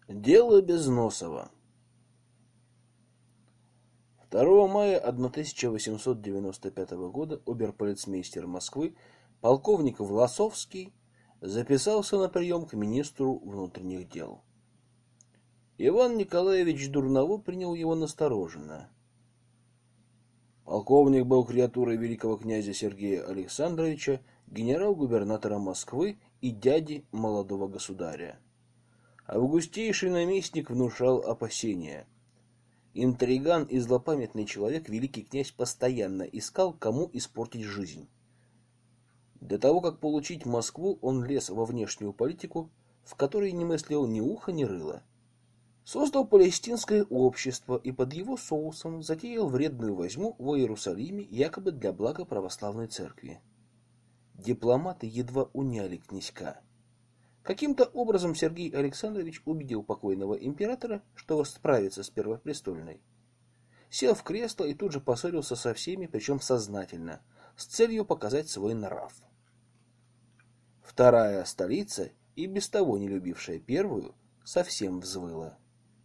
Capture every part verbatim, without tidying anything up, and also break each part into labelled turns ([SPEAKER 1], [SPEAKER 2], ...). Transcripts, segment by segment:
[SPEAKER 1] Дело Безносова. второго мая тысяча восемьсот девяносто пятого года оберполицмейстер Москвы полковник Власовский записался на прием к министру внутренних дел. Иван Николаевич Дурново принял его настороженно. Полковник был креатурой великого князя Сергея Александровича, генерал-губернатора Москвы и дяди молодого государя. Августейший наместник внушал опасения. Интриган и злопамятный человек великий князь постоянно искал, кому испортить жизнь. До того, как получить Москву, он лез во внешнюю политику, в которой не мыслил ни уха, ни рыла. Создал палестинское общество и под его соусом затеял вредную возьму в Иерусалиме якобы для блага православной церкви. Дипломаты едва уняли князька. Каким-то образом Сергей Александрович убедил покойного императора, что справится с первопрестольной. Сел в кресло и тут же поссорился со всеми, причем сознательно, с целью показать свой нрав. Вторая столица, и без того не любившая первую, совсем взвыла.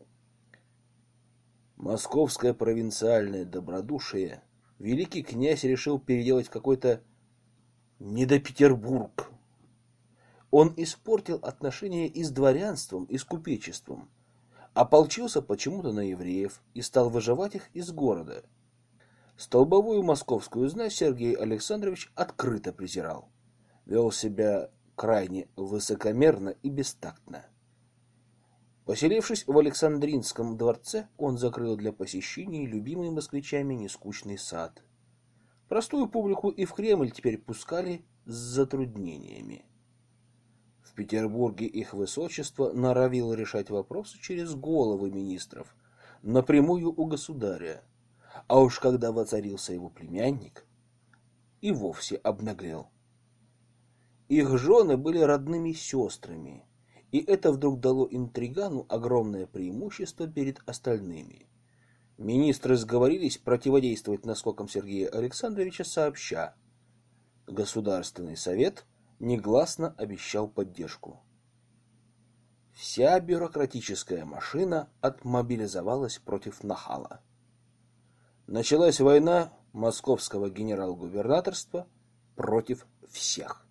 [SPEAKER 1] Московское провинциальное добродушие великий князь решил переделать в какой-то недопетербург. Он испортил отношения и с дворянством, и с купечеством, ополчился почему-то на евреев и стал выживать их из города. Столбовую московскую знать Сергей Александрович открыто презирал, вел себя крайне высокомерно и бестактно. Поселившись в Александринском дворце, он закрыл для посещений любимый москвичами нескучный сад. Простую публику и в Кремль теперь пускали с затруднениями. В Петербурге их высочество норовило решать вопросы через головы министров, напрямую у государя. А уж когда воцарился его племянник, и вовсе обнаглел. Их жены были родными сестрами, и это вдруг дало интригану огромное преимущество перед остальными. Министры сговорились противодействовать наскокам Сергея Александровича сообща. Государственный совет негласно обещал поддержку. Вся бюрократическая машина отмобилизовалась против нахала. Началась война московского генерал-губернаторства против всех.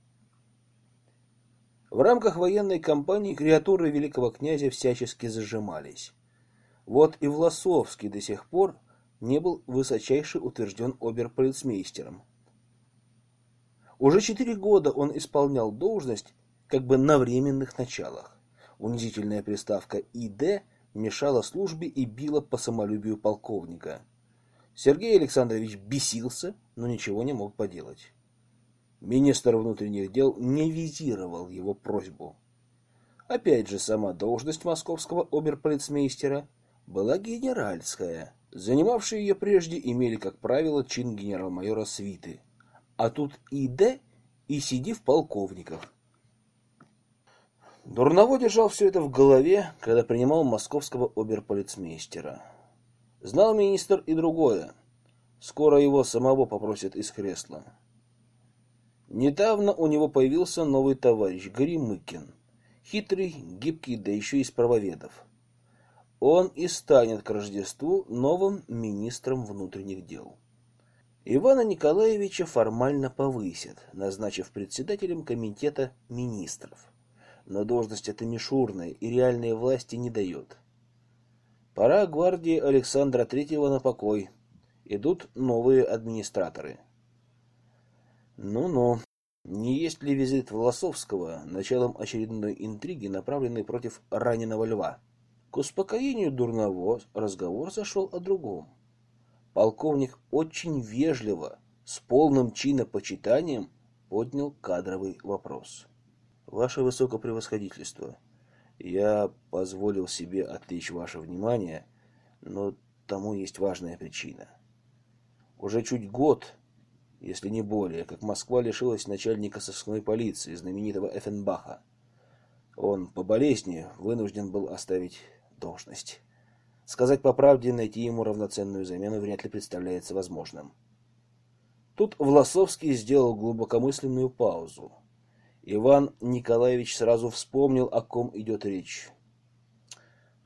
[SPEAKER 1] В рамках военной кампании креатуры великого князя всячески зажимались. Вот и Власовский до сих пор не был высочайше утвержден оберполицмейстером. Уже четыре года он исполнял должность как бы на временных началах. Унизительная приставка «и дэ» мешала службе и била по самолюбию полковника. Сергей Александрович бесился, но ничего не мог поделать. Министр внутренних дел не визировал его просьбу. Опять же, сама должность московского оберполицмейстера была генеральская. Занимавшие ее прежде имели, как правило, чин генерал-майора свиты. А тут и дэ и сиди в полковниках. Дурново держал все это в голове, когда принимал московского оберполицмейстера. Знал министр и другое. Скоро его самого попросят из кресла. Недавно у него появился новый товарищ Горемыкин. Хитрый, гибкий, да еще из правоведов. Он и станет к Рождеству новым министром внутренних дел. Ивана Николаевича формально повысят, назначив председателем комитета министров. Но должность эта мишурная и реальной власти не дает. Пора гвардии Александра Третьего на покой. Идут новые администраторы. Ну-ну, не есть ли визит Власовского началом очередной интриги, направленной против раненого льва? К успокоению Дурново разговор зашел о другом. Полковник очень вежливо, с полным чинопочитанием, поднял кадровый вопрос. Ваше Высокопревосходительство, я позволил себе отвлечь ваше внимание, но тому есть важная причина. Уже чуть год, если не более, как Москва лишилась начальника сыскной полиции, знаменитого Эффенбаха. Он по болезни вынужден был оставить должность. Сказать по правде, найти ему равноценную замену вряд ли представляется возможным. Тут Власовский сделал глубокомысленную паузу. Иван Николаевич сразу вспомнил, о ком идет речь.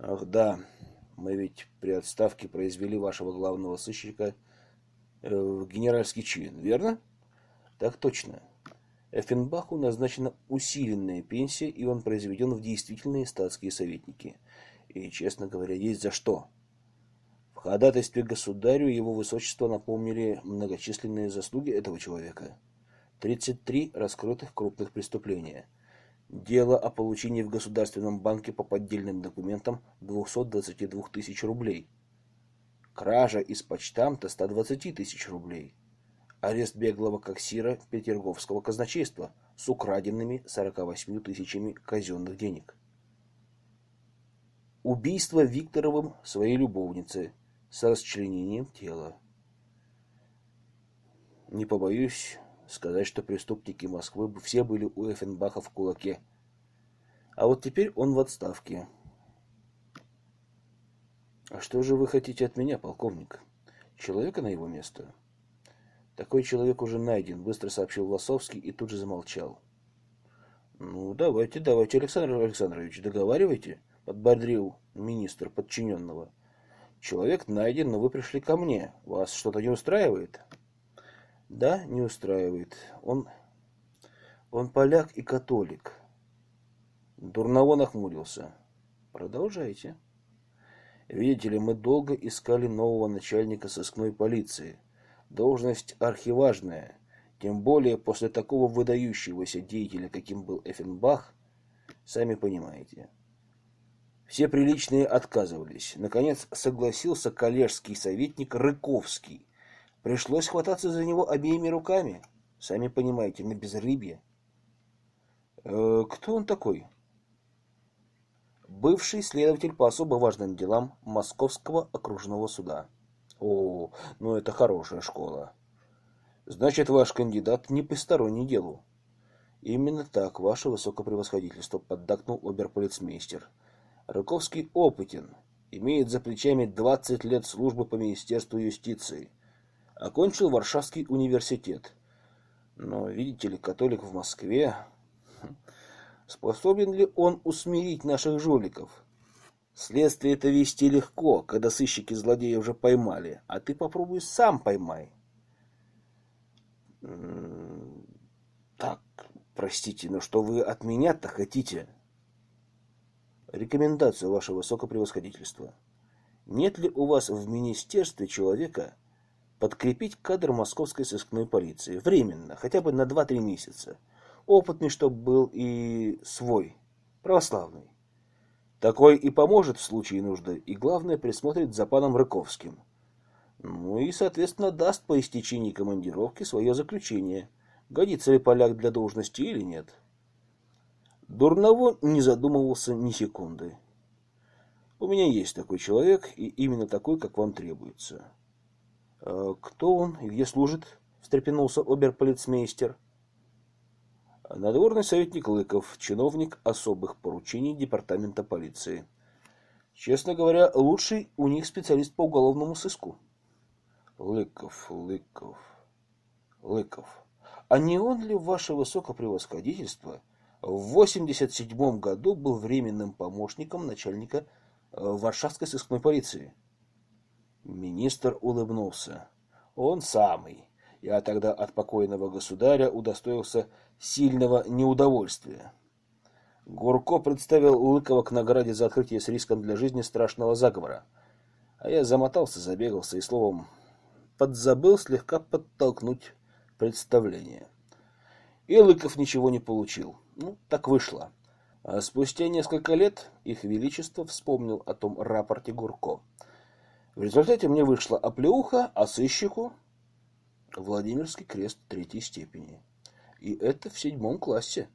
[SPEAKER 1] Ах да, мы ведь при отставке произвели вашего главного сыщика э, в генеральский чин, верно? Так точно. Эффенбаху назначена усиленная пенсия, и он произведен в действительные статские советники. И, честно говоря, есть за что. В ходатайстве государю его высочество напомнили многочисленные заслуги этого человека. тридцать три раскрытых крупных преступления. Дело о получении в Государственном банке по поддельным документам двухсот двадцати двух тысяч рублей. Кража из почтамта ста двадцати тысяч рублей. Арест беглого кассира Петерговского казначейства с украденными сорока восьмью тысячами казенных денег. Убийство Викторовым своей любовницы с расчленением тела. Не побоюсь сказать, что преступники Москвы все были у Эффенбаха в кулаке. А вот теперь он в отставке. А что же вы хотите от меня, полковник? Человека на его место? Такой человек уже найден, быстро сообщил Власовский и тут же замолчал. Ну, давайте, давайте, Александр Александрович, договаривайте, подбодрил министр подчиненного. Человек найден, но вы пришли ко мне. Вас что-то не устраивает? Да, не устраивает. Он, он поляк и католик. Дурново нахмурился. Продолжайте. Видите ли, мы долго искали нового начальника сыскной полиции. Должность архиважная, тем более после такого выдающегося деятеля, каким был Эффенбах, сами понимаете. Все приличные отказывались. Наконец согласился коллежский советник Рыковский. Пришлось хвататься за него обеими руками. Сами понимаете, на безрыбье. Э, кто он такой? Бывший следователь по особо важным делам Московского окружного суда. О, ну это хорошая школа. Значит, ваш кандидат не посторонний делу. Именно так, ваше высокопревосходительство, поддакнул оберполицмейстер. Рыковский опытен, имеет за плечами двадцать лет службы по Министерству юстиции. Окончил Варшавский университет. Но, видите ли, католик в Москве... Способен ли он усмирить наших жуликов? Следствие-то вести легко, когда сыщики злодея уже поймали, а ты попробуй сам поймай. Так, простите, но что вы от меня-то хотите? Рекомендацию, ваше высокопревосходительство. Нет ли у вас в министерстве человека подкрепить кадр московской сыскной полиции? Временно, хотя бы на два-три месяца. Опытный, чтоб был и свой, православный. Такой и поможет в случае нужды, и, главное, присмотрит за паном Рыковским. Ну и, соответственно, даст по истечении командировки свое заключение, годится ли поляк для должности или нет. Дурново не задумывался ни секунды. У меня есть такой человек, и именно такой, как вам требуется. А кто он и где служит? Встрепенулся оберполицмейстер. Надворный советник Лыков, чиновник особых поручений департамента полиции. Честно говоря, лучший у них специалист по уголовному сыску. Лыков, Лыков, Лыков. А не он ли, ваше высокопревосходительство, в восемьдесят седьмом году был временным помощником начальника Варшавской сыскной полиции? Министр улыбнулся. Он самый. Я тогда от покойного государя удостоился сильного неудовольствия. Гурко представил Лыкова к награде за открытие с риском для жизни страшного заговора. А я замотался, забегался и, словом, подзабыл слегка подтолкнуть представление. И Лыков ничего не получил. Ну, так вышло. А спустя несколько лет их величество вспомнил о том рапорте Гурко. В результате мне вышла оплеуха, а сыщику Владимирский крест третьей степени. И это в седьмом классе.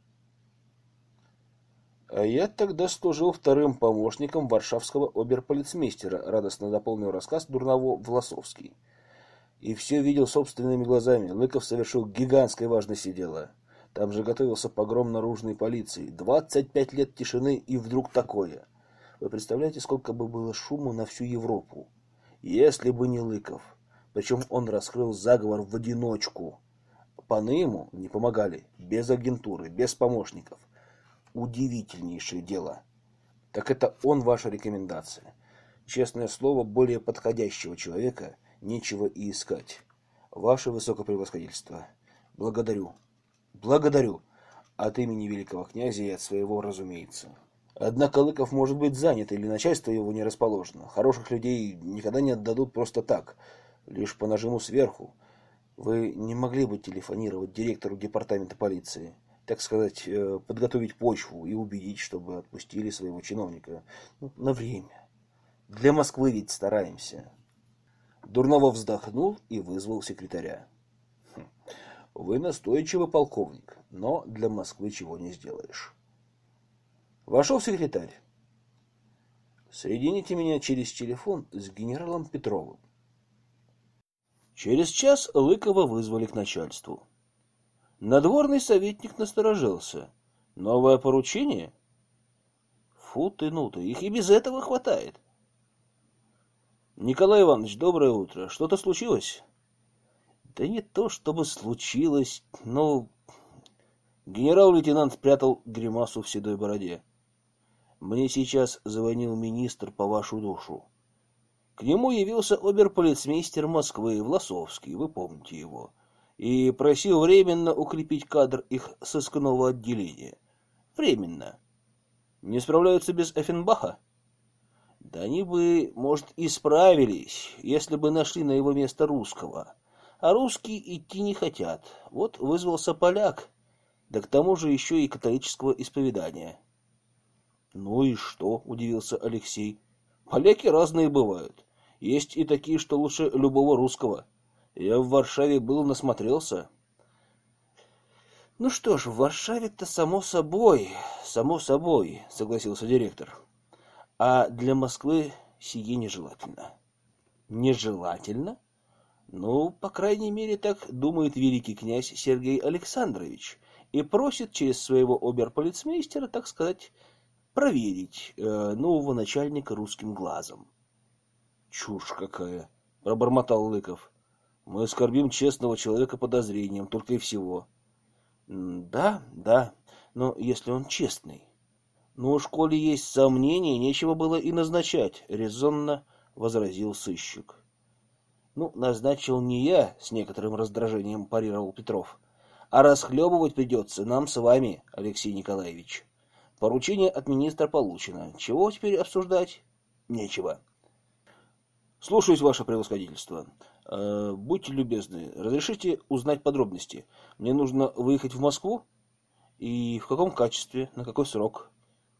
[SPEAKER 1] А я тогда служил вторым помощником варшавского оберполицмейстера, радостно дополнил рассказ Дурново Власовский. И все видел собственными глазами. Лыков совершил гигантское важное дело. Там же готовился погром наружной полиции. двадцать пять лет тишины, и вдруг такое. Вы представляете, сколько бы было шуму на всю Европу, если бы не Лыков. Причем он раскрыл заговор в одиночку. Паны ему не помогали, без агентуры, без помощников. Удивительнейшее дело. Так это он ваша рекомендация. Честное слово, более подходящего человека нечего и искать. Ваше высокопревосходительство. Благодарю. Благодарю. От имени великого князя и от своего, разумеется. Однако Лыков может быть занят, или начальство его не расположено. Хороших людей никогда не отдадут просто так, лишь по нажиму сверху. Вы не могли бы телефонировать директору департамента полиции, так сказать, подготовить почву и убедить, чтобы отпустили своего чиновника? Ну, на время. Для Москвы ведь стараемся. Дурново вздохнул и вызвал секретаря. Вы настойчивый полковник, но для Москвы чего не сделаешь. Вошел секретарь. Соедините меня через телефон с генералом Петровым. Через час Лыкова вызвали к начальству. Надворный советник насторожился. Новое поручение? Фу ты, ну ты, их и без этого хватает. Николай Иванович, доброе утро. Что-то случилось? Да не то, чтобы случилось, но... Генерал-лейтенант спрятал гримасу в седой бороде. Мне сейчас звонил министр по вашу душу. К нему явился оберполицмейстер Москвы Власовский, вы помните его, и просил временно укрепить кадр их сыскного отделения. Временно. Не справляются без Оффенбаха? Да они бы, может, и справились, если бы нашли на его место русского. А русские идти не хотят. Вот вызвался поляк, да к тому же еще и католического исповедания. Ну и что, удивился Алексей. Поляки разные бывают. Есть и такие, что лучше любого русского. Я в Варшаве был, насмотрелся. Ну что ж, в Варшаве-то само собой, само собой, согласился директор. А для Москвы сие нежелательно. Нежелательно? Ну, по крайней мере, так думает великий князь Сергей Александрович и просит через своего оберполицмейстера, так сказать, проверить э, нового начальника русским глазом. Чушь какая, пробормотал Лыков. Мы оскорбим честного человека подозрением, только и всего. Да, да, но если он честный. Ну уж коли есть сомнения, нечего было и назначать, резонно возразил сыщик. Ну, назначил не я, с некоторым раздражением парировал Петров, а расхлебывать придется нам с вами, Алексей Николаевич. Поручение от министра получено. Чего теперь обсуждать? Нечего. Слушаюсь, ваше превосходительство. Э, будьте любезны, разрешите узнать подробности. Мне нужно выехать в Москву? И в каком качестве? На какой срок?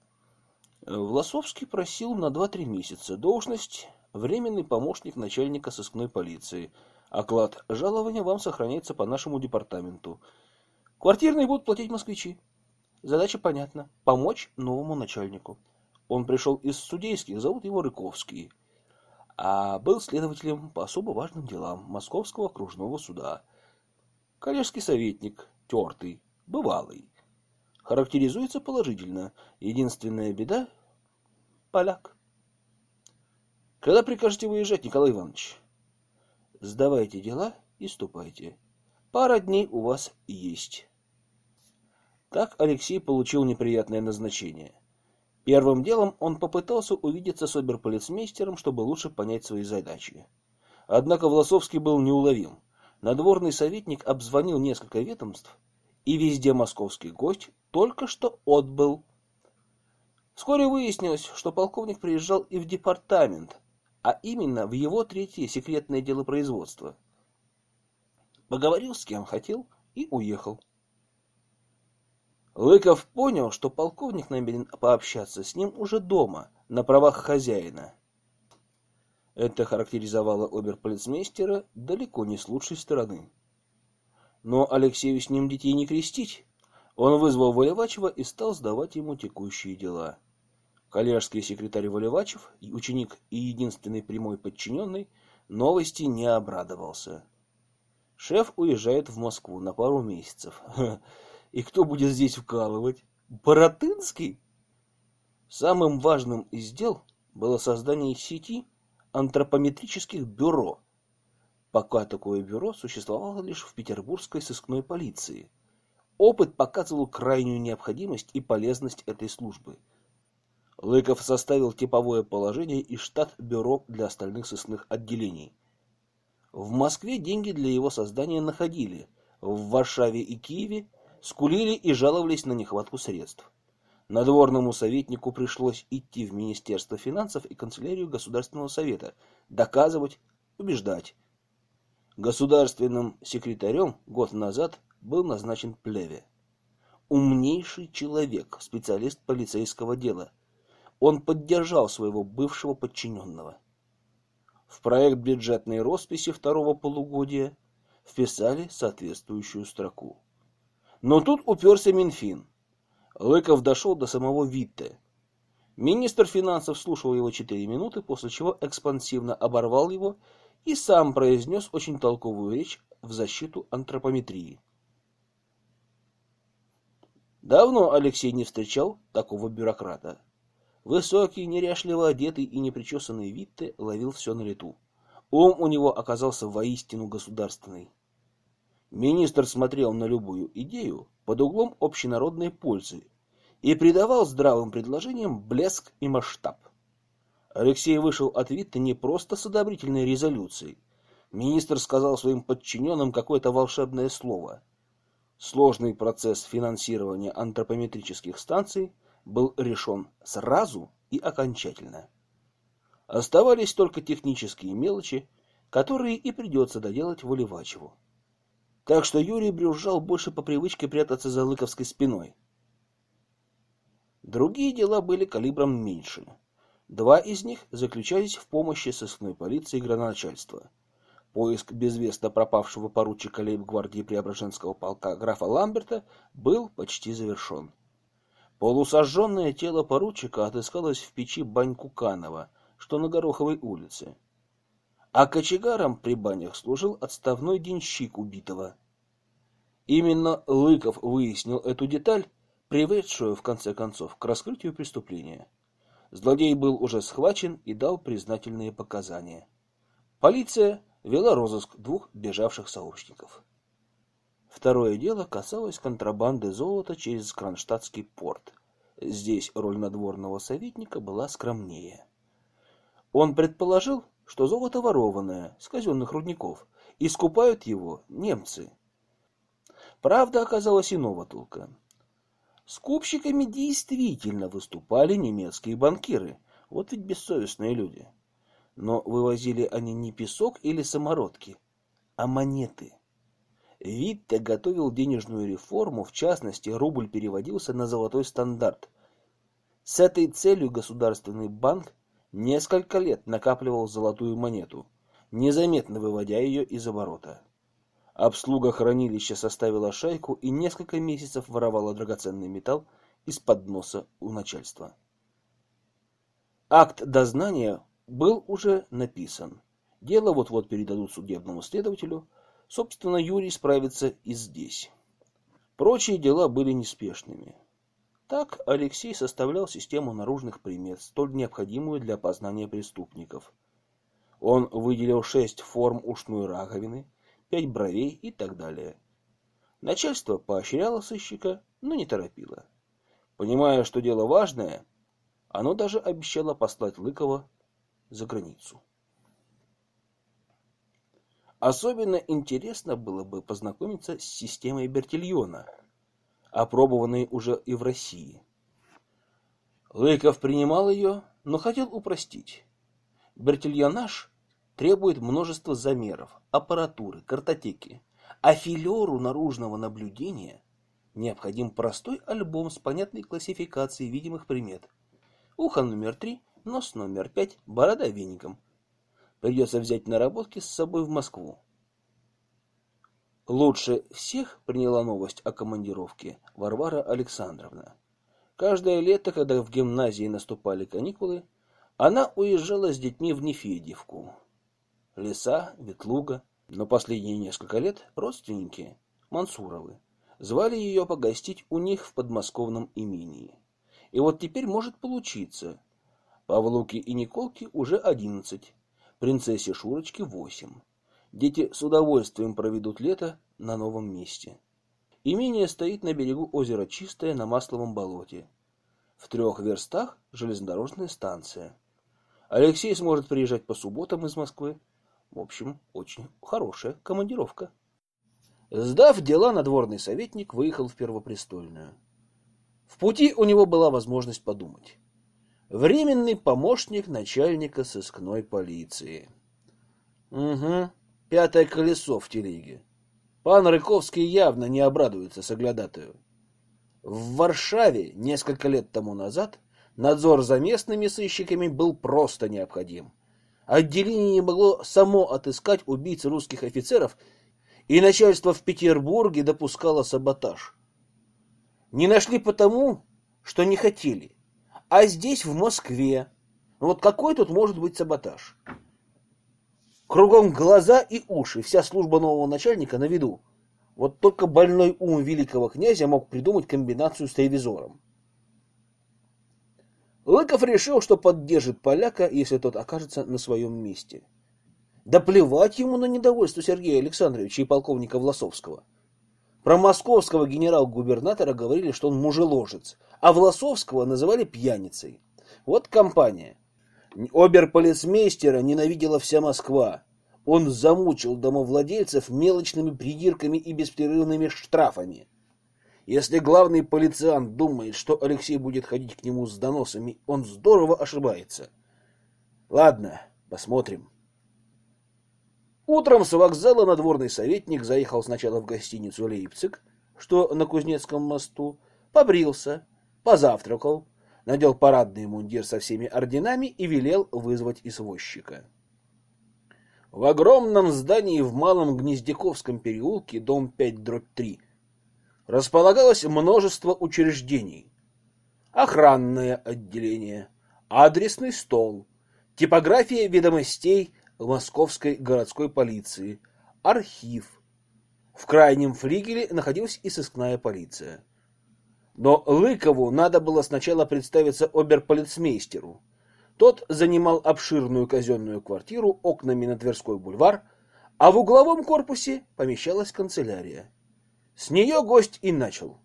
[SPEAKER 1] Власовский просил на два-три месяца. Должность — временный помощник начальника сыскной полиции. Оклад жалования вам сохраняется по нашему департаменту. Квартирные будут платить москвичи. Задача понятна. Помочь новому начальнику. Он пришел из судейских, зовут его Рыковский. А был следователем по особо важным делам Московского окружного суда. Коллежский советник, тертый, бывалый. Характеризуется положительно. Единственная беда — поляк. Когда прикажете выезжать, Николай Иванович? Сдавайте дела и ступайте. Пара дней у вас есть. Так Алексей получил неприятное назначение. Первым делом он попытался увидеться с оберполицмейстером, чтобы лучше понять свои задачи. Однако Власовский был неуловим. Надворный советник обзвонил несколько ведомств, и везде московский гость только что отбыл. Вскоре выяснилось, что полковник приезжал и в департамент, а именно в его третье секретное дело производства. Поговорил с кем хотел и уехал. Лыков понял, что полковник намерен пообщаться с ним уже дома, на правах хозяина. Это характеризовало оберполицмейстера далеко не с лучшей стороны. Но Алексею с ним детей не крестить. Он вызвал Волевачева и стал сдавать ему текущие дела. Коллежский секретарь Волевачев, ученик и единственный прямой подчиненный, новости не обрадовался. Шеф уезжает в Москву на пару месяцев. И кто будет здесь вкалывать? Баратынский? Самым важным из дел было создание сети антропометрических бюро. Пока такое бюро существовало лишь в петербургской сыскной полиции. Опыт показывал крайнюю необходимость и полезность этой службы. Лыков составил типовое положение и штат бюро для остальных сыскных отделений. В Москве деньги для его создания находили, в Варшаве и Киеве скулили и жаловались на нехватку средств. Надворному советнику пришлось идти в Министерство финансов и канцелярию Государственного совета, доказывать, убеждать. Государственным секретарем год назад был назначен Плеве. Умнейший человек, специалист полицейского дела. Он поддержал своего бывшего подчиненного. В проект бюджетной росписи второго полугодия вписали соответствующую строку. Но тут уперся Минфин. Лыков дошел до самого Витте. Министр финансов слушал его четыре минуты, после чего экспансивно оборвал его и сам произнес очень толковую речь в защиту антропометрии. Давно Алексей не встречал такого бюрократа. Высокий, неряшливо одетый и непричесанный Витте ловил все на лету. Ум у него оказался воистину государственный. Министр смотрел на любую идею под углом общенародной пользы и придавал здравым предложениям блеск и масштаб. Алексей вышел от Витте не просто с одобрительной резолюцией. Министр сказал своим подчиненным какое-то волшебное слово. Сложный процесс финансирования антропометрических станций был решен сразу и окончательно. Оставались только технические мелочи, которые и придется доделать Выливачеву. Так что Юрий брюзжал больше по привычке прятаться за лыковской спиной. Другие дела были калибром меньше. Два из них заключались в помощи сыскной полиции и градоначальства. Поиск безвестно пропавшего поручика лейб-гвардии Преображенского полка графа Ламберта был почти завершен. Полусожженное тело поручика отыскалось в печи бань Куканова, что на Гороховой улице. А кочегаром при банях служил отставной денщик убитого. Именно Лыков выяснил эту деталь, приведшую, в конце концов, к раскрытию преступления. Злодей был уже схвачен и дал признательные показания. Полиция вела розыск двух бежавших сообщников. Второе дело касалось контрабанды золота через Кронштадтский порт. Здесь роль надворного советника была скромнее. Он предположил, что золото ворованное с казенных рудников, и скупают его немцы. Правда оказалась иного толка. Скупщиками действительно выступали немецкие банкиры, вот ведь бессовестные люди. Но вывозили они не песок или самородки, а монеты. Витте готовил денежную реформу, в частности, рубль переводился на золотой стандарт. С этой целью Государственный банк несколько лет накапливал золотую монету, незаметно выводя ее из оборота. Обслуга хранилища составила шайку и несколько месяцев воровала драгоценный металл из-под носа у начальства. Акт дознания был уже написан. Дело вот-вот передадут судебному следователю. Собственно, Юрий справится и здесь. Прочие дела были неспешными. Так Алексей составлял систему наружных примет, столь необходимую для опознания преступников. Он выделил шесть форм ушной раковины, пять бровей и так далее. Начальство поощряло сыщика, но не торопило. Понимая, что дело важное, оно даже обещало послать Лыкова за границу. Особенно интересно было бы познакомиться с системой Бертильона, опробованной уже и в России. Лыков принимал ее, но хотел упростить. Бертильонаж требует множества замеров, аппаратуры, картотеки, а филеру наружного наблюдения необходим простой альбом с понятной классификацией видимых примет. Ухо номер три, нос номер пять, борода веником. Придется взять наработки с собой в Москву. Лучше всех приняла новость о командировке Варвара Александровна. Каждое лето, когда в гимназии наступали каникулы, она уезжала с детьми в Нефедьевку. Леса, Ветлуга, но последние несколько лет родственники, Мансуровы, звали ее погостить у них в подмосковном имении. И вот теперь может получиться. Павлуке и Николке уже одиннадцать, принцессе Шурочке восемь. Дети с удовольствием проведут лето на новом месте. Имение стоит на берегу озера Чистое на Масловом болоте. В трех верстах железнодорожная станция. Алексей сможет приезжать по субботам из Москвы. В общем, очень хорошая командировка. Сдав дела, надворный советник выехал в Первопрестольную. В пути у него была возможность подумать. Временный помощник начальника сыскной полиции. Угу, пятое колесо в телеге. Пан Рыковский явно не обрадуется соглядатаю. В Варшаве несколько лет тому назад надзор за местными сыщиками был просто необходим. Отделение не могло само отыскать убийц русских офицеров, и начальство в Петербурге допускало саботаж. Не нашли потому, что не хотели. А здесь, в Москве, вот какой тут может быть саботаж? Кругом глаза и уши, вся служба нового начальника на виду. Вот только больной ум великого князя мог придумать комбинацию с ревизором. Лыков решил, что поддержит поляка, если тот окажется на своем месте. Да плевать ему на недовольство Сергея Александровича и полковника Власовского. Про московского генерал-губернатора говорили, что он мужеложец, а Власовского называли пьяницей. Вот компания. Оберполицмейстера ненавидела вся Москва. Он замучил домовладельцев мелочными придирками и беспрерывными штрафами. Если главный полициант думает, что Алексей будет ходить к нему с доносами, он здорово ошибается. Ладно, посмотрим. Утром с вокзала надворный советник заехал сначала в гостиницу «Лейпциг», что на Кузнецком мосту, побрился, позавтракал, надел парадный мундир со всеми орденами и велел вызвать извозчика. В огромном здании в Малом Гнездяковском переулке, дом пять дробь три, располагалось множество учреждений. Охранное отделение, адресный стол, типография ведомостей Московской городской полиции, архив. В крайнем флигеле находилась и сыскная полиция. Но Лыкову надо было сначала представиться оберполицмейстеру. Тот занимал обширную казенную квартиру окнами на Тверской бульвар, а в угловом корпусе помещалась канцелярия. С нее гость и начал.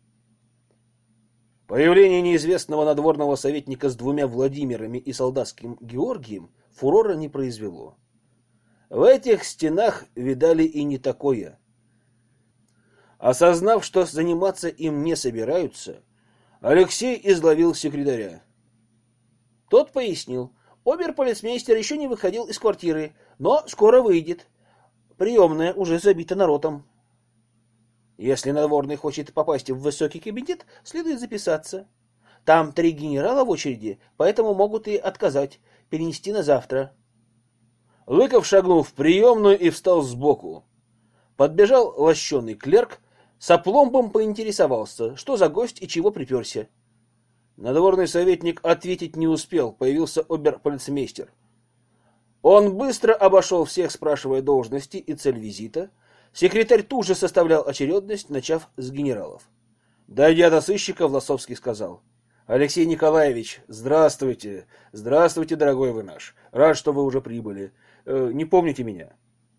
[SPEAKER 1] Появление неизвестного надворного советника с двумя Владимирами и солдатским Георгием фурора не произвело. В этих стенах видали и не такое. Осознав, что заниматься им не собираются, Алексей изловил секретаря. Тот пояснил, оберполицмейстер еще не выходил из квартиры, но скоро выйдет. Приемная уже забита народом. Если надворный хочет попасть в высокий кабинет, следует записаться. Там три генерала в очереди, поэтому могут и отказать, перенести на завтра. Лыков шагнул в приемную и встал сбоку. Подбежал лощеный клерк, с опломбом поинтересовался, что за гость и чего приперся. Надворный советник ответить не успел, появился оберполицмейстер. Он быстро обошел всех, спрашивая должности и цель визита. Секретарь тут же составлял очередность, начав с генералов. Дойдя до сыщика, Власовский сказал: «Алексей Николаевич, здравствуйте, здравствуйте, дорогой вы наш. Рад, что вы уже прибыли. Э, не помните меня?»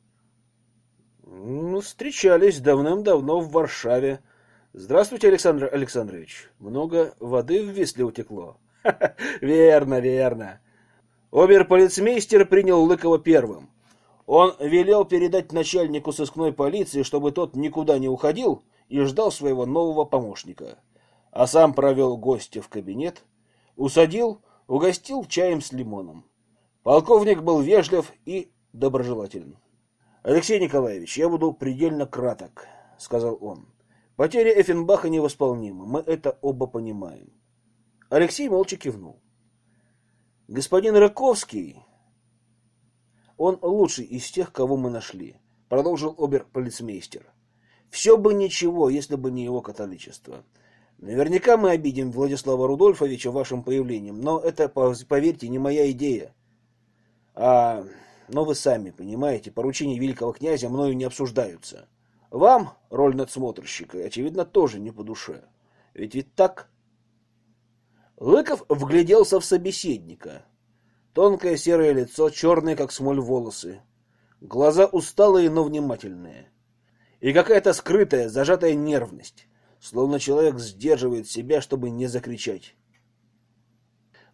[SPEAKER 1] «Ну, встречались давным-давно в Варшаве. Здравствуйте, Александр Александрович. Много воды в Висле утекло». «Верно, верно». Оберполицмейстер принял Лыкова первым. Он велел передать начальнику сыскной полиции, чтобы тот никуда не уходил и ждал своего нового помощника. А сам провел гостя в кабинет, усадил, угостил чаем с лимоном. Полковник был вежлив и доброжелателен. «Алексей Николаевич, я буду предельно краток», — сказал он. «Потеря Эффенбаха невосполнима, мы это оба понимаем». Алексей молча кивнул. «Господин Рыковский, он лучший из тех, кого мы нашли», — продолжил оберполицмейстер. «Все бы ничего, если бы не его католичество. Наверняка мы обидим Владислава Рудольфовича вашим появлением, но это, поверьте, не моя идея. А, но вы сами понимаете, поручения великого князя мною не обсуждаются. Вам роль надсмотрщика, очевидно, тоже не по душе. Ведь ведь так?» Лыков вгляделся в собеседника. Тонкое серое лицо, черные, как смоль, волосы. Глаза усталые, но внимательные. И какая-то скрытая, зажатая нервность. Словно человек сдерживает себя, чтобы не закричать.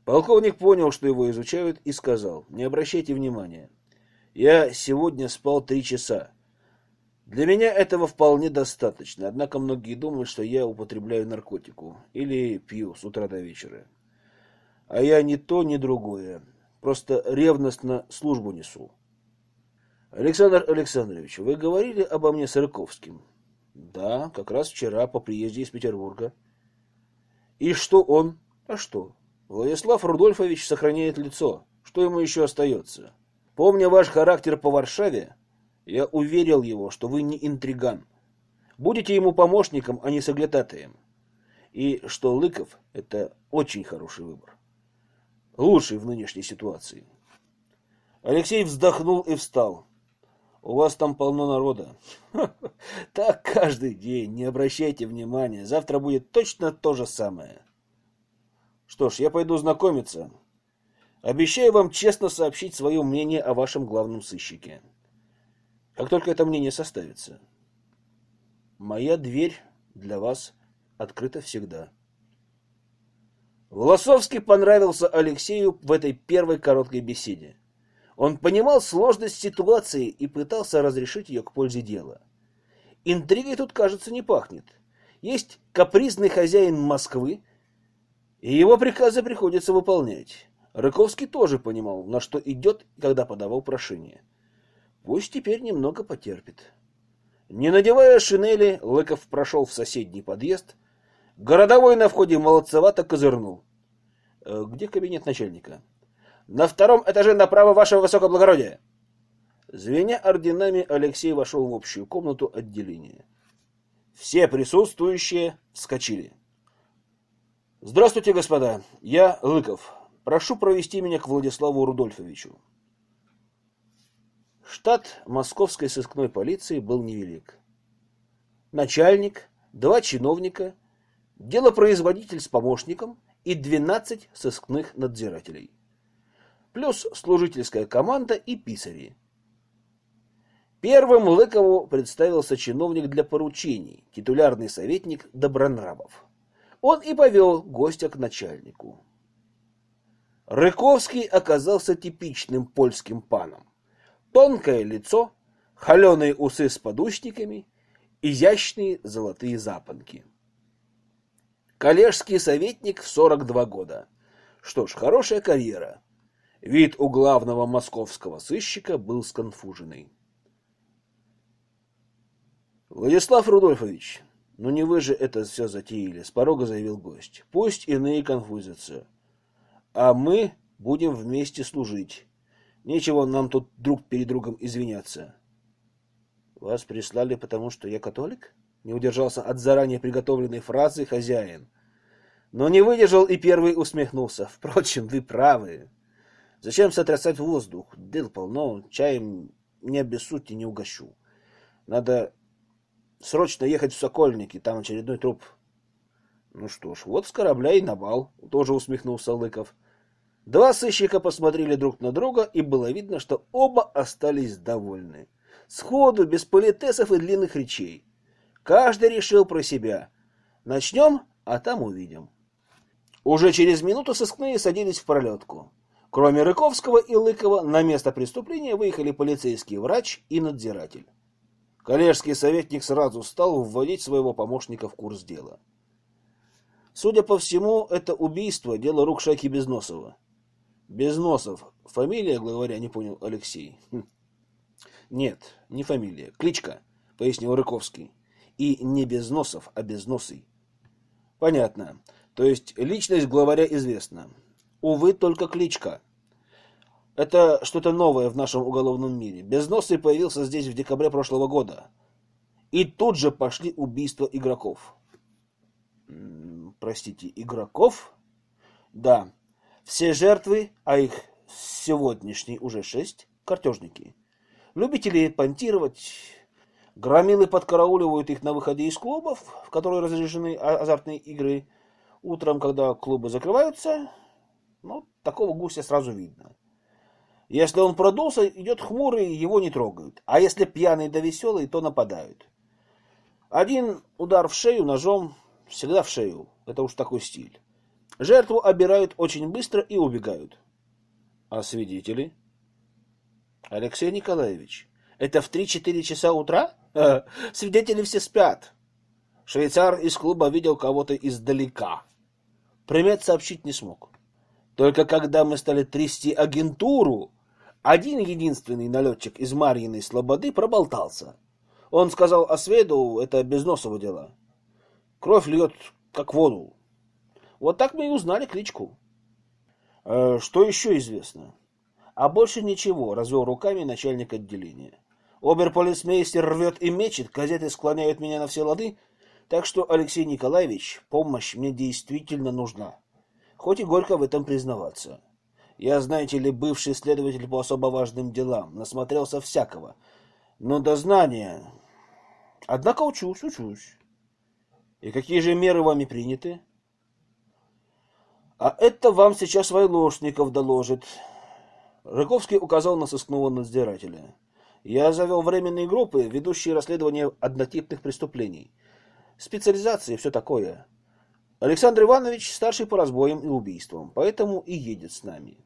[SPEAKER 1] Полковник понял, что его изучают, и сказал: «Не обращайте внимания. Я сегодня спал три часа. Для меня этого вполне достаточно, однако многие думают, что я употребляю наркотику или пью с утра до вечера. А я ни то, ни другое. Просто ревностно службу несу». «Александр Александрович, вы говорили обо мне с Рыковским?» «Да, как раз вчера по приезде из Петербурга». «И что он?» «А что? Владислав Рудольфович сохраняет лицо. Что ему еще остается? Помня ваш характер по Варшаве, я уверил его, что вы не интриган. Будете ему помощником, а не соглядатаем. И что Лыков — это очень хороший выбор. Лучший в нынешней ситуации». Алексей вздохнул и встал. «У вас там полно народа». «Так каждый день, не обращайте внимания. Завтра будет точно то же самое». «Что ж, я пойду знакомиться. Обещаю вам честно сообщить свое мнение о вашем главном сыщике. Как только это мнение составится. Моя дверь для вас открыта всегда». Волосовский понравился Алексею в этой первой короткой беседе. Он понимал сложность ситуации и пытался разрешить ее к пользе дела. Интригой тут, кажется, не пахнет. Есть капризный хозяин Москвы, и его приказы приходится выполнять. Рыковский тоже понимал, на что идет, когда подавал прошение. Пусть теперь немного потерпит. Не надевая шинели, Лыков прошел в соседний подъезд. Городовой на входе молодцевато козырнул. «Э, где кабинет начальника?» «На втором этаже направо, ваше высокоблагородие». Звеня орденами, Алексей вошел в общую комнату отделения. Все присутствующие вскочили. «Здравствуйте, господа. Я Лыков. Прошу провести меня к Владиславу Рудольфовичу». Штат московской сыскной полиции был невелик. Начальник, два чиновника, делопроизводитель с помощником и двенадцать сыскных надзирателей. Плюс служительская команда и писари. Первым Лыкову представился чиновник для поручений, титулярный советник Добронравов. Он и повел гостя к начальнику. Рыковский оказался типичным польским паном. Тонкое лицо, холеные усы с подушниками, изящные золотые запонки. Коллежский советник в сорок два года. Что ж, хорошая карьера. Вид у главного московского сыщика был сконфуженный. «Владислав Рудольфович, ну не вы же это все затеяли», — с порога заявил гость. «Пусть иные конфузятся, а мы будем вместе служить. Нечего нам тут друг перед другом извиняться». «Вас прислали, потому что я католик?» — не удержался от заранее приготовленной фразы хозяин. Но не выдержал и первый усмехнулся. «Впрочем, вы правы. Зачем сотрясать воздух? Дел полно, чаем не обессудьте, не угощу. Надо срочно ехать в Сокольники, там очередной труп». «Ну что ж, вот с корабля и на бал», — тоже усмехнулся Лыков. Два сыщика посмотрели друг на друга, и было видно, что оба остались довольны. Сходу, без политесов и длинных речей. Каждый решил про себя. Начнем, а там увидим. Уже через минуту сыскные садились в пролетку. Кроме Рыковского и Лыкова, на место преступления выехали полицейский врач и надзиратель. Коллежский советник сразу стал вводить своего помощника в курс дела. Судя по всему, это убийство — дело рук шайки Безносова. Безносов — фамилия главаря, не понял Алексей. Хм. Нет, не фамилия, кличка, пояснил Рыковский. И не Безносов, а Безносый. Понятно. То есть личность главаря известна. Увы, только кличка. Это что-то новое в нашем уголовном мире. Безносый появился здесь в декабре прошлого года. И тут же пошли убийства игроков. Простите, игроков? Да. Все жертвы, а их сегодняшний уже шесть, картежники. Любители понтировать. Громилы подкарауливают их на выходе из клубов, в которые разрешены азартные игры. Утром, когда клубы закрываются, ну, такого гуся сразу видно. Если он продулся, идет хмурый, его не трогают. А если пьяный да веселый, то нападают. Один удар в шею ножом, всегда в шею. Это уж такой стиль. Жертву обирают очень быстро и убегают. А свидетели? Алексей Николаевич, это в три-четыре часа утра? Ха, свидетели все спят. Швейцар из клуба видел кого-то издалека. Примет сообщить не смог. Только когда мы стали трясти агентуру, один единственный налетчик из Марьиной Слободы проболтался. Он сказал Осведу, это Безносово дело. Кровь льет, как воду. Вот так мы и узнали кличку. Э, что еще известно? А больше ничего, развел руками начальник отделения. Оберполицмейстер рвет и мечет, газеты склоняют меня на все лады, так что, Алексей Николаевич, помощь мне действительно нужна. Хоть и горько в этом признаваться. Я, знаете ли, бывший следователь по особо важным делам, насмотрелся всякого. Но дознание... Однако учусь, учусь. И какие же меры вами приняты? А это вам сейчас Войлошников доложит. Рыковский указал на сыскного надзирателя. Я завел временные группы, ведущие расследование однотипных преступлений. Специализации и все такое. Александр Иванович старший по разбоям и убийствам, поэтому и едет с нами.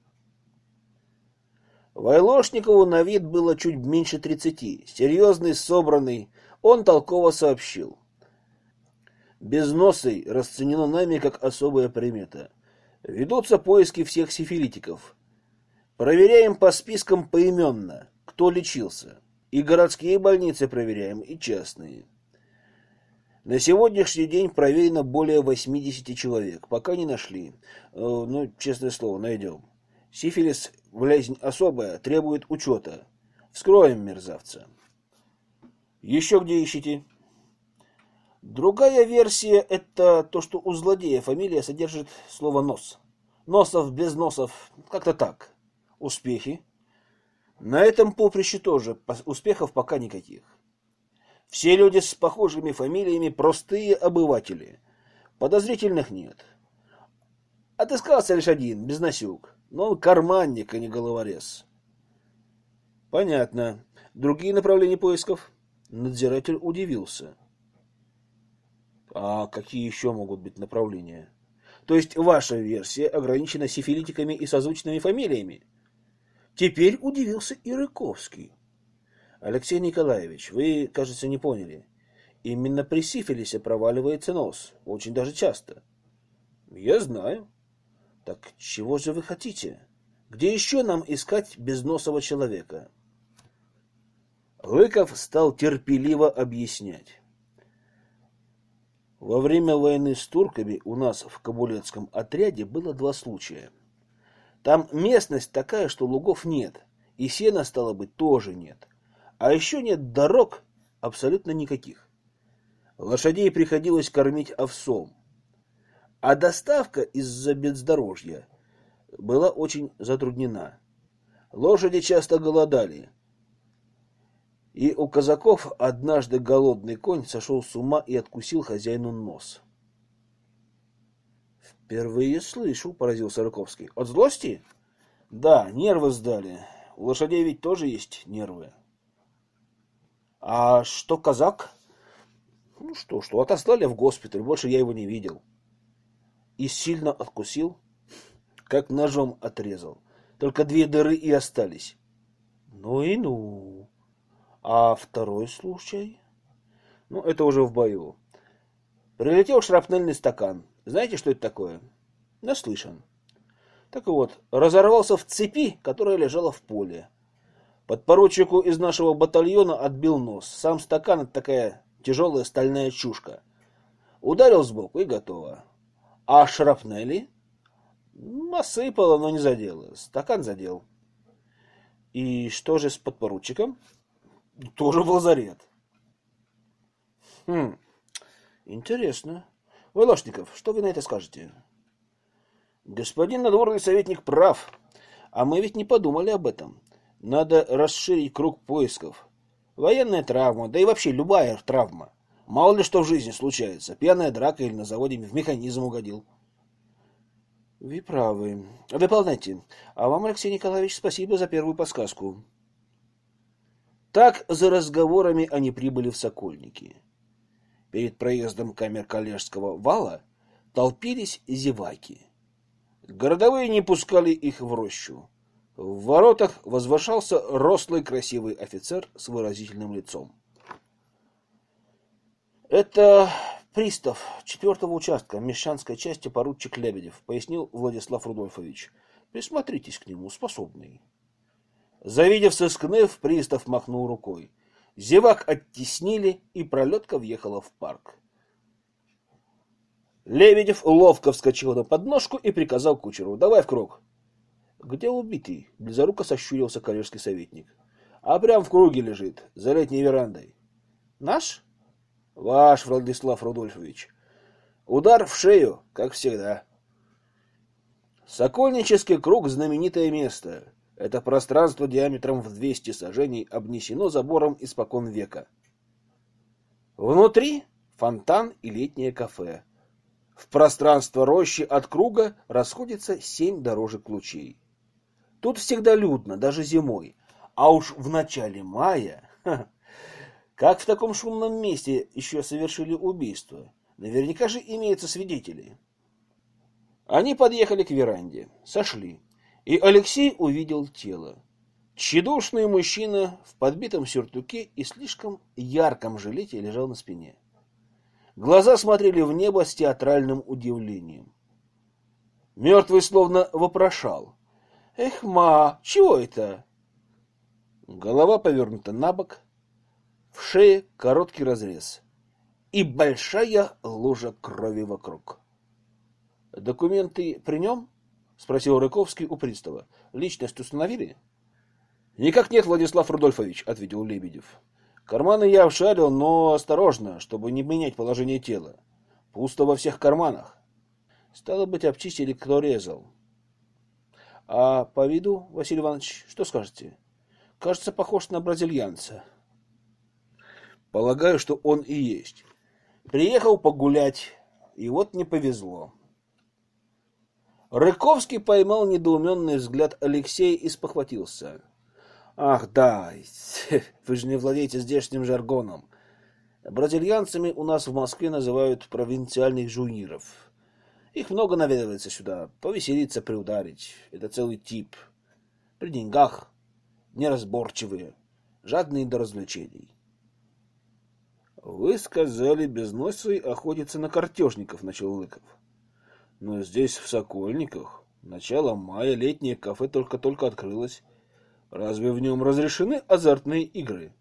[SPEAKER 1] Войлошникову на вид было чуть меньше тридцати. Серьезный, собранный, он толково сообщил. Безносый расценено нами как особая примета. Ведутся поиски всех сифилитиков. Проверяем по спискам поименно, кто лечился. И городские больницы проверяем, и частные. На сегодняшний день проверено более восьмидесяти человек. Пока не нашли. Э, ну, честное слово, найдем. Сифилис, болезнь особая, требует учета. Вскроем мерзавца. Еще где ищете? Другая версия – это то, что у злодея фамилия содержит слово «нос». Носов, без носов, как-то так. Успехи? На этом поприще тоже успехов пока никаких. Все люди с похожими фамилиями – простые обыватели. Подозрительных нет. Отыскался лишь один, Безносюк. Но он карманник, а не головорез. Понятно. Другие направления поисков? Надзиратель удивился. А какие еще могут быть направления? То есть ваша версия ограничена сифилитиками и созвучными фамилиями? Теперь удивился и Рыковский. Алексей Николаевич, вы, кажется, не поняли. Именно при сифилисе проваливается нос. Очень даже часто. Я знаю. Так чего же вы хотите? Где еще нам искать безносого человека? Лыков стал терпеливо объяснять. Во время войны с турками у нас в Кабулетском отряде было два случая. Там местность такая, что лугов нет, и сена, стало быть, тоже нет. А еще нет дорог абсолютно никаких. Лошадей приходилось кормить овсом. А доставка из-за бездорожья была очень затруднена. Лошади часто голодали. И у казаков однажды голодный конь сошел с ума и откусил хозяину нос. «Впервые слышу», — поразился Рыковский. «От злости?» «Да, нервы сдали. У лошадей ведь тоже есть нервы». «А что казак?» «Ну что, что, отослали в госпиталь, больше я его не видел». «И сильно откусил?» «Как ножом отрезал. Только две дыры и остались». «Ну и ну. А второй случай?» «Ну, это уже в бою. Прилетел шрапнельный стакан. Знаете, что это такое?» «Наслышан». Так вот, разорвался в цепи, которая лежала в поле. Подпоручику из нашего батальона отбил нос. Сам стакан — это такая тяжелая стальная чушка. Ударил сбоку и готово. А шрапнели? Насыпало, но не задело. Стакан задел. И что же с подпоручиком? Тоже в лазарет. Хм, интересно. Войлошников, что вы на это скажете? Господин надворный советник прав. А мы ведь не подумали об этом. Надо расширить круг поисков. Военная травма, да и вообще любая травма. Мало ли что в жизни случается. Пьяная драка или на заводе в механизм угодил. Вы правы. Выполняйте. А вам, Алексей Николаевич, спасибо за первую подсказку. Так за разговорами они прибыли в Сокольники. Перед проездом камер коллежского вала толпились зеваки. Городовые не пускали их в рощу. В воротах возвышался рослый красивый офицер с выразительным лицом. «Это пристав четвертого участка Мещанской части поручик Лебедев», пояснил Владислав Рудольфович. «Присмотритесь к нему, способный». Завидев сыскных, пристав махнул рукой. Зевак оттеснили, и пролетка въехала в парк. Лебедев ловко вскочил на подножку и приказал кучеру: «Давай в круг». «Где убитый?» — близоруко сощурился коллежский советник. «А прям в круге лежит, за летней верандой». «Наш?» «Ваш, Владислав Рудольфович. Удар в шею, как всегда». Сокольнический круг — знаменитое место. Это пространство диаметром в двести саженей обнесено забором испокон века. Внутри фонтан и летнее кафе. В пространство рощи от круга расходится семь дорожек лучей. Тут всегда людно, даже зимой. А уж в начале мая... Ха, как в таком шумном месте еще совершили убийство? Наверняка же имеются свидетели. Они подъехали к веранде, сошли, и Алексей увидел тело. Тщедушный мужчина в подбитом сюртуке и слишком ярком жилете лежал на спине. Глаза смотрели в небо с театральным удивлением. Мертвый словно вопрошал: «Эх, ма, чего это?» Голова повернута на бок, в шее короткий разрез и большая лужа крови вокруг. «Документы при нем?» — спросил Рыковский у пристава. «Личность установили?» «Никак нет, Владислав Рудольфович», — ответил Лебедев. «Карманы я обшарил, но осторожно, чтобы не менять положение тела. Пусто во всех карманах. Стало быть, обчистили, кто резал». «А по виду, Василий Иванович, что скажете? Кажется, похож на бразильянца». «Полагаю, что он и есть. Приехал погулять, и вот не повезло». Рыковский поймал недоуменный взгляд Алексея и спохватился. «Ах, да, вы же не владеете здешним жаргоном. Бразильянцами у нас в Москве называют провинциальных жуиров. Их много наведывается сюда, повеселиться, приударить. Это целый тип. При деньгах, неразборчивые, жадные до развлечений». «Вы сказали, безносый охотится на картежников», — начал Лыков. «Но здесь, в Сокольниках, начало мая, летнее кафе только-только открылось. Разве в нем разрешены азартные игры?»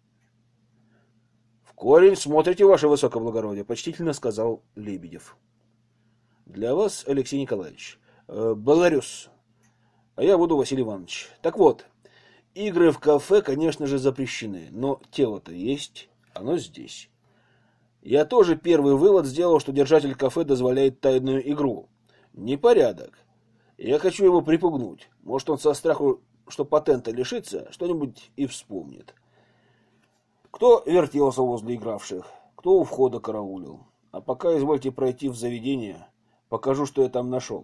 [SPEAKER 1] «В корень смотрите, ваше высокоблагородие», — почтительно сказал Лебедев. «Для вас, Алексей Николаевич, э, благодарю-с. А я буду Василий Иванович. Так вот, игры в кафе, конечно же, запрещены, но тело-то есть, оно здесь. Я тоже первый вывод сделал, что держатель кафе дозволяет тайную игру. Непорядок. Я хочу его припугнуть. Может, он со страху, что патента лишится, что-нибудь и вспомнит. Кто вертелся возле игравших, кто у входа караулил. А пока извольте пройти в заведение, покажу, что я там нашел».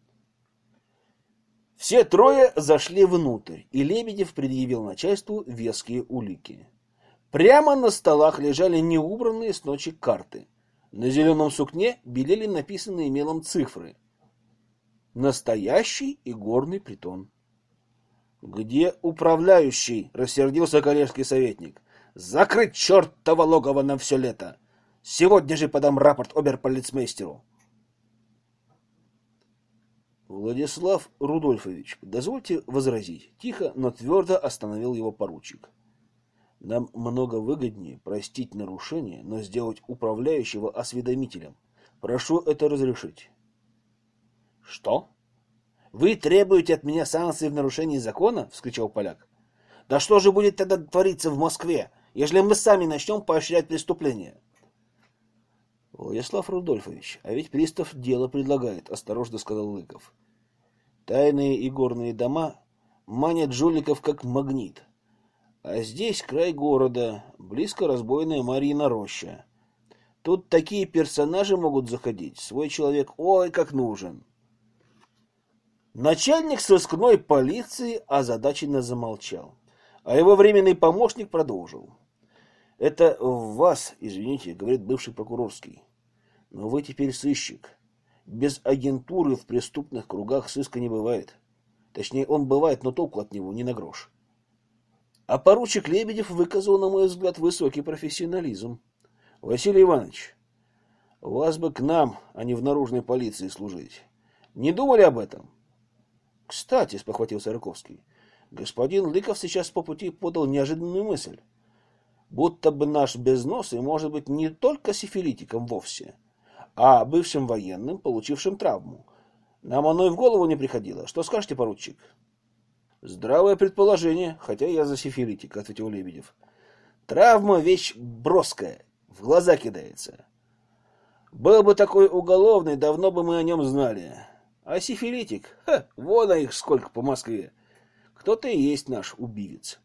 [SPEAKER 1] Все трое зашли внутрь, и Лебедев предъявил начальству веские улики. Прямо на столах лежали неубранные с ночи карты. На зеленом сукне белели написанные мелом цифры. Настоящий игорный притон. «Где управляющий?» — рассердился коллежский советник. «Закрыть чертово логово на все лето! Сегодня же подам рапорт оберполицмейстеру». «Владислав Рудольфович, дозвольте возразить», — тихо, но твердо остановил его поручик. «Нам много выгоднее простить нарушение, но сделать управляющего осведомителем. Прошу это разрешить». «Что? Вы требуете от меня санкций в нарушении закона?» — вскричал поляк. «Да что же будет тогда твориться в Москве, ежели мы сами начнем поощрять преступления?» «Владислав Рудольфович, а ведь пристав дело предлагает», — осторожно сказал Лыков. «Тайные игорные дома манят жуликов как магнит. А здесь край города, близко разбойная Марьина роща. Тут такие персонажи могут заходить, свой человек ой как нужен». Начальник сыскной полиции озадаченно замолчал, а его временный помощник продолжил. «Это в вас, извините, — говорит бывший прокурорский, — но вы теперь сыщик. Без агентуры в преступных кругах сыска не бывает. Точнее, он бывает, но толку от него не на грош. А поручик Лебедев выказал, на мой взгляд, высокий профессионализм. Василий Иванович, вас бы к нам, а не в наружной полиции служить. Не думали об этом? Кстати, спохватился Рыковский, господин Лыков сейчас по пути подал неожиданную мысль. Будто бы наш безносый может быть не только сифилитиком вовсе, а бывшим военным, получившим травму. Нам оно и в голову не приходило. Что скажете, поручик? Здравое предположение, хотя я за сифилитик, ответил Лебедев. Травма вещь броская, в глаза кидается. Был бы такой уголовный, давно бы мы о нем знали. А сифилитик, ха, вон их сколько по Москве. Кто-то и есть наш убивец.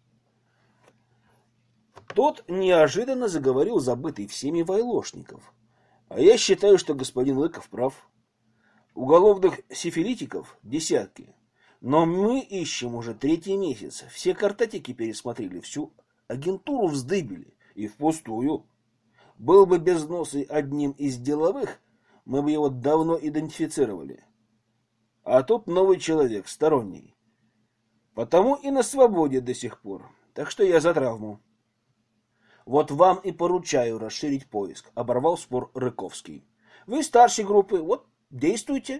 [SPEAKER 1] Тот неожиданно заговорил забытый всеми Войлошников. А я считаю, что господин Лыков прав. Уголовных сифилитиков десятки. Но мы ищем уже третий месяц. Все картотеки пересмотрели, всю агентуру вздыбили. И впустую. Был бы безносый одним из деловых, мы бы его давно идентифицировали. А тут новый человек, сторонний. Потому и на свободе до сих пор. Так что я за травму. Вот вам и поручаю расширить поиск, оборвал спор Рыковский. Вы старшей группы, вот действуйте.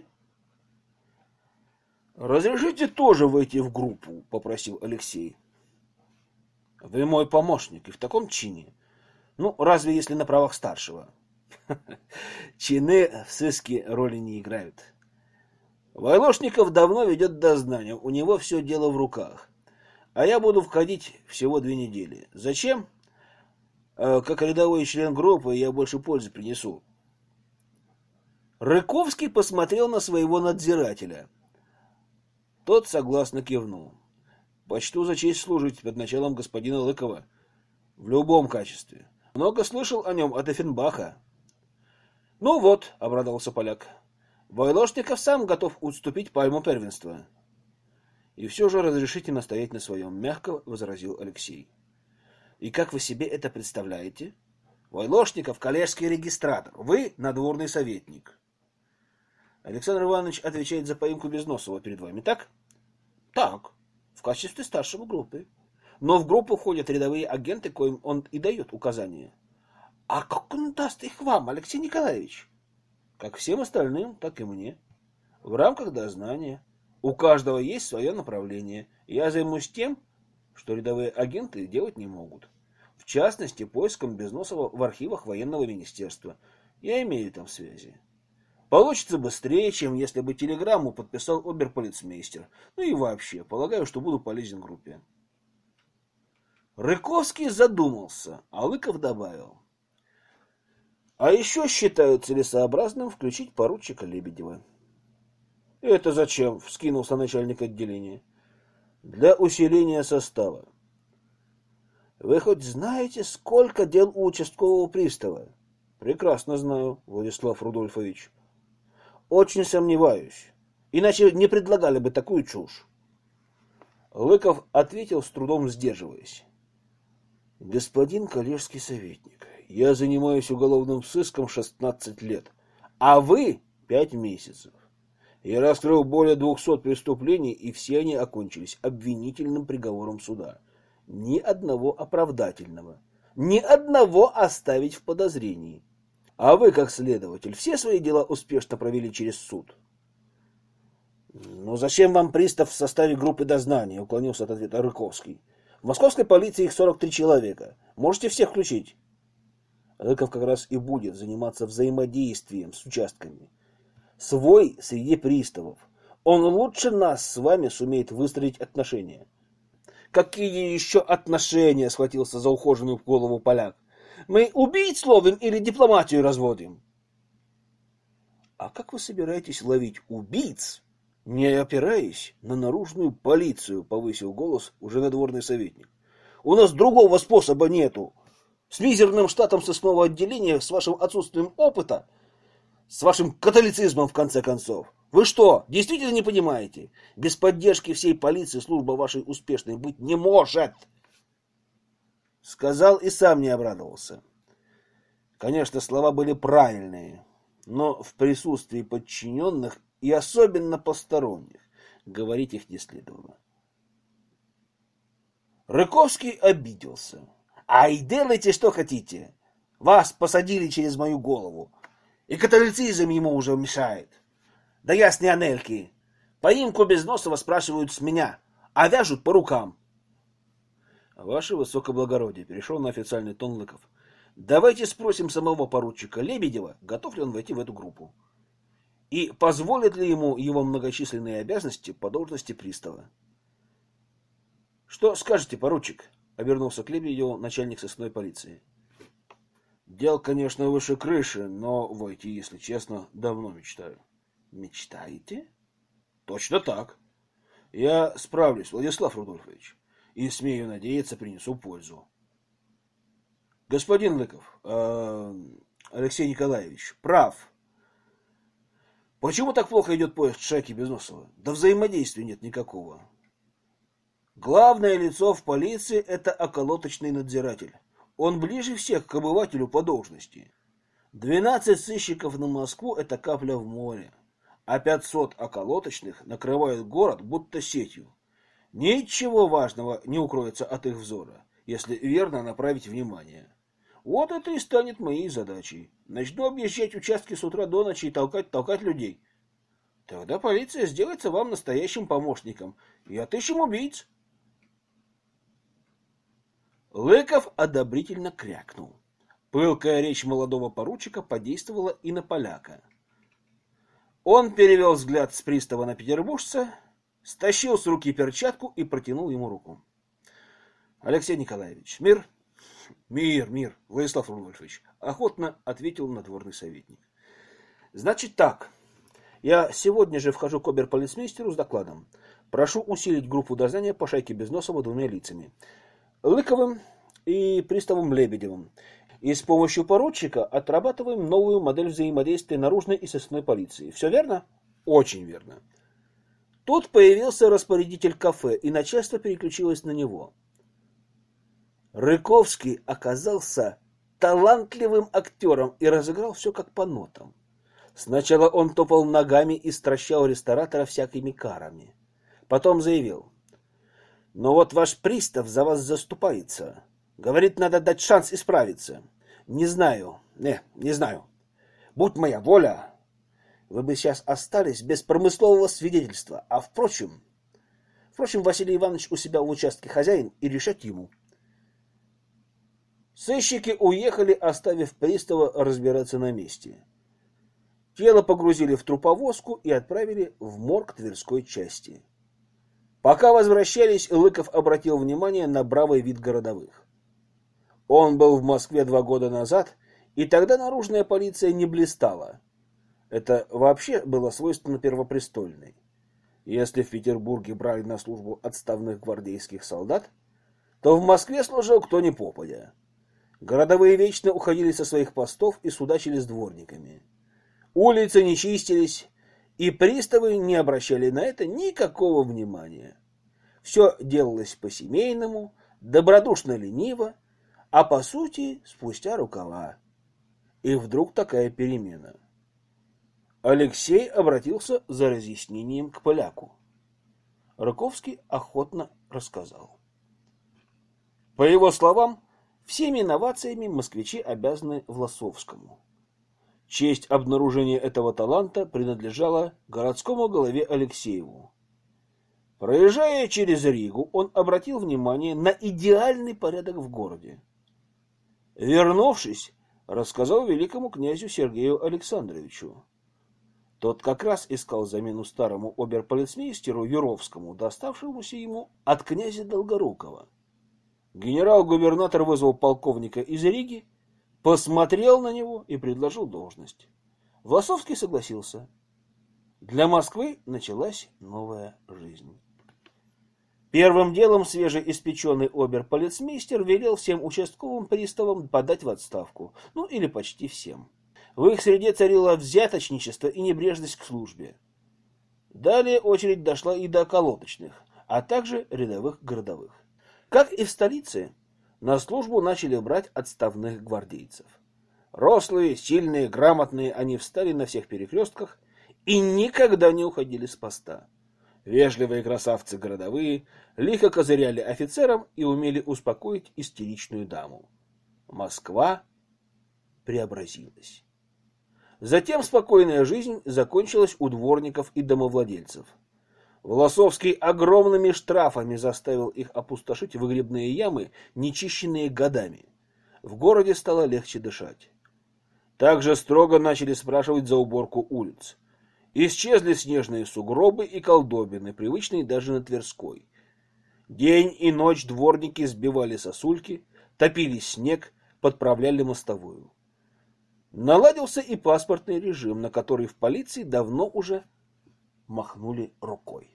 [SPEAKER 1] Разрешите тоже войти в группу, попросил Алексей. Вы мой помощник и в таком чине. Ну, разве если на правах старшего? Чины в сыске роли не играют. Войлошников давно ведет дознание, у него все дело в руках. А я буду входить всего две недели. Зачем? Как рядовой член группы я больше пользы принесу. Рыковский посмотрел на своего надзирателя. Тот согласно кивнул. Почту за честь служить под началом господина Лыкова. В любом качестве. Много слышал о нем от Эффенбаха. Ну вот, обрадовался поляк. Войлошников сам готов уступить пальму первенства. И все же разрешите настоять на своем, мягко возразил Алексей. И как вы себе это представляете? Войлошников коллежский регистратор, вы надворный советник. Александр Иванович отвечает за поимку Безносова перед вами, так? Так, в качестве старшего группы. Но в группу входят рядовые агенты, коим он и дает указания. А как он даст их вам, Алексей Николаевич? Как всем остальным, так и мне. В рамках дознания. У каждого есть свое направление. Я займусь тем, что рядовые агенты делать не могут. В частности, поиском Безносова в архивах военного министерства. Я имею там связи. Получится быстрее, чем если бы телеграмму подписал оберполицмейстер. Ну и вообще, полагаю, что буду полезен группе. Рыковский задумался, а Лыков добавил. А еще считаю целесообразным включить поручика Лебедева. Это зачем? Вскинулся начальник отделения. Для усиления состава. Вы хоть знаете, сколько дел у участкового пристава? Прекрасно знаю, Владислав Рудольфович. Очень сомневаюсь. Иначе не предлагали бы такую чушь. Лыков ответил, с трудом сдерживаясь. Господин коллежский советник, я занимаюсь уголовным сыском шестнадцать лет, а вы пять месяцев. Я раскрыл более двухсот преступлений, и все они окончились обвинительным приговором суда. Ни одного оправдательного, ни одного оставить в подозрении. А вы, как следователь, все свои дела успешно провели через суд. Но зачем вам пристав в составе группы дознания, уклонился от ответа Рыковский. В московской полиции их сорок три человека. Можете всех включить. Лыков как раз и будет заниматься взаимодействием с участками. Свой среди приставов. Он лучше нас с вами сумеет выстроить отношения. Какие еще отношения? Схватился за ухоженную голову поляк. Мы убийц ловим или дипломатию разводим? А как вы собираетесь ловить убийц, не опираясь на наружную полицию? Повысил голос уже надворный советник. У нас другого способа нету. С мизерным штатом сыскного отделения, с вашим отсутствием опыта, с вашим католицизмом, в конце концов. Вы что, действительно не понимаете? Без поддержки всей полиции служба вашей успешной быть не может. Сказал и сам не обрадовался. Конечно, слова были правильные. но в присутствии подчиненных и особенно посторонних говорить их не следовало. Рыковский обиделся. «Ай, делайте, что хотите. Вас посадили через мою голову, и католицизм ему уже мешает. Да я с Неонельки. Поимку Безносова спрашивают с меня, а вяжут по рукам». «Ваше высокоблагородие», — перешел на официальный тон Лыков, — «давайте спросим самого поручика Лебедева, готов ли он войти в эту группу, и позволят ли ему его многочисленные обязанности по должности пристава». «Что скажете, поручик?» — обернулся к Лебедеву начальник сыскной полиции. «Дел, конечно, выше крыши, но войти, если честно, давно мечтаю». «Мечтаете?» «Точно так. Я справлюсь, Владислав Рудольфович, и, смею надеяться, принесу пользу». «Господин Лыков, э, Алексей Николаевич, прав. Почему так плохо идет поиск шайки Безносова? Да взаимодействия нет никакого. Главное лицо в полиции – это околоточный надзиратель. Он ближе всех к обывателю по должности. Двенадцать сыщиков на Москву – это капля в море, а пятьсот околоточных накрывают город будто сетью. Ничего важного не укроется от их взора, если верно направить внимание. Вот это и станет моей задачей. Начну объезжать участки с утра до ночи и толкать, толкать людей. Тогда полиция сделается вам настоящим помощником и отыщем убийц». Лыков одобрительно крякнул. Пылкая речь молодого поручика подействовала и на поляка. Он перевел взгляд с пристава на петербуржца, стащил с руки перчатку и протянул ему руку. «Алексей Николаевич, мир?» «Мир, мир, Владислав Рудольфович», — охотно ответил надворный советник. «Значит так. Я сегодня же вхожу к оберполицмейстеру с докладом. Прошу усилить группу дознания по шайке Безносова двумя лицами. Лыковым и приставом Лебедевым. И с помощью поручика отрабатываем новую модель взаимодействия наружной и сыскной полиции. Все верно?» «Очень верно». Тут появился распорядитель кафе, и начальство переключилось на него. Рыковский оказался талантливым актером и разыграл все как по нотам. Сначала он топал ногами и стращал ресторатора всякими карами. Потом заявил: «Но вот ваш пристав за вас заступается. Говорит, надо дать шанс исправиться. Не знаю, не, не знаю. Будь моя воля, вы бы сейчас остались без промыслового свидетельства. А впрочем, впрочем, Василий Иванович у себя в участке хозяин, и решать ему». Сыщики уехали, оставив пристава разбираться на месте. Тело погрузили в труповозку и отправили в морг Тверской части. Пока возвращались, Лыков обратил внимание на бравый вид городовых. Он был в Москве два года назад, и тогда наружная полиция не блистала. Это вообще было свойственно Первопрестольной. Если в Петербурге брали на службу отставных гвардейских солдат, то в Москве служил кто ни попадя. Городовые вечно уходили со своих постов и судачили с дворниками. Улицы не чистились, и приставы не обращали на это никакого внимания. Все делалось по-семейному, добродушно-лениво, а по сути спустя рукава. И вдруг такая перемена. Алексей обратился за разъяснением к поляку. Рыковский охотно рассказал. По его словам, всеми инновациями москвичи обязаны Власовскому. Честь обнаружения этого таланта принадлежала городскому голове Алексееву. Проезжая через Ригу, он обратил внимание на идеальный порядок в городе. Вернувшись, рассказал великому князю Сергею Александровичу. Тот как раз искал замену старому оберполицмейстеру Юровскому, доставшемуся ему от князя Долгорукова. Генерал-губернатор вызвал полковника из Риги, посмотрел на него и предложил должность. Власовский согласился. Для Москвы началась новая жизнь. Первым делом свежеиспеченный оберполицмейстер велел всем участковым приставам подать в отставку, ну или почти всем. В их среде царило взяточничество и небрежность к службе. Далее очередь дошла и до околоточных, а также рядовых городовых. Как и в столице, на службу начали брать отставных гвардейцев. Рослые, сильные, грамотные, они встали на всех перекрестках и никогда не уходили с поста. Вежливые красавцы городовые лихо козыряли офицерам и умели успокоить истеричную даму. Москва преобразилась. Затем спокойная жизнь закончилась у дворников и домовладельцев. Волосовский огромными штрафами заставил их опустошить выгребные ямы, нечищенные годами. В городе стало легче дышать. Также строго начали спрашивать за уборку улиц. Исчезли снежные сугробы и колдобины, привычные даже на Тверской. День и ночь дворники сбивали сосульки, топили снег, подправляли мостовую. Наладился и паспортный режим, на который в полиции давно уже махнули рукой.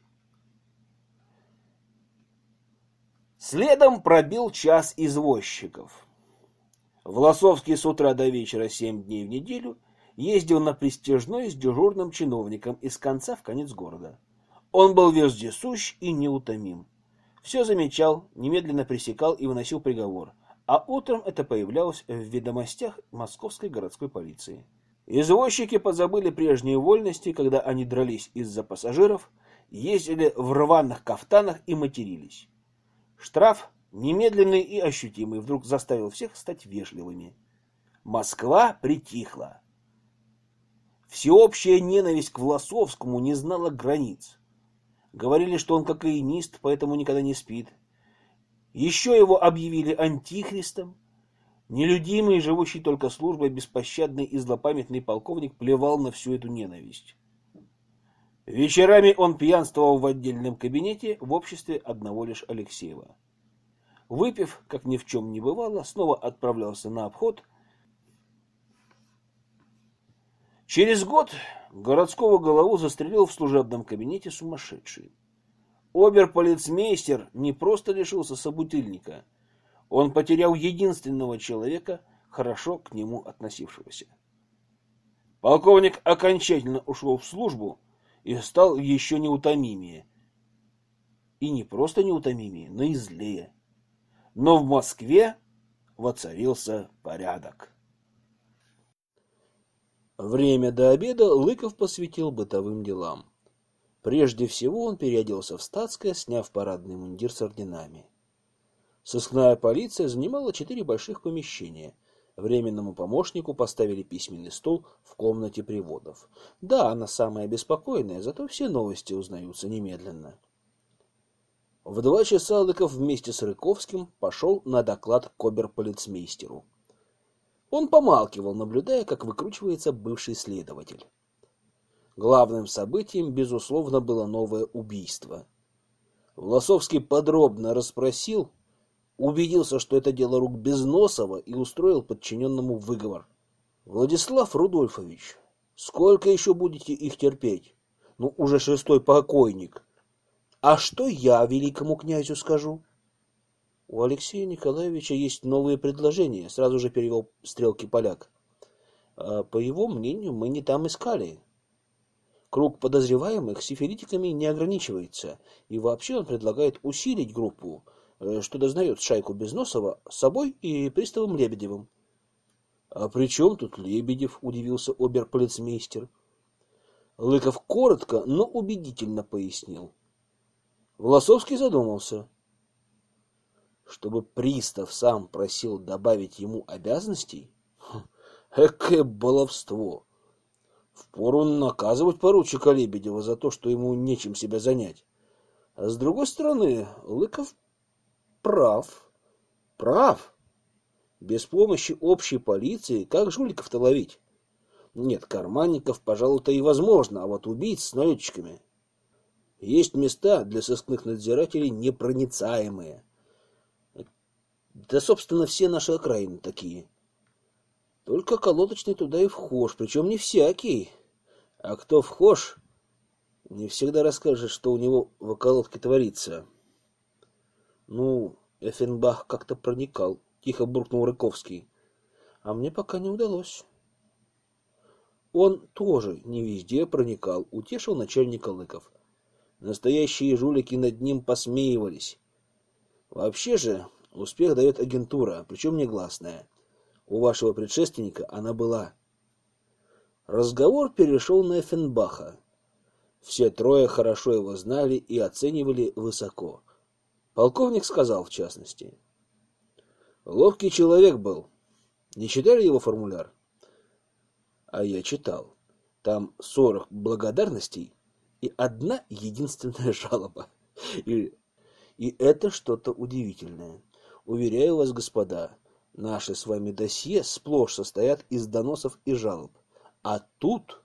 [SPEAKER 1] Следом пробил час извозчиков. Волосовский с утра до вечера семь дней в неделю ездил на пристяжной с дежурным чиновником из конца в конец города. Он был вездесущ и неутомим. Все замечал, немедленно пресекал и выносил приговор, а утром это появлялось в ведомостях московской городской полиции. Извозчики позабыли прежние вольности, когда они дрались из-за пассажиров, ездили в рваных кафтанах и матерились. Штраф, немедленный и ощутимый, вдруг заставил всех стать вежливыми. Москва притихла. Всеобщая ненависть к Власовскому не знала границ. Говорили, что он кокаинист, поэтому никогда не спит. Еще его объявили антихристом. Нелюдимый, живущий только службой, беспощадный и злопамятный полковник плевал на всю эту ненависть. Вечерами он пьянствовал в отдельном кабинете в обществе одного лишь Алексеева. Выпив, как ни в чем не бывало, снова отправлялся на обход. Через год городского голову застрелил в служебном кабинете сумасшедший. Оберполицмейстер не просто лишился собутыльника, он потерял единственного человека, хорошо к нему относившегося. Полковник окончательно ушел в службу и стал еще неутомимее. И не просто неутомимее, но и злее. Но в Москве воцарился порядок. Время до обеда Лыков посвятил бытовым делам. Прежде всего он переоделся в статское, сняв парадный мундир с орденами. Сыскная полиция занимала четыре больших помещения. Временному помощнику поставили письменный стол в комнате приводов. Да, она самая беспокойная, зато все новости узнаются немедленно. В два часа Лыков вместе с Рыковским пошел на доклад к оберполицмейстеру. Он помалкивал, наблюдая, как выкручивается бывший следователь. Главным событием, безусловно, было новое убийство. Власовский подробно расспросил, убедился, что это дело рук Безносова, и устроил подчиненному выговор. Владислав Рудольфович, сколько еще будете их терпеть? Ну, уже шестой покойник. А что я великому князю скажу? У Алексея Николаевича есть новые предложения, сразу же перевел стрелки поляк. А, по его мнению, мы не там искали. Круг подозреваемых сифилитиками не ограничивается, и вообще он предлагает усилить группу, что дознает шайку Безносова с собой и приставом Лебедевым. — А при чем тут Лебедев? — удивился оберполицмейстер. Лыков коротко, но убедительно пояснил. Власовский задумался. Чтобы пристав сам просил добавить ему обязанностей? Экое баловство! Впору наказывать поручика Лебедева за то, что ему нечем себя занять. А с другой стороны, Лыков прав. Прав. Без помощи общей полиции как жуликов-то ловить? Нет, карманников, пожалуй-то и возможно, а вот убийц с налетчиками. Есть места для сыскных надзирателей непроницаемые. Да, собственно, все наши окраины такие. Только колодочный туда и вхож, причем не всякий. А кто вхож, не всегда расскажет, что у него в околотке творится. Ну, Эффенбах как-то проникал, тихо буркнул Рыковский. А мне пока не удалось. Он тоже не везде проникал, утешил начальника Лыков. Настоящие жулики над ним посмеивались. Вообще же успех дает агентура, причем негласная. У вашего предшественника она была. Разговор перешел на Эффенбаха. Все трое хорошо его знали и оценивали высоко. Полковник сказал, в частности: ловкий человек был. Не читали его формуляр? А я читал. Там сорок благодарностей и одна единственная жалоба. И, и это что-то удивительное. Уверяю вас, господа, наши с вами досье сплошь состоят из доносов и жалоб. А тут...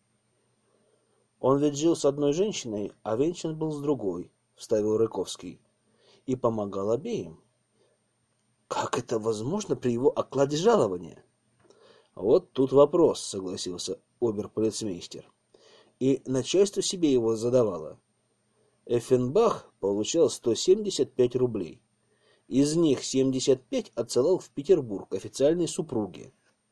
[SPEAKER 1] Он ведь жил с одной женщиной, а венчан был с другой, вставил Рыковский, и помогал обеим. Как это возможно при его окладе жалования? Вот тут вопрос, согласился оберполицмейстер. И начальство себе его задавало. Эффенбах получал сто семьдесят пять рублей. Из них семьдесят пять отсылал в Петербург официальной супруге.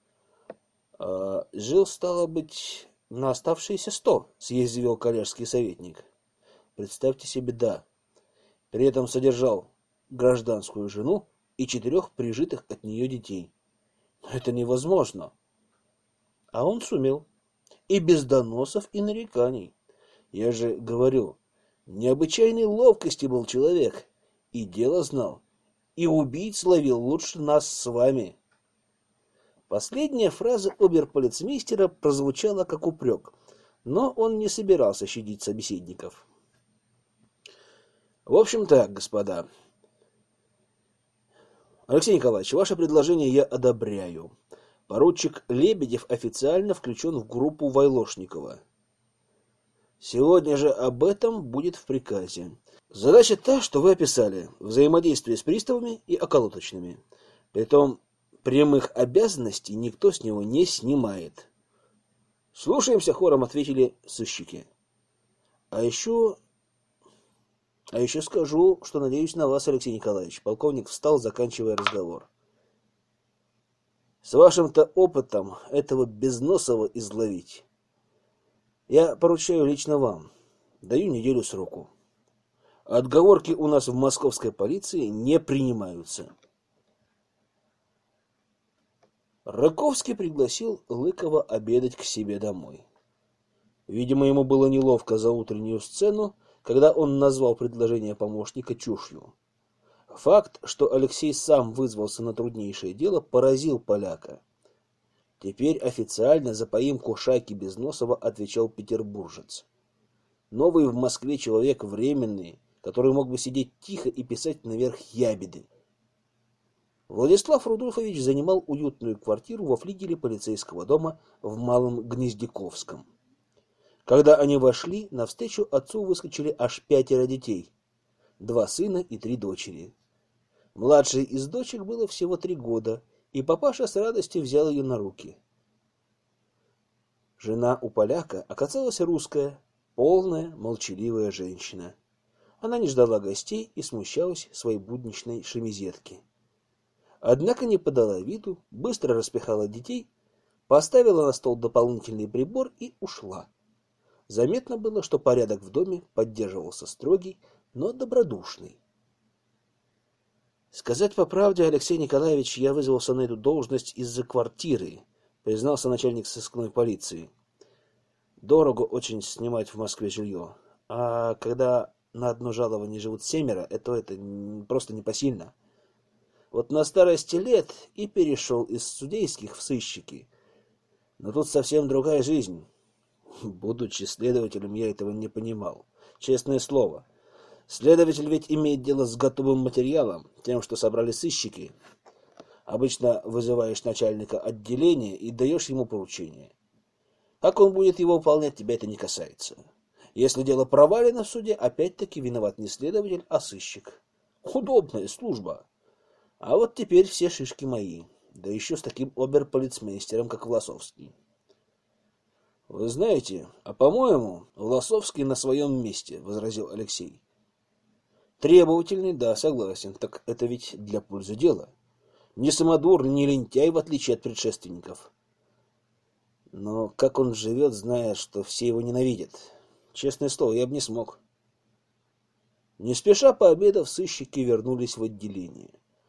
[SPEAKER 1] А жил, стало быть, на оставшиеся сто, съязвил коллежский советник. Представьте себе, да. При этом содержал гражданскую жену и четырех прижитых от нее детей. Это невозможно. А он сумел. И без доносов и нареканий. Я же говорю, необычайной ловкости был человек. И дело знал. И убийц ловил лучше нас с вами. Последняя фраза оберполицмейстера прозвучала как упрек, но он не собирался щадить собеседников. В общем так, господа. Алексей Николаевич, ваше предложение я одобряю. Поручик Лебедев официально включен в группу Войлошникова. Сегодня же об этом будет в приказе. Задача та, что вы описали: взаимодействие с приставами и околоточными. Притом прямых обязанностей никто с него не снимает. Слушаемся, хором ответили сыщики. А еще... А еще скажу, что надеюсь на вас, Алексей Николаевич. Полковник встал, заканчивая разговор. С вашим-то опытом этого Безносова изловить я поручаю лично вам. Даю неделю сроку. Отговорки у нас в московской полиции не принимаются. Рыковский пригласил Лыкова обедать к себе домой. Видимо, ему было неловко за утреннюю сцену, когда он назвал предложение помощника чушью. Факт, что Алексей сам вызвался на труднейшее дело, поразил поляка. Теперь официально за поимку шайки Безносова отвечал петербуржец. Новый в Москве человек временный, который мог бы сидеть тихо и писать наверх ябеды. Владислав Рудольфович занимал уютную квартиру во флигеле полицейского дома в Малом Гнездяковском. Когда они вошли, навстречу отцу выскочили аж пятеро детей. Два сына и три дочери. Младшей из дочек было всего три года, и папаша с радостью взял ее на руки. Жена у поляка оказалась русская, полная, молчаливая женщина. Она не ждала гостей и смущалась своей будничной шемизетки. Однако не подала виду, быстро распихала детей, поставила на стол дополнительный прибор и ушла. Заметно было, что порядок в доме поддерживался строгий, но добродушный. Сказать по правде, Алексей Николаевич, я вызвался на эту должность из-за квартиры, признался начальник сыскной полиции. Дорого очень снимать в Москве жилье, а когда на одно жалование живут семеро, это, это просто непосильно. Вот на старости лет и перешел из судейских в сыщики. Но тут совсем другая жизнь. Будучи следователем, я этого не понимал. Честное слово. Следователь ведь имеет дело с готовым материалом, тем, что собрали сыщики. Обычно вызываешь начальника отделения и даешь ему поручение. Как он будет его выполнять, тебя это не касается. Если дело провалено в суде, опять-таки виноват не следователь, а сыщик. Удобная служба. А вот теперь все шишки мои, да еще с таким оберполицмейстером, как Власовский. Вы знаете, а по-моему, Власовский на своем месте, возразил Алексей. Требовательный, да, согласен, так это ведь для пользы дела. Не самодур, не лентяй, в отличие от предшественников. Но как он живет, зная, что все его ненавидят? Честное слово, я бы не смог. Не спеша пообедав, сыщики вернулись в отделение.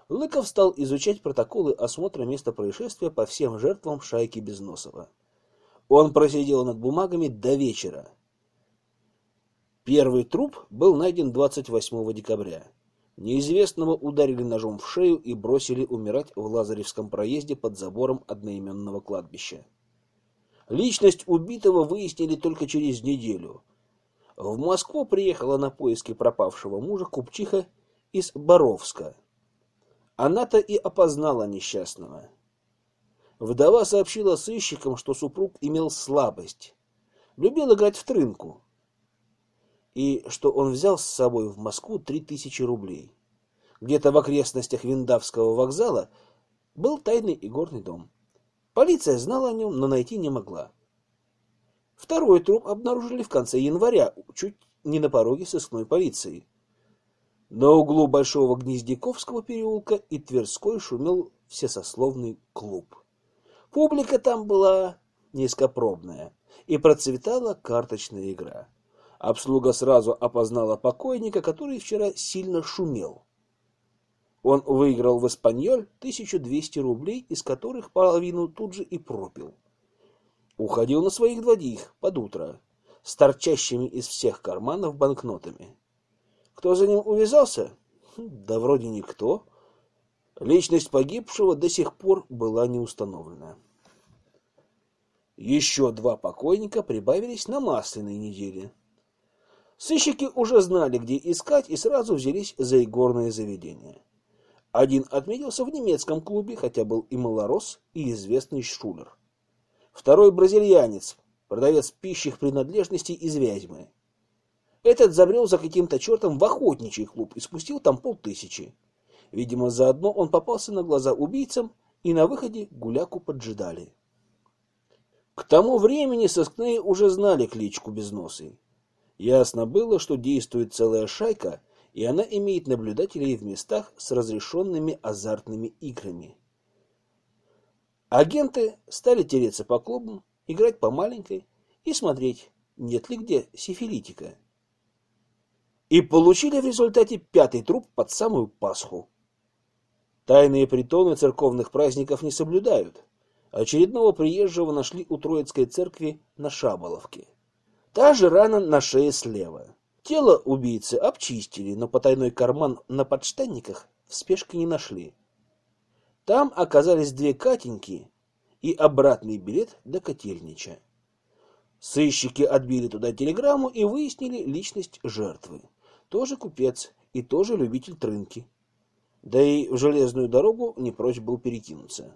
[SPEAKER 1] Лыков стал изучать протоколы осмотра места происшествия по всем жертвам шайки Безносова. Он просидел над бумагами до вечера. Первый труп был найден двадцать восьмого декабря. Неизвестного ударили ножом в шею и бросили умирать в Лазаревском проезде под забором одноименного кладбища. Личность убитого выяснили только через неделю. В Москву приехала на поиски пропавшего мужа купчиха из Боровска. Она-то и опознала несчастного. Вдова сообщила сыщикам, что супруг имел слабость, любил играть в трынку, и что он взял с собой в Москву три тысячи рублей. Где-то в окрестностях Виндавского вокзала был тайный игорный дом. Полиция знала о нем, но найти не могла. Второй труп обнаружили в конце января, чуть не на пороге сыскной полиции. На углу Большого Гнездяковского переулка и Тверской шумел всесословный клуб. Публика там была низкопробная, и процветала карточная игра. Обслуга сразу опознала покойника, который вчера сильно шумел. Он выиграл в «Эспаньоль» тысячу двести рублей, из которых половину тут же и пропил. Уходил на своих двоих под утро, с торчащими из всех карманов банкнотами. Кто за ним увязался? Да вроде никто. Личность погибшего до сих пор была не установлена. Еще два покойника прибавились на Масляной неделе. Сыщики уже знали, где искать, и сразу взялись за игорное заведение. Один отметился в немецком клубе, хотя был и малорос, и известный шулер. Второй бразильянец, продавец пищих принадлежностей из Вязьмы. Этот забрел за каким-то чертом в охотничий клуб и спустил там полтысячи. Видимо, заодно он попался на глаза убийцам, и на выходе гуляку поджидали. К тому времени сыскные уже знали кличку Безносый. Ясно было, что действует целая шайка, и она имеет наблюдателей в местах с разрешенными азартными играми. Агенты стали тереться по клубам, играть по маленькой и смотреть, нет ли где сифилитика. И получили в результате пятый труп под самую Пасху. Тайные притоны церковных праздников не соблюдают. Очередного приезжего нашли у Троицкой церкви на Шаболовке. Та же рана на шее слева. Тело убийцы обчистили, но потайной карман на подштанниках в спешке не нашли. Там оказались две Катеньки и обратный билет до Котельнича. Сыщики отбили туда телеграмму и выяснили личность жертвы. Тоже купец и тоже любитель трынки. Да и в железную дорогу не прочь был перекинуться.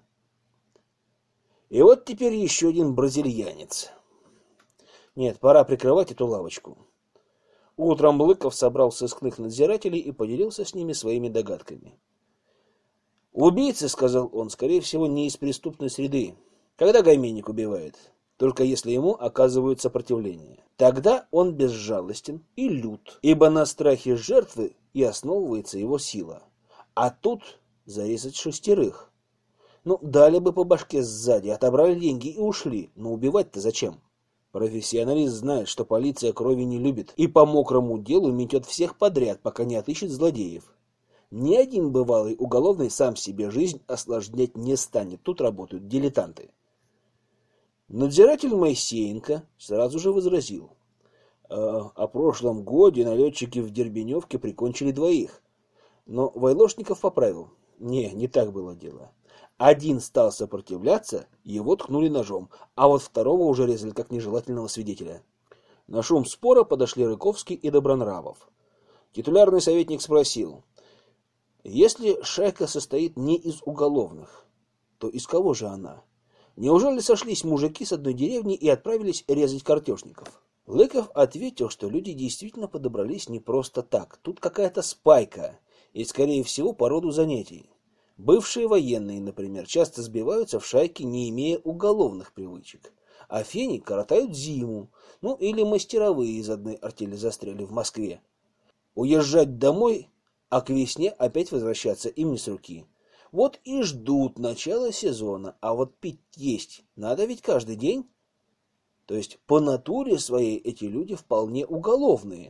[SPEAKER 1] И вот теперь еще один бразильянец. Нет, пора прикрывать эту лавочку. Утром Лыков собрал сыскных надзирателей и поделился с ними своими догадками. «Убийца, — сказал он, — скорее всего, не из преступной среды. Когда гайменник убивает? Только если ему оказывают сопротивление. Тогда он безжалостен и лют, ибо на страхе жертвы и основывается его сила. А тут зарезать шестерых. Ну, дали бы по башке сзади, отобрали деньги и ушли. Но убивать-то зачем? Профессионалист знает, что полиция крови не любит и по мокрому делу метет всех подряд, пока не отыщет злодеев. Ни один бывалый уголовный сам себе жизнь осложнять не станет. Тут работают дилетанты. Надзиратель Моисеенко сразу же возразил. О, о прошлом годе налетчики в Дербеневке прикончили двоих. Но Войлошников поправил. Не, не так было дело. Один стал сопротивляться, его ткнули ножом, а вот второго уже резали как нежелательного свидетеля. На шум спора подошли Рыковский и Добронравов. Титулярный советник спросил, если шайка состоит не из уголовных, то из кого же она? Неужели сошлись мужики с одной деревни и отправились резать картежников? Лыков ответил, что люди действительно подобрались не просто так. Тут какая-то спайка, и, скорее всего, по роду занятий. Бывшие военные, например, часто сбиваются в шайки, не имея уголовных привычек. А фени коротают зиму, ну или мастеровые из одной артели застряли в Москве. Уезжать домой, а к весне опять возвращаться им не с руки. Вот и ждут начала сезона, а вот пить есть надо ведь каждый день. То есть по натуре своей эти люди вполне уголовные,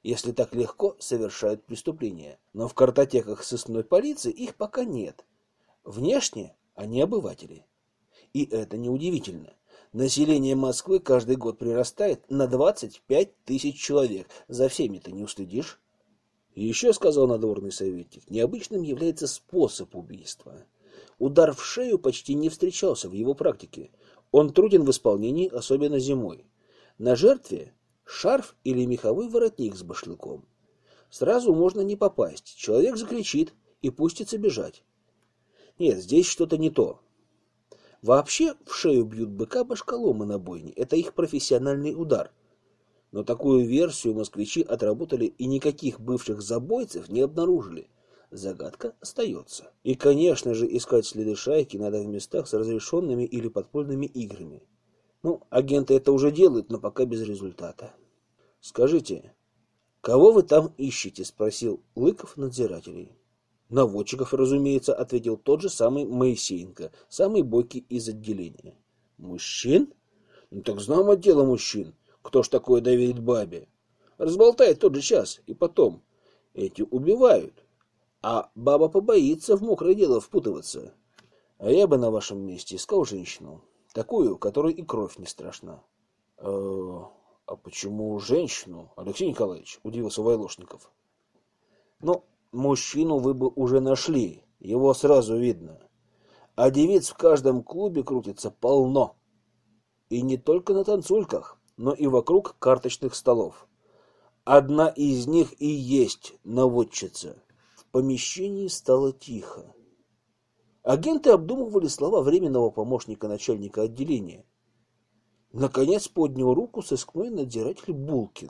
[SPEAKER 1] если так легко совершают преступления. Но в картотеках сыскной полиции их пока нет. Внешне они обыватели. И это неудивительно. Население Москвы каждый год прирастает на двадцать пять тысяч человек. За всеми-то не уследишь. И еще, сказал надворный советник, необычным является способ убийства. Удар в шею почти не встречался в его практике. Он труден в исполнении, особенно зимой. На жертве шарф или меховой воротник с башлыком. Сразу можно не попасть. Человек закричит и пустится бежать. Нет, здесь что-то не то. Вообще в шею бьют быка башколомы на бойне. Это их профессиональный удар. Но такую версию москвичи отработали и никаких бывших забойцев не обнаружили. Загадка остается. И, конечно же, искать следы шайки надо в местах с разрешенными или подпольными играми. Ну, агенты это уже делают, но пока без результата. «Скажите, кого вы там ищете?» — спросил Лыков надзирателей. «Наводчиков, разумеется», — ответил тот же самый Моисеенко, самый бойкий из отделения. «Мужчин? Ну так знаем отдела мужчин. Кто ж такое доверит бабе? Разболтает тот же час, и потом. Эти убивают. А баба побоится в мокрое дело впутываться. А я бы на вашем месте искал женщину. Такую, которой и кровь не страшна». «Э, а почему женщину, Алексей Николаевич?» — удивился Войлошников. «Ну, мужчину вы бы уже нашли. Его сразу видно. А девиц в каждом клубе крутится полно. И не только на танцульках, но и вокруг карточных столов. Одна из них и есть наводчица». В помещении стало тихо. Агенты обдумывали слова временного помощника начальника отделения. Наконец поднял руку сыскной надзиратель Булкин.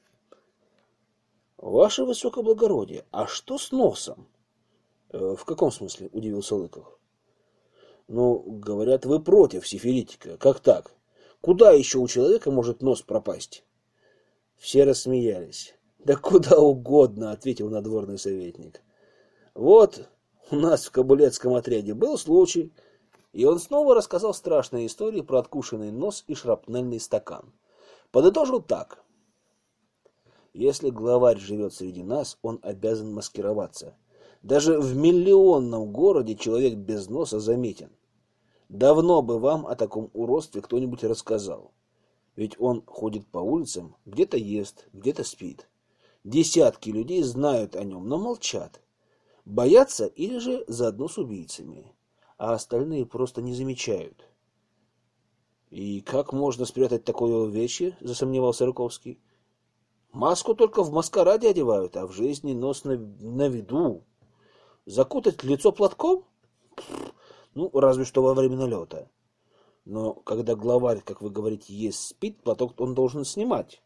[SPEAKER 1] «Ваше высокоблагородие, а что с носом?» э, «В каком смысле?» — удивился Лыков. «Ну, говорят, вы против сифилитика. Как так? Куда еще у человека может нос пропасть?» Все рассмеялись. «Да куда угодно», — ответил надворный советник. «Вот у нас в Кабулецком отряде был случай». И он снова рассказал страшные истории про откушенный нос и шрапнельный стакан. Подытожил так. Если главарь живет среди нас, он обязан маскироваться. Даже в миллионном городе человек без носа заметен. Давно бы вам о таком уродстве кто-нибудь рассказал. Ведь он ходит по улицам, где-то ест, где-то спит. Десятки людей знают о нем, но молчат. Боятся или же заодно с убийцами. А остальные просто не замечают. «И как можно спрятать такое увечье?» — засомневался Рыковский. «Маску только в маскараде одевают, а в жизни нос на, на виду. Закутать лицо платком? Ну, разве что во время налета. Но когда главарь, как вы говорите, ест, спит, платок он должен снимать».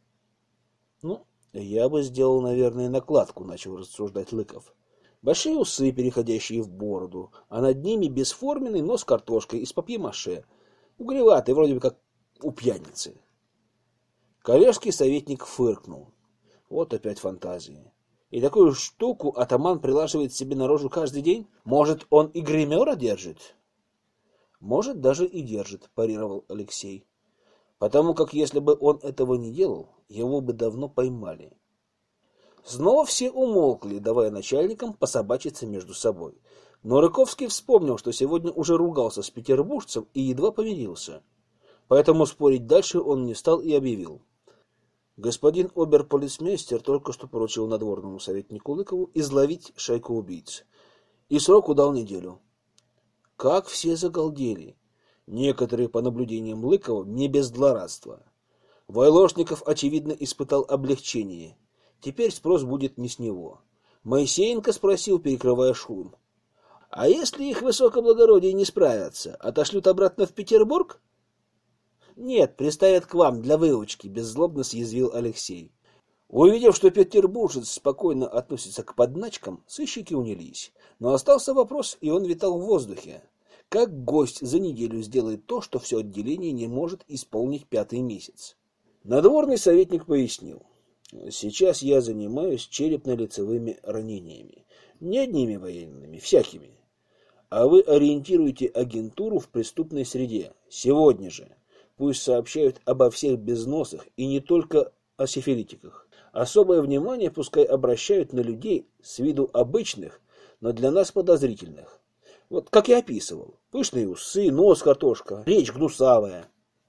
[SPEAKER 1] «Ну, я бы сделал, наверное, накладку», — начал рассуждать Лыков. «Большие усы, переходящие в бороду, а над ними бесформенный нос картошкой из папье-маше. Углеватый, вроде бы как у пьяницы». Коллежский советник фыркнул. Вот опять фантазии. И такую штуку атаман прилаживает себе на рожу каждый день? Может, он и гримера держит? Может, даже и держит, парировал Алексей. Потому как если бы он этого не делал, его бы давно поймали. Снова все умолкли, давая начальникам пособачиться между собой. Но Рыковский вспомнил, что сегодня уже ругался с петербуржцем и едва помирился. Поэтому спорить дальше он не стал и объявил. Господин оберполицмейстер только что поручил надворному советнику Лыкову изловить шайку убийц. И сроку дал неделю. Как все загалдели. Некоторые, по наблюдениям Лыкова, не без злорадства. Войлошников, очевидно, испытал облегчение. Теперь спрос будет не с него. Моисеенко спросил, перекрывая шум. «А если их высокоблагородие не справятся, отошлют обратно в Петербург?» «Нет, приставят к вам для выучки», — беззлобно съязвил Алексей. Увидев, что петербуржец спокойно относится к подначкам, сыщики унялись. Но остался вопрос, и он витал в воздухе. Как гость за неделю сделает то, что все отделение не может исполнить пятый месяц? Надворный советник пояснил. Сейчас я занимаюсь черепно-лицевыми ранениями. Не одними военными, всякими. А вы ориентируете агентуру в преступной среде. Сегодня же. Пусть сообщают обо всех безносах и не только о сифилитиках. Особое внимание пускай обращают на людей с виду обычных, но для нас подозрительных. Вот как я описывал. Пышные усы, нос картошка, речь гнусавая.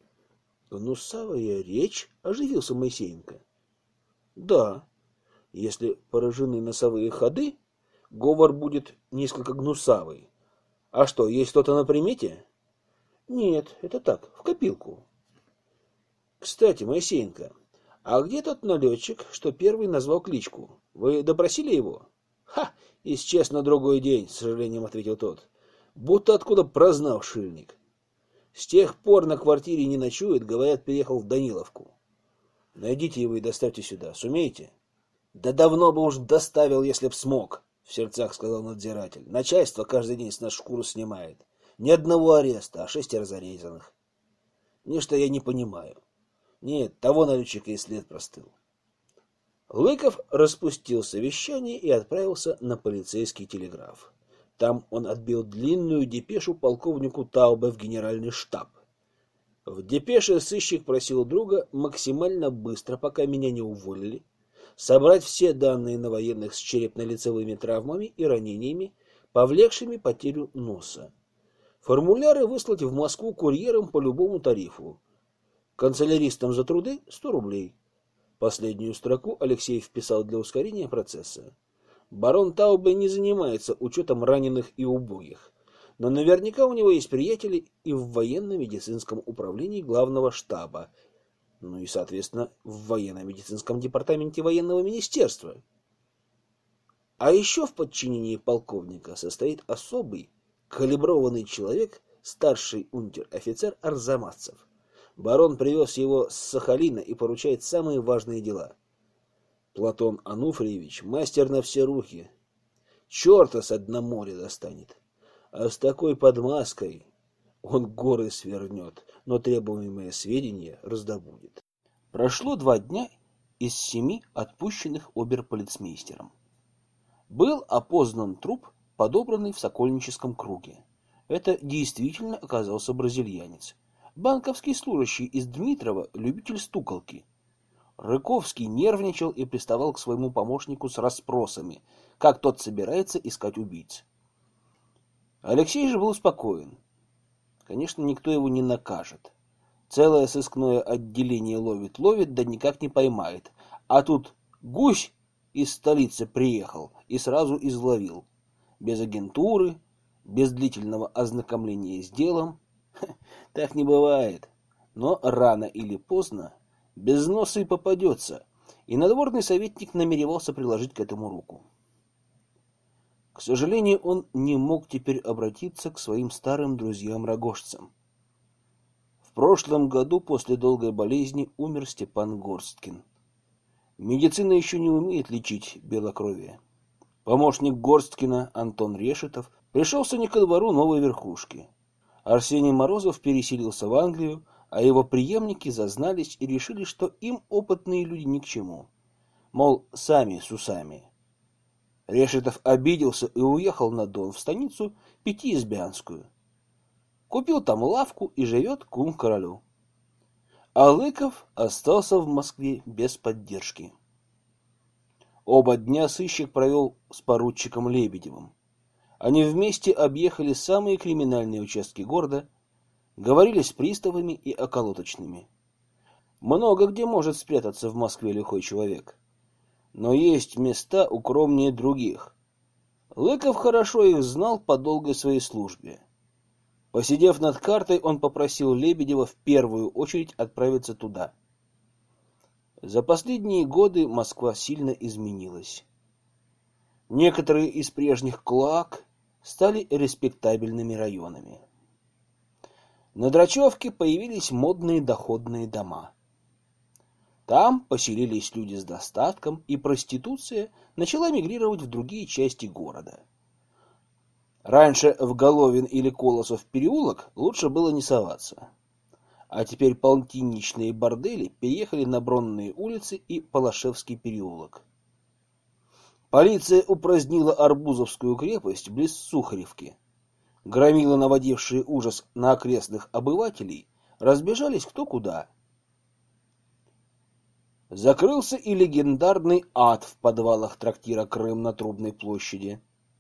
[SPEAKER 1] Гнусавая речь? Оживился Моисеенко. Да, если поражены носовые ходы, говор будет несколько гнусавый. А что, есть кто-то на примете? Нет, это так, в копилку. Кстати, Моисеенко, а где тот налетчик, что первый назвал кличку? Вы допросили его? Ха, исчез на другой день, с сожалением ответил тот. Будто откуда прознал шильник. С тех пор на квартире не ночует, говорят, переехал в Даниловку. Найдите его и доставьте сюда. Сумеете? Да давно бы уж доставил, если б смог, в сердцах сказал надзиратель. Начальство каждый день с нас шкуру снимает. Ни одного ареста, а шестеро зарезанных. Ничто я не понимаю. Нет, того налетчика и след простыл. Лыков распустил совещание и отправился на полицейский телеграф. Там он отбил длинную депешу полковнику Таубе в генеральный штаб. В депеше сыщик просил друга максимально быстро, пока меня не уволили, собрать все данные на военных с черепно-лицевыми травмами и ранениями, повлекшими потерю носа. Формуляры выслать в Москву курьером по любому тарифу. Канцеляристам за труды сто рублей. Последнюю строку Алексей вписал для ускорения процесса. Барон Таубе не занимается учетом раненых и убогих, но наверняка у него есть приятели и в военно-медицинском управлении главного штаба, ну и, соответственно, в военно-медицинском департаменте военного министерства. А еще в подчинении полковника состоит особый, калиброванный человек, старший унтер-офицер Арзамасцев. Барон привез его с Сахалина и поручает самые важные дела. Платон Ануфриевич мастер на все руки. Черта с дна моря достанет. А с такой подмазкой он горы свернет, но требуемые сведения раздобудет. Прошло два дня из семи отпущенных оберполицмейстером. Был опознан труп, подобранный в Сокольническом круге. Это действительно оказался бразильянец. Банковский служащий из Дмитрова, любитель стуколки. Рыковский нервничал и приставал к своему помощнику с расспросами, как тот собирается искать убийц. Алексей же был спокоен. Конечно, никто его не накажет. Целое сыскное отделение ловит-ловит, да никак не поймает. А тут гусь из столицы приехал и сразу изловил. Без агентуры, без длительного ознакомления с делом. Так не бывает. Но рано или поздно без носа и попадется, и надворный советник намеревался приложить к этому руку. К сожалению, он не мог теперь обратиться к своим старым друзьям-рогожцам. В прошлом году после долгой болезни умер Степан Горсткин. Медицина еще не умеет лечить белокровие. Помощник Горсткина Антон Решетов пришелся не ко двору новой верхушки. Арсений Морозов переселился в Англию, а его преемники зазнались и решили, что им опытные люди ни к чему. Мол, сами с усами. Решетов обиделся и уехал на Дон в станицу Пятиизбянскую. Купил там лавку и живет кум королю. А Лыков остался в Москве без поддержки. Оба дня сыщик провел с поручиком Лебедевым. Они вместе объехали самые криминальные участки города, говорили с приставами и околоточными. Много где может спрятаться в Москве лихой человек. Но есть места укромнее других. Лыков хорошо их знал по долгой своей службе. Посидев над картой, он попросил Лебедева в первую очередь отправиться туда. За последние годы Москва сильно изменилась. Некоторые из прежних клоак стали респектабельными районами. На Драчевке появились модные доходные дома. Там поселились люди с достатком, и проституция начала мигрировать в другие части города. Раньше в Головин или Колосов переулок лучше было не соваться. А теперь полтинничные бордели переехали на Бронные улицы и Палашевский переулок. Полиция упразднила Арбузовскую крепость близ Сухаревки. Громилы, наводившие ужас на окрестных обывателей, разбежались кто куда. Закрылся и легендарный ад в подвалах трактира «Крым» на Трубной площади.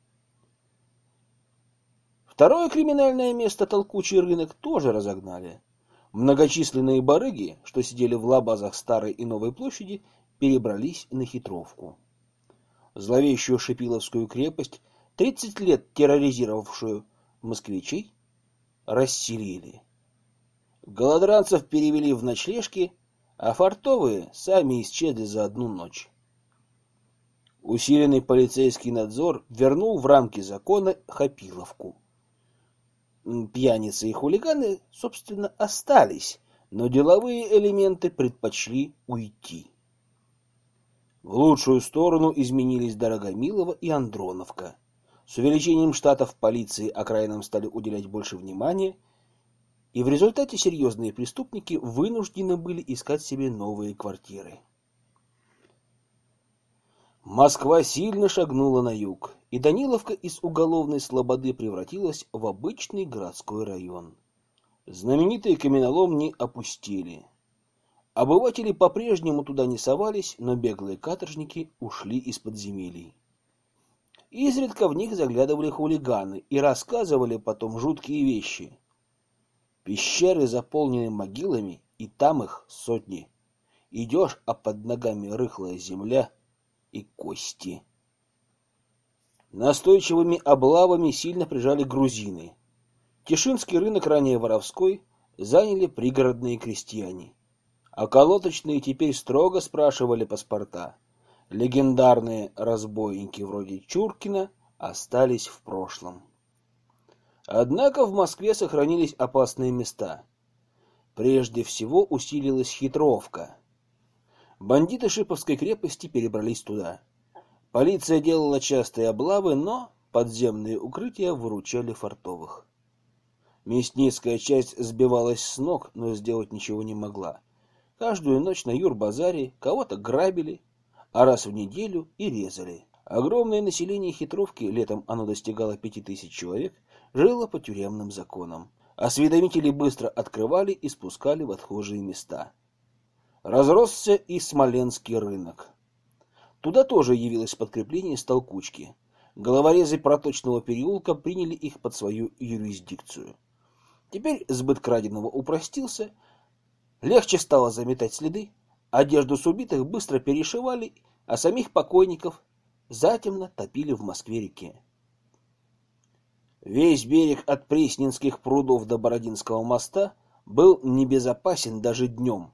[SPEAKER 1] Второе криминальное место, толкучий рынок, тоже разогнали. Многочисленные барыги, что сидели в лабазах Старой и Новой площади, перебрались на Хитровку. Зловещую Шипиловскую крепость, тридцать лет терроризировавшую москвичей, расселили. Голодранцев перевели в ночлежки, а фартовые сами исчезли за одну ночь. Усиленный полицейский надзор вернул в рамки закона Хапиловку. Пьяницы и хулиганы, собственно, остались, но деловые элементы предпочли уйти. В лучшую сторону изменились Дорогомилово и Андроновка. С увеличением штатов полиции окраинам стали уделять больше внимания, и в результате серьезные преступники вынуждены были искать себе новые квартиры. Москва сильно шагнула на юг, и Даниловка из уголовной слободы превратилась в обычный городской район. Знаменитые каменоломни опустели. Обыватели по-прежнему туда не совались, но беглые каторжники ушли из подземелий. Изредка в них заглядывали хулиганы и рассказывали потом жуткие вещи. Пещеры заполнены могилами, и там их сотни. Идешь, а под ногами рыхлая земля и кости. Настойчивыми облавами сильно прижали грузины. Тишинский рынок, ранее воровской, заняли пригородные крестьяне. А колоточные теперь строго спрашивали паспорта. Легендарные разбойники вроде Чуркина остались в прошлом. Однако в Москве сохранились опасные места. Прежде всего усилилась хитровка. Бандиты Шиповской крепости перебрались туда. Полиция делала частые облавы, но подземные укрытия выручали фартовых. Мясницкая часть сбивалась с ног, но сделать ничего не могла. Каждую ночь на Юрбазаре кого-то грабили, а раз в неделю и резали. Огромное население Хитровки, летом оно достигало пяти тысяч человек, жило по тюремным законам. Осведомители быстро открывали и спускали в отхожие места. Разросся и Смоленский рынок. Туда тоже явилось подкрепление с толкучки. Головорезы Проточного переулка приняли их под свою юрисдикцию. Теперь сбыт краденого упростился, легче стало заметать следы, одежду с убитых быстро перешивали, а самих покойников затемно топили в Москве-реке. Весь берег от Пресненских прудов до Бородинского моста был небезопасен даже днем.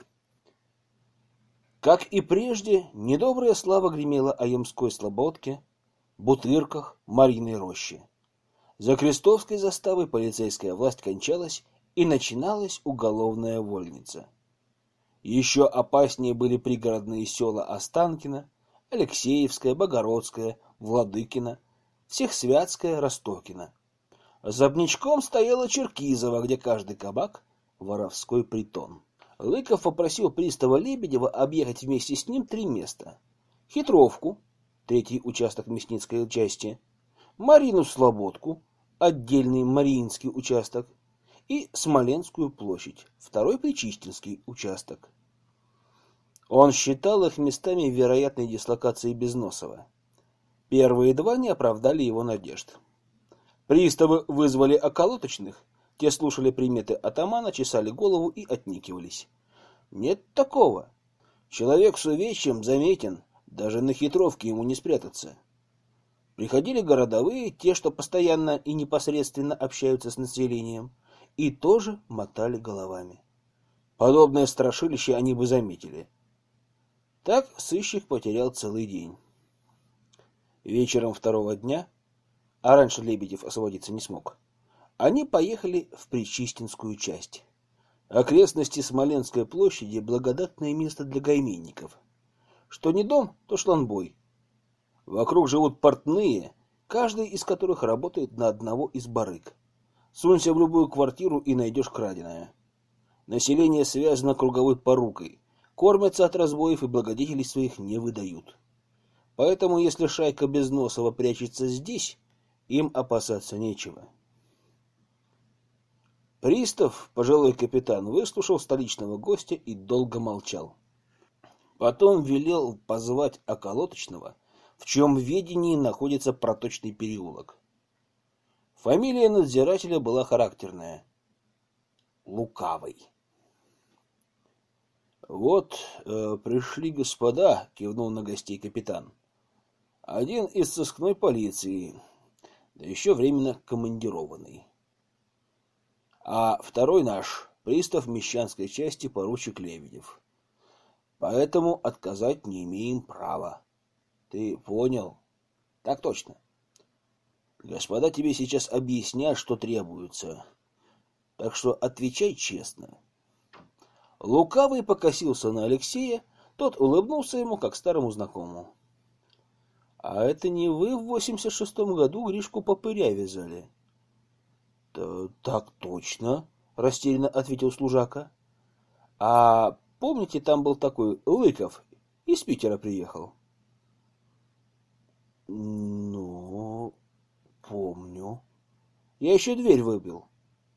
[SPEAKER 1] Как и прежде, недобрая слава гремела о Ямской слободке, Бутырках, Марьиной роще. За крестовской заставой полицейская власть кончалась, и начиналась уголовная вольница. Еще опаснее были пригородные села Останкино, Алексеевское, Богородское, Владыкино, Всехсвятское, Ростокино. Особнячком стояла Черкизово, где каждый кабак — воровской притон. Лыков попросил пристава Лебедева объехать вместе с ним три места. Хитровку, третий участок Мясницкой части, Марину Слободку, отдельный Мариинский участок, и Смоленскую площадь, второй Причистинский участок. Он считал их местами вероятной дислокации Безносова. Первые два не оправдали его надежд. Приставы вызвали околоточных, те слушали приметы атамана, чесали голову и отникивались. Нет такого. Человек с увечьем заметен, даже на Хитровке ему не спрятаться. Приходили городовые, те, что постоянно и непосредственно общаются с населением, и тоже мотали головами. Подобное страшилище они бы заметили. Так сыщик потерял целый день. Вечером второго дня, а раньше Лебедев освободиться не смог, они поехали в Причистинскую часть. Окрестности Смоленской площади — благодатное место для гайменников. Что не дом, то шланбой. Вокруг живут портные, каждый из которых работает на одного из барыг. Сунься в любую квартиру и найдешь краденое. Население связано круговой порукой. Кормятся от разбоев и благодетелей своих не выдают. Поэтому, если шайка Безносова прячется здесь, им опасаться нечего. Пристав, пожилой капитан, выслушал столичного гостя и долго молчал. Потом велел позвать околоточного, в чьем ведении находится проточный переулок. Фамилия надзирателя была характерная — Лукавый. «Вот э, пришли господа», — кивнул на гостей капитан. «Один из сыскной полиции, да еще временно командированный. А второй наш, пристав Мещанской части поручик Лебедев. Поэтому отказать не имеем права. Ты понял?» «Так точно. Господа тебе сейчас объяснят, что требуется. Так что отвечай честно». Лукавый покосился на Алексея, тот улыбнулся ему, как старому знакомому. — А это не вы в восемьдесят шестом году Гришку Попыря вязали? — Так точно, — растерянно ответил служака. — А помните, там был такой Лыков, из Питера приехал? — Ну, помню. Я еще дверь выбил.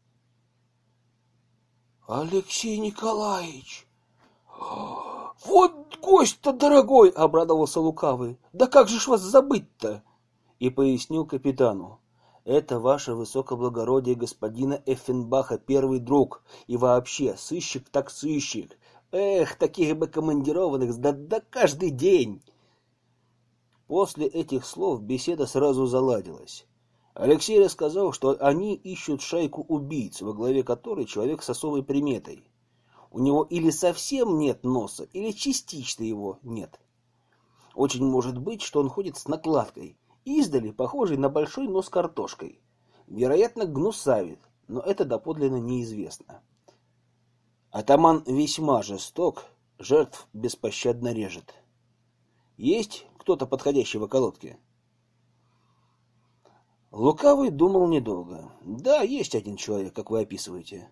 [SPEAKER 1] Алексей Николаевич! Вот гость-то дорогой! — обрадовался Лукавый. — Да как же ж вас забыть-то? И пояснил капитану. Это ваше высокоблагородие господина Эффенбаха первый друг. И вообще, сыщик так сыщик. Эх, таких бы командированных, да, да каждый день! После этих слов беседа сразу заладилась. Алексей рассказал, что они ищут шайку убийц, во главе которой человек с особой приметой. У него или совсем нет носа, или частично его нет. Очень может быть, что он ходит с накладкой, издали похожий на большой нос картошкой. Вероятно, гнусавит, но это доподлинно неизвестно. Атаман весьма жесток, жертв беспощадно режет. Есть кто-то подходящий в околотке? Лукавый думал недолго. Да, есть один человек, как вы описываете.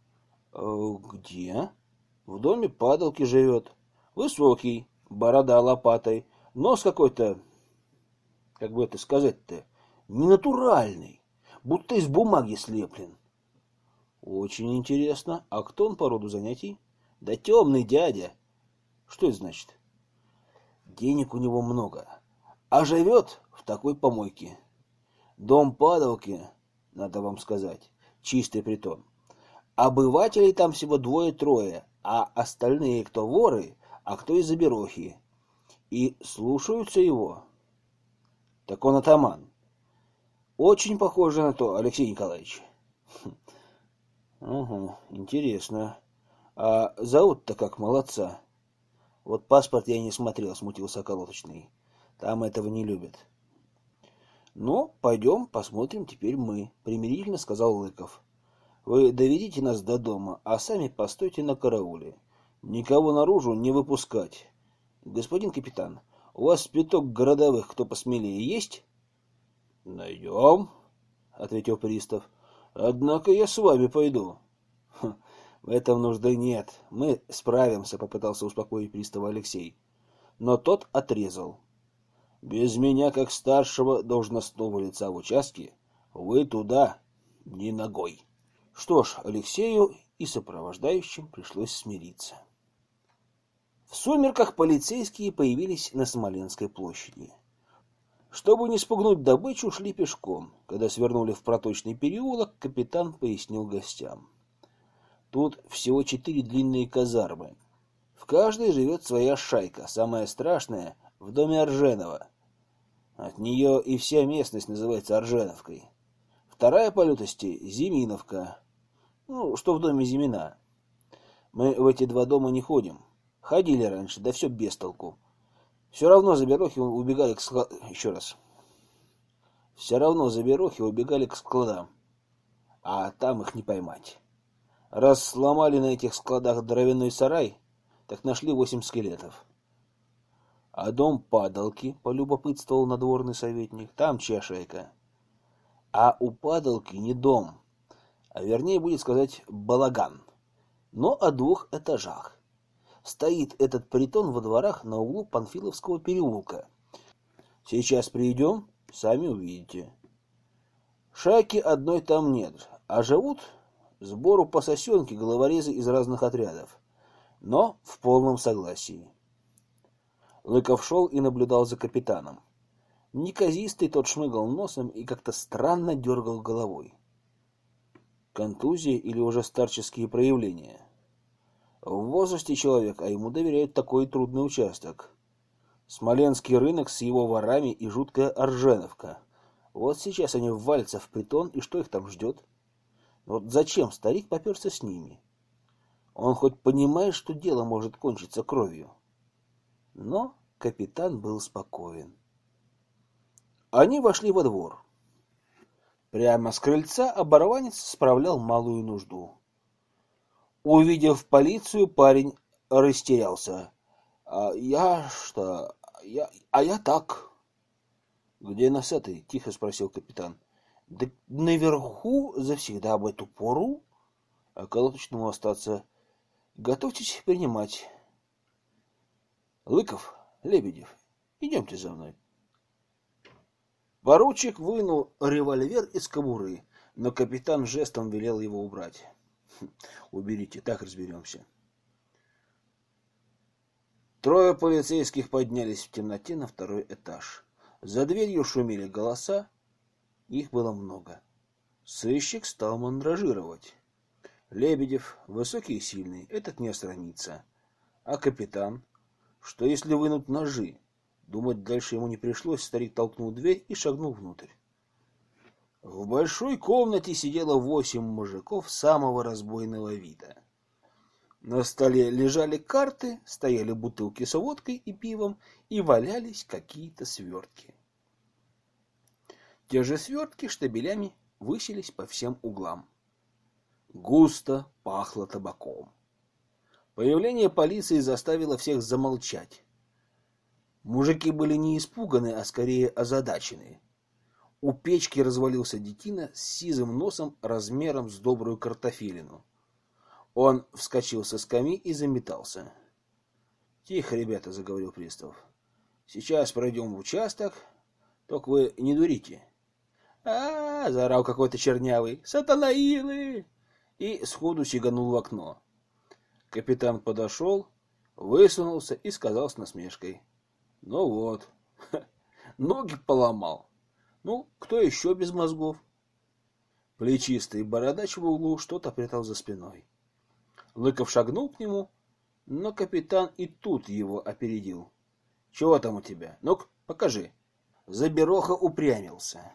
[SPEAKER 1] Где? В доме падалки живет. Высокий, борода лопатой, нос какой-то, как бы это сказать-то, ненатуральный, будто из бумаги слеплен. Очень интересно. А кто он по роду занятий? Да темный дядя. Что это значит? Денег у него много, а живет в такой помойке. Дом падалки, надо вам сказать, чистый притон. Обывателей там всего двое-трое, а остальные кто воры, а кто из заберохи. И слушаются его. Так он атаман. Очень похоже на то, Алексей Николаевич. Угу, интересно. А зовут-то как молодца? Вот паспорт я не смотрел, смутился околоточный. Там этого не любят. «Ну, пойдем, посмотрим теперь мы», — примирительно сказал Лыков. «Вы доведите нас до дома, а сами постойте на карауле. Никого наружу не выпускать. Господин капитан, у вас пяток городовых, кто посмелее, есть?» «Найдем», — ответил пристав. «Однако я с вами пойду». «В этом нужды нет. Мы справимся», — попытался успокоить пристава Алексей. Но тот отрезал. «Без меня, как старшего должностного лица в участке, вы туда ни ногой». Что ж, Алексею и сопровождающим пришлось смириться. В сумерках полицейские появились на Смоленской площади. Чтобы не спугнуть добычу, шли пешком. Когда свернули в проточный переулок, капитан пояснил гостям. Тут всего четыре длинные казармы. В каждой живет своя шайка, самая страшная — в доме Арженова. От нее и вся местность называется Арженовкой. Вторая по лютости — Зиминовка. Ну, что в доме Зимина. Мы в эти два дома не ходим. Ходили раньше, да все без толку. Все равно заберохи убегали к складам. Еще раз. Все равно заберохи убегали к складам. А там их не поймать. Раз сломали на этих складах дровяной сарай, так нашли восемь скелетов. А дом падалки, полюбопытствовал надворный советник, там чья шайка? А у падалки не дом, а вернее будет сказать балаган, но о двух этажах. Стоит этот притон во дворах на углу Панфиловского переулка. Сейчас придем, сами увидите. Шайки одной там нет, а живут сбору по сосенке головорезы из разных отрядов, но в полном согласии. Лыков шел и наблюдал за капитаном. Неказистый тот шмыгал носом и как-то странно дергал головой. Контузия или уже старческие проявления? В возрасте человек, а ему доверяют такой трудный участок. Смоленский рынок с его ворами и жуткая Орженовка. Вот сейчас они ввалятся в притон, и что их там ждет? Вот зачем старик поперся с ними? Он хоть понимает, что дело может кончиться кровью. Но капитан был спокоен. Они вошли во двор. Прямо с крыльца оборванец справлял малую нужду. Увидев полицию, парень растерялся. А я что? Я, а я так. Где носатый? Тихо спросил капитан. Да наверху завсегда об эту пору. А колоточному остаться. Готовьтесь принимать. Лыков, Лебедев, идемте за мной. Поручик вынул револьвер из кобуры, но капитан жестом велел его убрать. Уберите, так разберемся. Трое полицейских поднялись в темноте на второй этаж. За дверью шумели голоса, их было много. Сыщик стал мандражировать. Лебедев, высокий и сильный, этот не осрамится. А капитан, что если вынуть ножи? Думать дальше ему не пришлось, старик толкнул дверь и шагнул внутрь. В большой комнате сидело восемь мужиков самого разбойного вида. На столе лежали карты, стояли бутылки с водкой и пивом, и валялись какие-то свертки. Те же свертки штабелями высились по всем углам. Густо пахло табаком. Появление полиции заставило всех замолчать. Мужики были не испуганы, а скорее озадачены. У печки развалился детина с сизым носом размером с добрую картофелину. Он вскочил со скамьи и заметался. — Тихо, ребята, — заговорил пристав. — Сейчас пройдем в участок, только вы не дурите. А — заорал какой-то чернявый. — Сатанаилы! И сходу сиганул в окно. Капитан подошел, высунулся и сказал с насмешкой. — Ну вот, ноги поломал. Ну, кто еще без мозгов? Плечистый бородач в углу что-то прятал за спиной. Лыков шагнул к нему, но капитан и тут его опередил. — Чего там у тебя? Ну-ка, покажи. Забероха упрямился.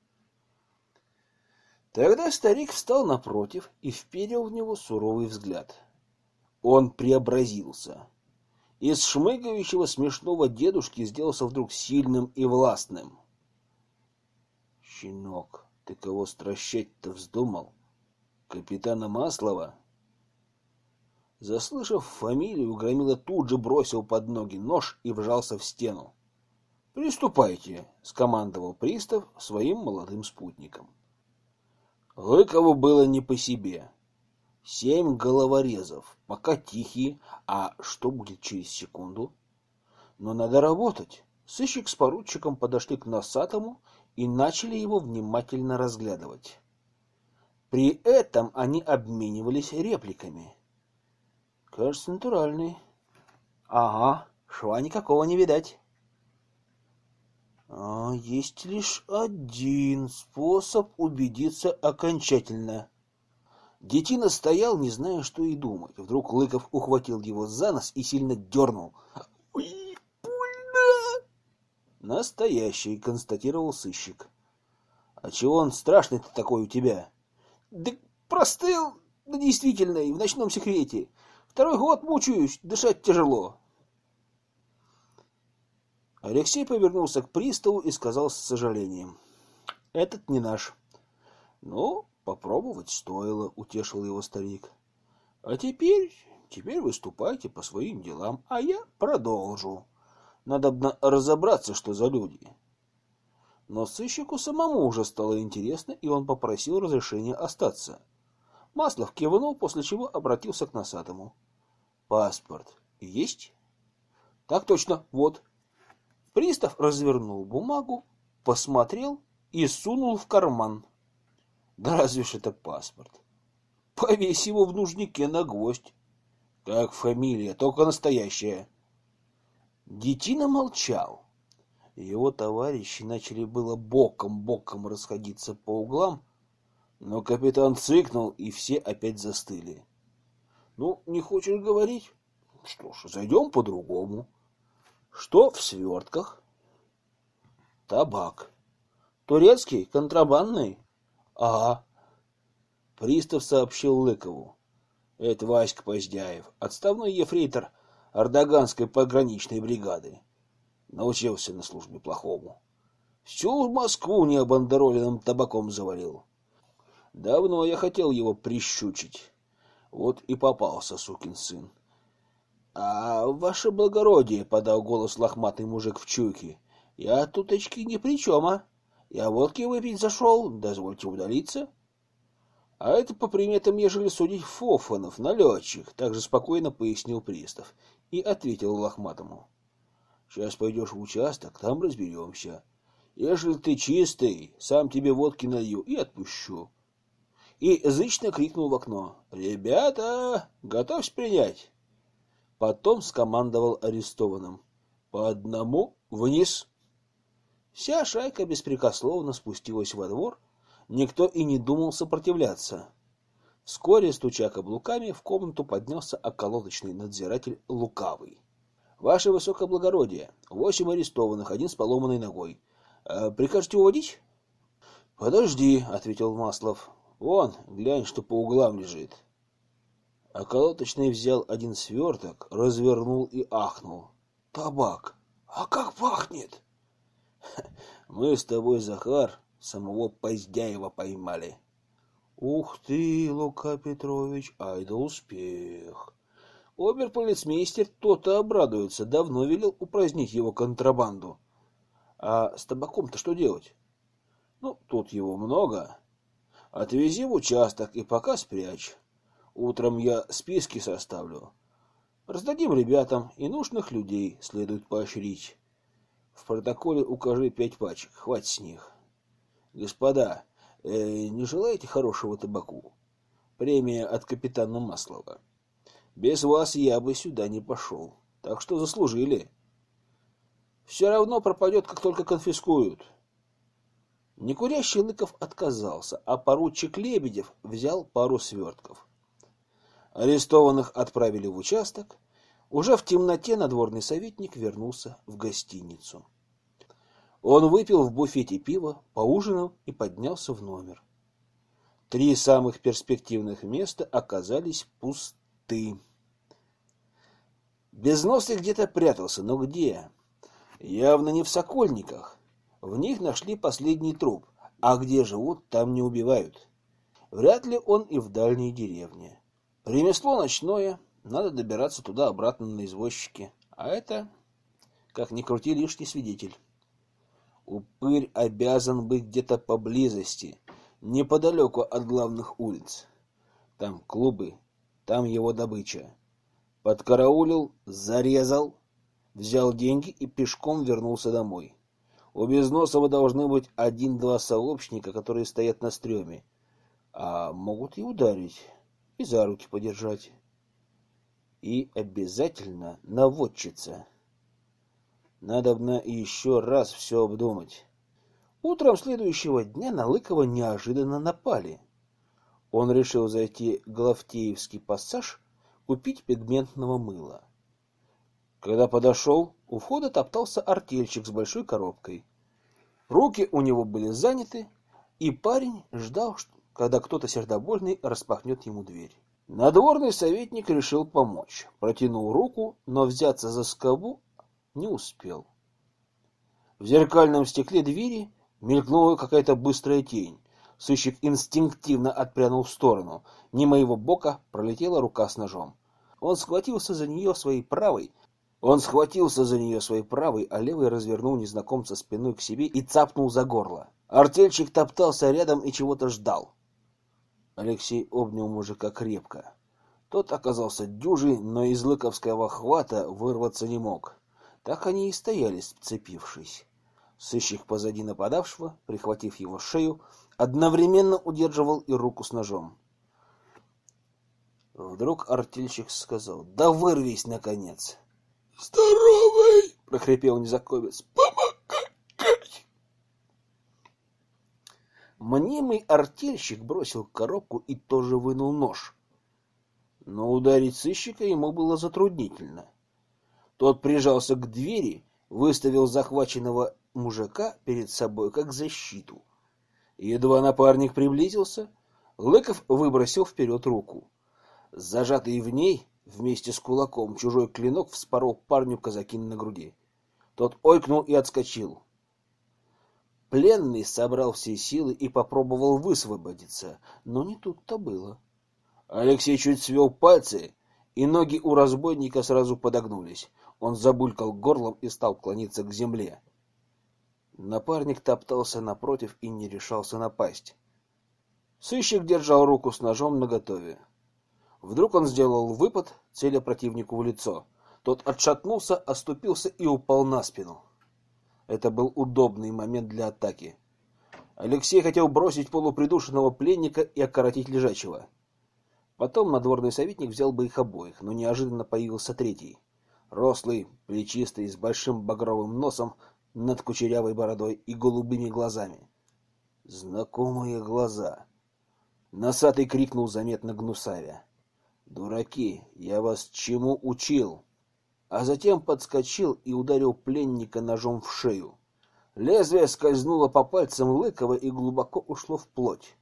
[SPEAKER 1] Тогда старик встал напротив и вперил в него суровый взгляд. Он преобразился. Из шмыгающего смешного дедушки сделался вдруг сильным и властным. — Щенок, ты кого стращать-то вздумал? Капитана Маслова? Заслышав фамилию, Громила тут же бросил под ноги нож и вжался в стену. — Приступайте, — скомандовал пристав своим молодым спутникам. Лыкову было не по себе. Семь головорезов, пока тихие, а что будет через секунду? Но надо работать. Сыщик с поручиком подошли к носатому и начали его внимательно разглядывать. При этом они обменивались репликами. Кажется, натуральный. Ага, шва никакого не видать. А есть лишь один способ убедиться окончательно. Детина стоял, не зная, что и думать. Вдруг Лыков ухватил его за нос и сильно дернул. «Ой, больно!» «Настоящий», — констатировал сыщик. «А чего он страшный-то такой у тебя?» «Да простыл, да действительно, и в ночном секрете. Второй год мучаюсь, дышать тяжело». Алексей повернулся к приставу и сказал с сожалением. — Этот не наш. — Ну, попробовать стоило, — утешил его старик. — А теперь, теперь выступайте по своим делам, а я продолжу. Надо разобраться, что за люди. Но сыщику самому уже стало интересно, и он попросил разрешения остаться. Маслов кивнул, после чего обратился к носатому. — Паспорт есть? — Так точно, вот. Пристав развернул бумагу, посмотрел и сунул в карман. Да разве ж это паспорт? Повесь его в нужнике на гвоздь. Как фамилия, только настоящая. Детина молчал. Его товарищи начали было боком-боком расходиться по углам, но капитан цыкнул, и все опять застыли. Ну, не хочешь говорить? Что ж, зайдем по-другому. Что в свертках? Табак. Турецкий, контрабандный? Ага. Пристав сообщил Лыкову. Это Васька Поздяев, отставной ефрейтор Ордоганской пограничной бригады. Научился на службе плохому. Всю Москву необандероленным табаком заварил. Давно я хотел его прищучить. Вот и попался, сукин сын. — А ваше благородие, — подал голос лохматый мужик в чуйке, — я туточки ни при чем, а? Я водки выпить зашел, дозвольте удалиться. — А это по приметам, ежели судить, Фофанов, налетчик, — также спокойно пояснил пристав и ответил лохматому. — Сейчас пойдешь в участок, там разберемся. Ежели ты чистый, сам тебе водки налью и отпущу. И зычно крикнул в окно. — Ребята, готовься принять. Потом скомандовал арестованным. — По одному вниз. Вся шайка беспрекословно спустилась во двор. Никто и не думал сопротивляться. Вскоре, стуча каблуками, в комнату поднялся околоточный надзиратель Лукавый. — Ваше высокоблагородие, восемь арестованных, один с поломанной ногой. — Прикажете уводить? — Подожди, — ответил Маслов. — Вон, глянь, что по углам лежит. Околоточный взял один сверток, развернул и ахнул. — Табак! А как пахнет! — Мы с тобой, Захар, самого Поздяева поймали. — Ух ты, Лука Петрович, ай да успех! Обер-полицмейстер то-то обрадуется, давно велел упразднить его контрабанду. А с табаком-то что делать? Ну, тут его много. Отвези в участок и пока спрячь. Утром я списки составлю. Раздадим ребятам, и нужных людей следует поощрить. В протоколе укажи пять пачек, хватит с них. Господа, э, не желаете хорошего табаку? Премия от капитана Маслова. Без вас я бы сюда не пошел, так что заслужили. Все равно пропадет, как только конфискуют. Некурящий Лыков отказался, а поручик Лебедев взял пару свертков. Арестованных отправили в участок. Уже в темноте надворный советник вернулся в гостиницу. Он выпил в буфете пиво, поужинал и поднялся в номер. Три самых перспективных места оказались пусты. Безносый где-то прятался, но где? Явно не в Сокольниках. В них нашли последний труп, а где живут, там не убивают. Вряд ли он и в дальней деревне. Ремесло ночное, надо добираться туда-обратно на извозчике. А это, как ни крути, лишний свидетель. Упырь обязан быть где-то поблизости, неподалеку от главных улиц. Там клубы, там его добыча. Подкараулил, зарезал, взял деньги и пешком вернулся домой. У Безносова должны быть один-два сообщника, которые стоят на стреме, а могут и ударить, и за руки подержать. И обязательно наводчица. Надобно еще раз все обдумать. Утром следующего дня на Лыкова неожиданно напали. Он решил зайти в Главтеевский пассаж, купить пигментного мыла. Когда подошел, у входа топтался артельщик с большой коробкой. Руки у него были заняты, и парень ждал, когда кто-то сердобольный распахнет ему дверь. Надворный советник решил помочь. Протянул руку, но взяться за скобу не успел. В зеркальном стекле двери мелькнула какая-то быстрая тень. Сыщик инстинктивно отпрянул в сторону. Мимо его бока пролетела рука с ножом. Он схватился за нее своей правой, Он схватился за нее своей правой, а левой развернул незнакомца спиной к себе и цапнул за горло. Артельщик топтался рядом и чего-то ждал. Алексей обнял мужика крепко. Тот оказался дюжий, но из лыковского хвата вырваться не мог. Так они и стояли, сцепившись. Сыщик позади нападавшего, прихватив его шею, одновременно удерживал и руку с ножом. Вдруг артельщик сказал: «Да вырвись, наконец!» «Здоровый!» прохрипел незнакомец. Мнимый артельщик бросил коробку и тоже вынул нож. Но ударить сыщика ему было затруднительно. Тот прижался к двери, выставил захваченного мужика перед собой как защиту. Едва напарник приблизился, Лыков выбросил вперед руку. Зажатый в ней вместе с кулаком чужой клинок вспорол парню казакин на груди. Тот ойкнул и отскочил. Пленный собрал все силы и попробовал высвободиться, но не тут-то было. Алексей чуть свел пальцы, и ноги у разбойника сразу подогнулись. Он забулькал горлом и стал клониться к земле. Напарник топтался напротив и не решался напасть. Сыщик держал руку с ножом наготове. Вдруг он сделал выпад, целя противнику в лицо. Тот отшатнулся, оступился и упал на спину. Это был удобный момент для атаки. Алексей хотел бросить полупридушенного пленника и окоротить лежачего. Потом надворный советник взял бы их обоих, но неожиданно появился третий. Рослый, плечистый, с большим багровым носом, над кучерявой бородой и голубыми глазами. Знакомые глаза. Носатый крикнул заметно гнусавя: «Дураки, я вас чему учил?» А затем подскочил и ударил пленника ножом в шею. Лезвие скользнуло по пальцам Лыкова и глубоко ушло в плоть.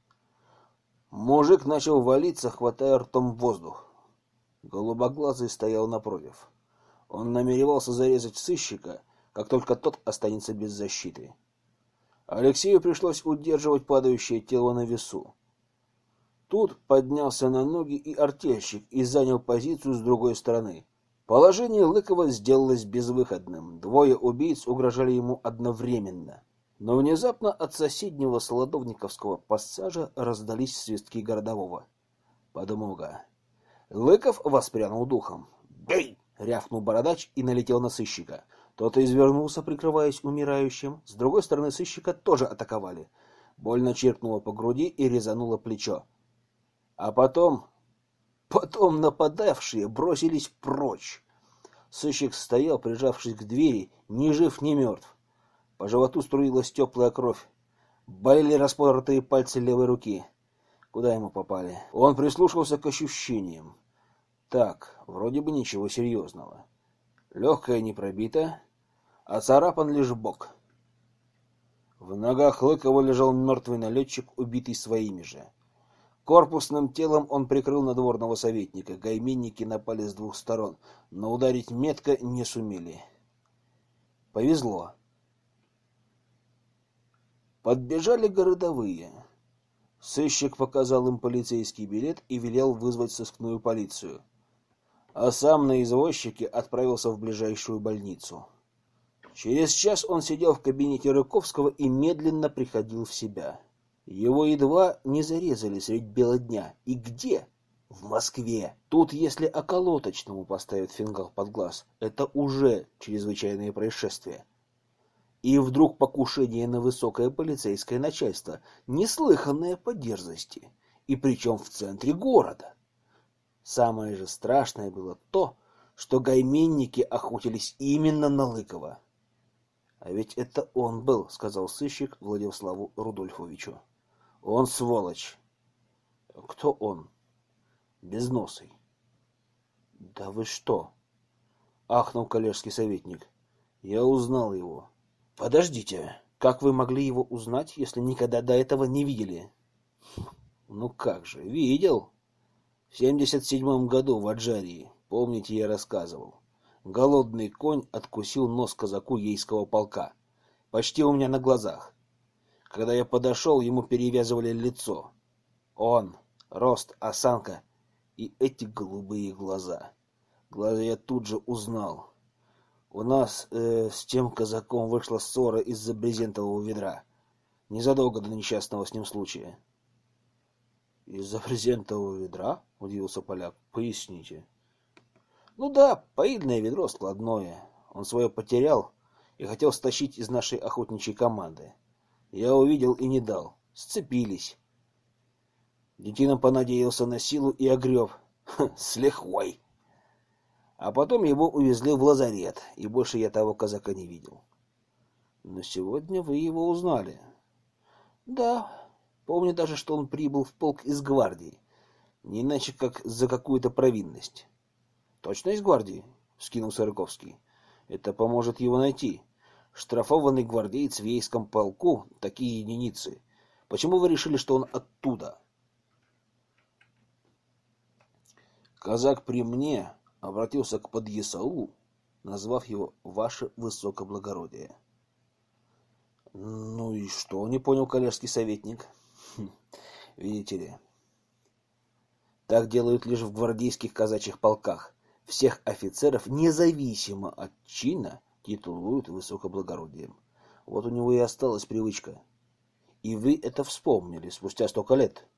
[SPEAKER 1] Мужик начал валиться, хватая ртом воздух. Голубоглазый стоял напротив. Он намеревался зарезать сыщика, как только тот останется без защиты. Алексею пришлось удерживать падающее тело на весу. Тут поднялся на ноги и артельщик и занял позицию с другой стороны. Положение Лыкова сделалось безвыходным. Двое убийц угрожали ему одновременно. Но внезапно от соседнего солодовниковского пассажа раздались свистки городового. Подмога. Лыков воспрянул духом. «Бей!» — рявкнул бородач и налетел на сыщика. Тот извернулся, прикрываясь умирающим. С другой стороны сыщика тоже атаковали. Больно чиркнуло по груди и резануло плечо. А потом... Потом нападавшие бросились прочь. Сыщик стоял, прижавшись к двери, ни жив, ни мертв. По животу струилась теплая кровь. Болели распоротые пальцы левой руки. Куда ему попали? Он прислушался к ощущениям. Так, вроде бы ничего серьезного. Легкое не пробито, а царапан лишь бок. В ногах Лыкова лежал мертвый налетчик, убитый своими же. Корпусным телом он прикрыл надворного советника. Гайменники напали с двух сторон, но ударить метко не сумели. Повезло. Подбежали городовые. Сыщик показал им полицейский билет и велел вызвать сыскную полицию. А сам на извозчике отправился в ближайшую больницу. Через час он сидел в кабинете Рыковского и медленно приходил в себя. Его едва не зарезали средь бела дня. И где? В Москве. Тут, если околоточному поставят фингал под глаз, это уже чрезвычайное происшествие. И вдруг покушение на высокое полицейское начальство, неслыханное по дерзости, и причем в центре города. Самое же страшное было то, что гайменники охотились именно на Лыкова. А ведь это он был, сказал сыщик Владиславу Рудольфовичу. Он сволочь. Кто он? Безносый. Да вы что? Ахнул коллежский советник. Я узнал его. Подождите, как вы могли его узнать, если никогда до этого не видели? Ну как же, видел. В семьдесят седьмом году в Аджарии, помните, я рассказывал. Голодный конь откусил нос казаку ейского полка. Почти у меня на глазах. Когда я подошел, ему перевязывали лицо. Он, рост, осанка и эти голубые глаза. Глаза я тут же узнал. У нас э, с тем казаком вышла ссора из-за брезентового ведра. Незадолго до несчастного с ним случая. Из-за брезентового ведра? Удивился поляк. Поясните. Ну да, поильное ведро складное. Он свое потерял и хотел стащить из нашей охотничьей команды. Я увидел и не дал. Сцепились. Детина понадеялся на силу и огреб. С лихвой. А потом его увезли в лазарет, и больше я того казака не видел. Но сегодня вы его узнали. Да, помню даже, что он прибыл в полк из гвардии. Не иначе, как за какую-то провинность. Точно из гвардии? Вскинулся Рыковский. Это поможет его найти. Штрафованный гвардеец в Ейском полку, такие единицы. Почему вы решили, что он оттуда? Казак при мне обратился к подъясаулу, назвав его «Ваше Высокоблагородие». Ну и что, не понял коллежский советник. Хм, видите ли, так делают лишь в гвардейских казачьих полках. Всех офицеров, независимо от чина, титулуют высокоблагородием. Вот у него и осталась привычка. И вы это вспомнили спустя столько лет.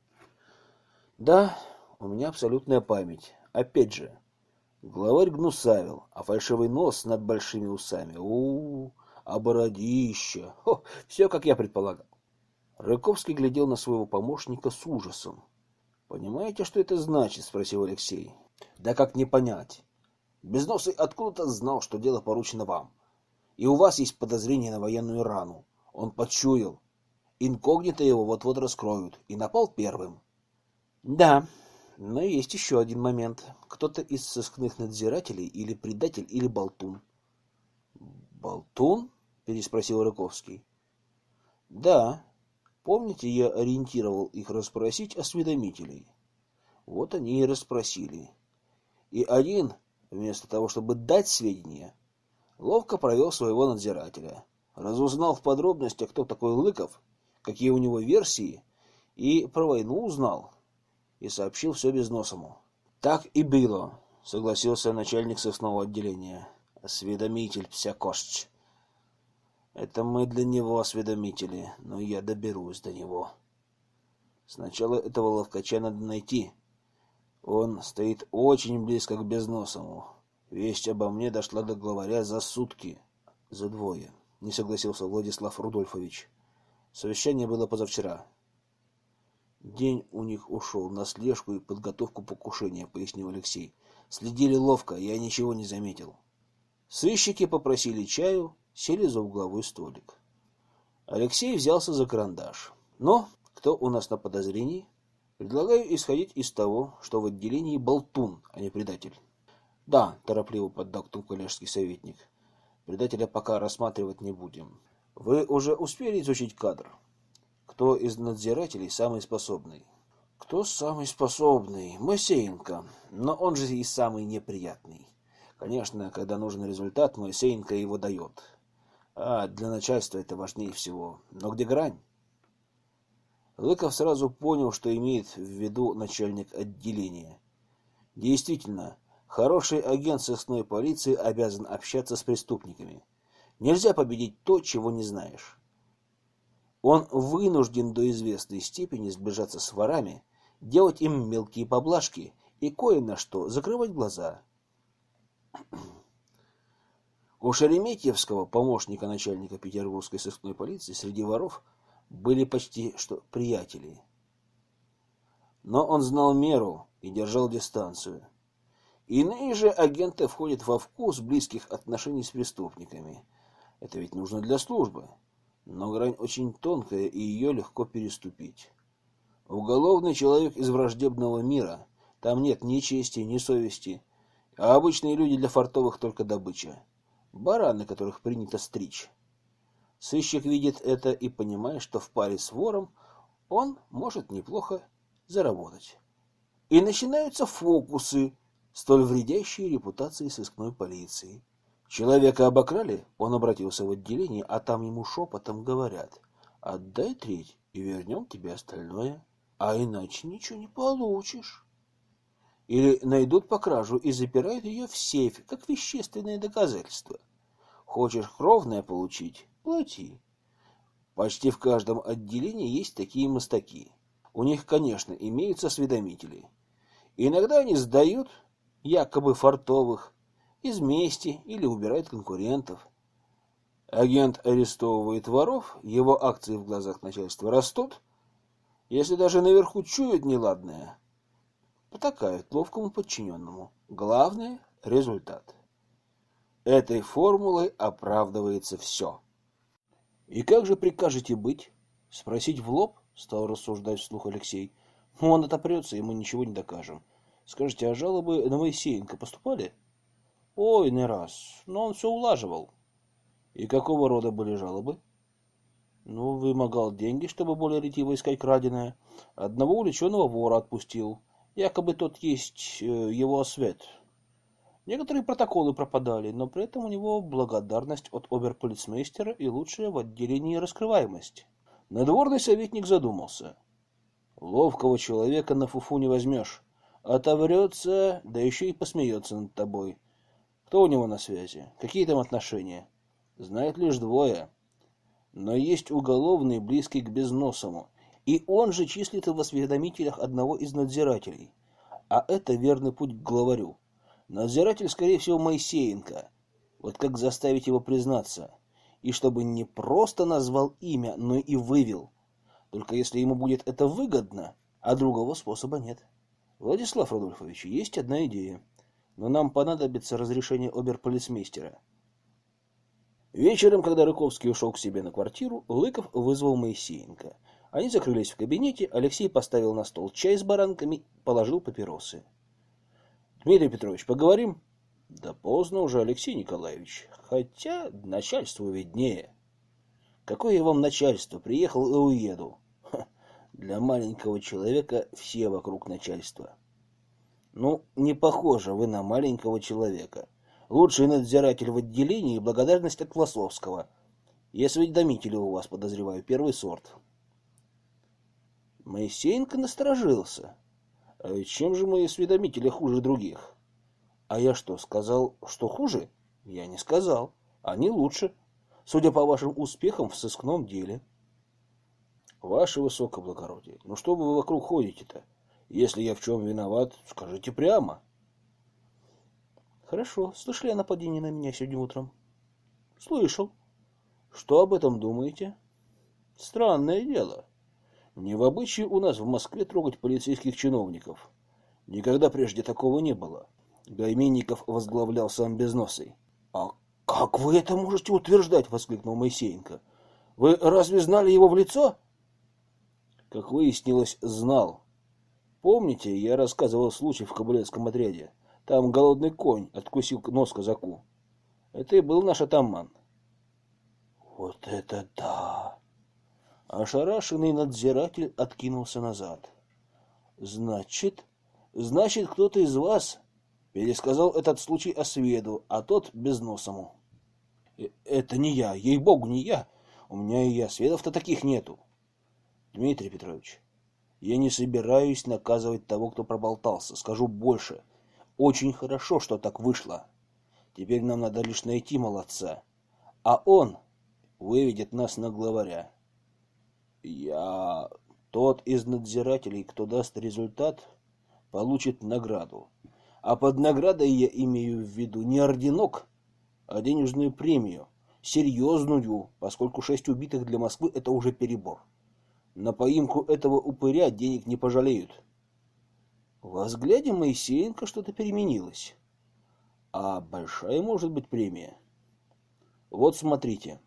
[SPEAKER 1] Да, у меня абсолютная память. Опять же, главарь гнусавил, а фальшивый нос над большими усами. У-у-у, а бородища. Хо, все, как я предполагал. Рыковский глядел на своего помощника с ужасом. «Понимаете, что это значит?» — спросил Алексей. «Да как не понять? Безносый откуда-то знал, что дело поручено вам. И у вас есть подозрение на военную рану. Он почуял. Инкогнито его вот-вот раскроют. И напал первым». «Да, но есть еще один момент. Кто-то из сыскных надзирателей или предатель, или болтун». «Болтун?» — переспросил Рыковский. «Да. Помните, я ориентировал их расспросить осведомителей? Вот они и расспросили. И один, вместо того, чтобы дать сведения, ловко провел своего надзирателя, разузнал в подробностях, кто такой Лыков, какие у него версии, и про войну узнал, и сообщил все безносому». «Так и было», — согласился начальник сыскного отделения. «Осведомитель Псякошч. Это мы для него осведомители, но я доберусь до него. Сначала этого ловкача надо найти. Он стоит очень близко к безносому. Весть обо мне дошла до главаря за сутки, за двое», — не согласился Владислав Рудольфович. «Совещание было позавчера». «День у них ушел на слежку и подготовку покушения», — пояснил Алексей. «Следили ловко, я ничего не заметил». Сыщики попросили чаю, сели за угловой столик. Алексей взялся за карандаш. «Но кто у нас на подозрении? Предлагаю исходить из того, что в отделении болтун, а не предатель». «Да», — торопливо поддакнул коллежский советник. «Предателя пока рассматривать не будем. Вы уже успели изучить кадр? Кто из надзирателей самый способный?» «Кто самый способный? Моисеенко. Но он же и самый неприятный. Конечно, когда нужен результат, Моисеенко его дает. А для начальства это важнее всего. Но где грань?» Лыков сразу понял, что имеет в виду начальник отделения. Действительно, хороший агент сыскной полиции обязан общаться с преступниками. Нельзя победить то, чего не знаешь. Он вынужден до известной степени сближаться с ворами, делать им мелкие поблажки и кое на что закрывать глаза. У Шереметьевского, помощника начальника петербургской сыскной полиции, среди воров были почти что приятели. Но он знал меру и держал дистанцию. Иные же агенты входят во вкус близких отношений с преступниками. Это ведь нужно для службы. Но грань очень тонкая, и ее легко переступить. Уголовный человек из враждебного мира. Там нет ни чести, ни совести. А обычные люди для фартовых только добыча. Бараны, которых принято стричь. Сыщик видит это и понимает, что в паре с вором он может неплохо заработать. И начинаются фокусы, столь вредящие репутации сыскной полиции. Человека обокрали, он обратился в отделение, а там ему шепотом говорят: «Отдай треть, и вернем тебе остальное, а иначе ничего не получишь». Или найдут по кражу и запирают ее в сейфе, как вещественное доказательство. Хочешь кровное получить — плати. Почти в каждом отделении есть такие мастаки. У них, конечно, имеются осведомители. Иногда они сдают якобы фартовых из мести или убирают конкурентов. Агент арестовывает воров, его акции в глазах начальства растут. Если даже наверху чуют неладное, потакают ловкому подчиненному. Главное результат. Этой формулой оправдывается все. И как же прикажете быть? Спросить в лоб? Стал рассуждать вслух Алексей. Ну, он отопрется, и мы ничего не докажем. Скажите, а жалобы на Моисеенко поступали? Ой, не раз, но он все улаживал. И какого рода были жалобы? Ну, вымогал деньги, чтобы более ретиво искать краденое. Одного уличенного вора отпустил. Якобы тот есть э, его освет. Некоторые протоколы пропадали, но при этом у него благодарность от оберполицмейстера и лучшая в отделении раскрываемость. Надворный советник задумался. Ловкого человека на фуфу не возьмешь. Отоврется, да еще и посмеется над тобой. Кто у него на связи? Какие там отношения? Знает лишь двое. Но есть уголовный, близкий к Безносому, и он же числится в осведомителях одного из надзирателей. А это верный путь к главарю. Надзиратель, скорее всего, Моисеенко. Вот как заставить его признаться? И чтобы не просто назвал имя, но и вывел. Только если ему будет это выгодно, а другого способа нет. Владислав Рудольфович, есть одна идея. Но нам понадобится разрешение оберполицмейстера. Вечером, когда Рыковский ушел к себе на квартиру, Лыков вызвал Моисеенко. Они закрылись в кабинете, Алексей поставил на стол чай с баранками, положил папиросы. Дмитрий Петрович, поговорим? Да поздно уже, Алексей Николаевич. Хотя начальству виднее. Какое я вам начальство? Приехал и уеду. Ха, для маленького человека все вокруг начальства. Ну, не похоже вы на маленького человека. Лучший надзиратель в отделении и благодарность от Власовского. Я осведомитель у вас подозреваю, первый сорт. Моисеенко насторожился. А ведь чем же мои осведомители хуже других? А я что, сказал, что хуже? Я не сказал. Они лучше, судя по вашим успехам в сыскном деле. Ваше высокоблагородие, ну что вы вокруг ходите-то? Если я в чем виноват, скажите прямо. Хорошо. Слышали о нападении на меня сегодня утром? Слышал. Что об этом думаете? Странное дело. Не в обычае у нас в Москве трогать полицейских чиновников. Никогда прежде такого не было. Гайменников возглавлял сам Безносый. А как вы это можете утверждать? Воскликнул Моисеенко. Вы разве знали его в лицо? Как выяснилось, знал. Помните, я рассказывал случай в Кобылецком отряде? Там голодный конь откусил нос казаку. Это и был наш атаман. Вот это да! Ошарашенный надзиратель откинулся назад. Значит, значит, кто-то из вас пересказал этот случай осведу, а тот Безносому. Это не я, ей-богу, не я. У меня и осведов-то таких нету. Дмитрий Петрович, я не собираюсь наказывать того, кто проболтался. Скажу больше. Очень хорошо, что так вышло. Теперь нам надо лишь найти молодца. А он выведет нас на главаря. Я... Тот из надзирателей, кто даст результат, получит награду. А под наградой я имею в виду не орденок, а денежную премию. Серьезную, поскольку шесть убитых для Москвы – это уже перебор. На поимку этого упыря денег не пожалеют. Во взгляде Моисеенко что-то переменилось. А большая может быть премия. Вот смотрите.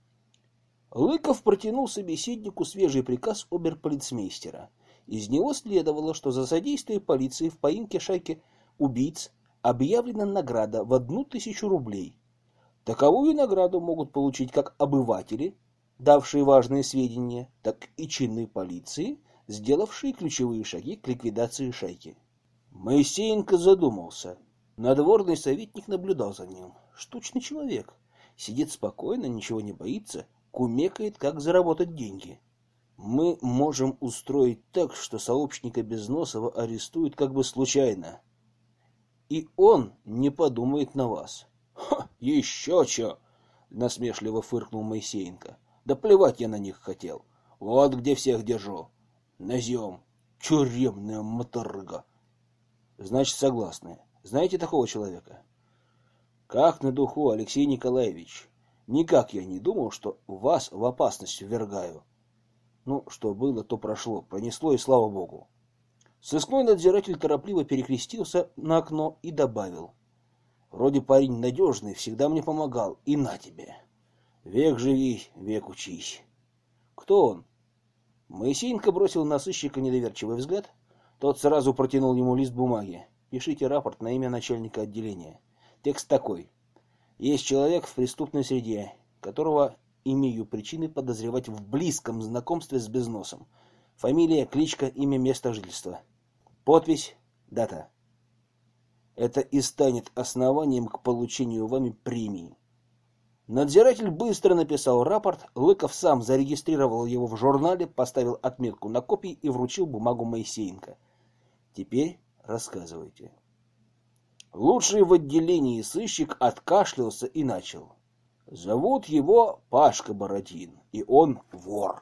[SPEAKER 1] Лыков протянул собеседнику свежий приказ оберполицмейстера. Из него следовало, что за содействие полиции в поимке шайки убийц объявлена награда в одну тысячу рублей. Таковую награду могут получить как обыватели, давшие важные сведения, так и чины полиции, сделавшие ключевые шаги к ликвидации шайки. Моисеенко задумался. Надворный советник наблюдал за ним. Штучный человек. Сидит спокойно, ничего не боится, кумекает, как заработать деньги. Мы можем устроить так, что сообщника Безносова арестуют как бы случайно. И он не подумает на вас. Ха, еще че! Насмешливо фыркнул Моисеенко. Да плевать я на них хотел. Вот где всех держу. Назем. Тюремная моторга. Значит, согласны. Знаете такого человека? Как на духу, Алексей Николаевич. Никак я не думал, что вас в опасность ввергаю. Ну, что было, то прошло. Пронесло, и слава богу. Сыскной надзиратель торопливо перекрестился на окно и добавил. Вроде парень надежный, всегда мне помогал. И на тебе. Век живи, век учись. Кто он? Моисеенко бросил на сыщика недоверчивый взгляд. Тот сразу протянул ему лист бумаги. Пишите рапорт на имя начальника отделения. Текст такой. Есть человек в преступной среде, которого имею причины подозревать в близком знакомстве с Безносом. Фамилия, кличка, имя, место жительства. Подпись, дата. Это и станет основанием к получению вами премии. Надзиратель быстро написал рапорт, Лыков сам зарегистрировал его в журнале, поставил отметку на копии и вручил бумагу Моисеенко. Теперь рассказывайте. Лучший в отделении сыщик откашлялся и начал. Зовут его Пашка Бородин, и он вор.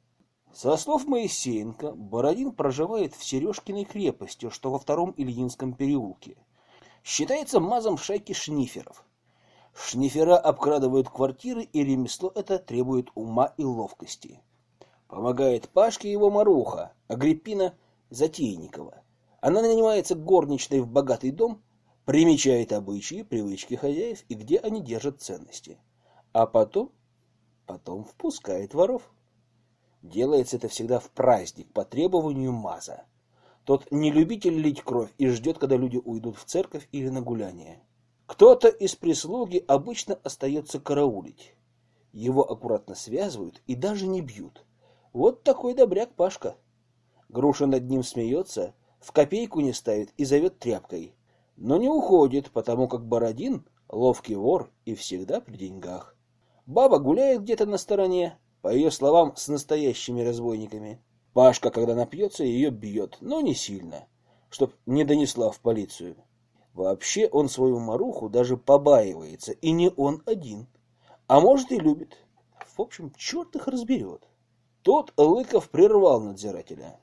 [SPEAKER 1] Со слов Моисеенко, Бородин проживает в Сережкиной крепости, что во втором Ильинском переулке. Считается мазом шайки шниферов. Шнифера обкрадывают квартиры, и ремесло это требует ума и ловкости. Помогает Пашке его маруха, Агриппина Затейникова. Она нанимается горничной в богатый дом, примечает обычаи, привычки хозяев и где они держат ценности. А потом, потом впускает воров. Делается это всегда в праздник, по требованию маза. Тот не любитель лить кровь и ждет, когда люди уйдут в церковь или на гуляние. Кто-то из прислуги обычно остается караулить. Его аккуратно связывают и даже не бьют. Вот такой добряк Пашка. Груша над ним смеется, в копейку не ставит и зовет тряпкой. Но не уходит, потому как Бородин — ловкий вор и всегда при деньгах. Баба гуляет где-то на стороне, по ее словам, с настоящими разбойниками. Пашка, когда напьется, ее бьет, но не сильно, чтоб не донесла в полицию. Вообще он свою маруху даже побаивается, и не он один. А может и любит. В общем, черт их разберет. Тут Лыков прервал надзирателя.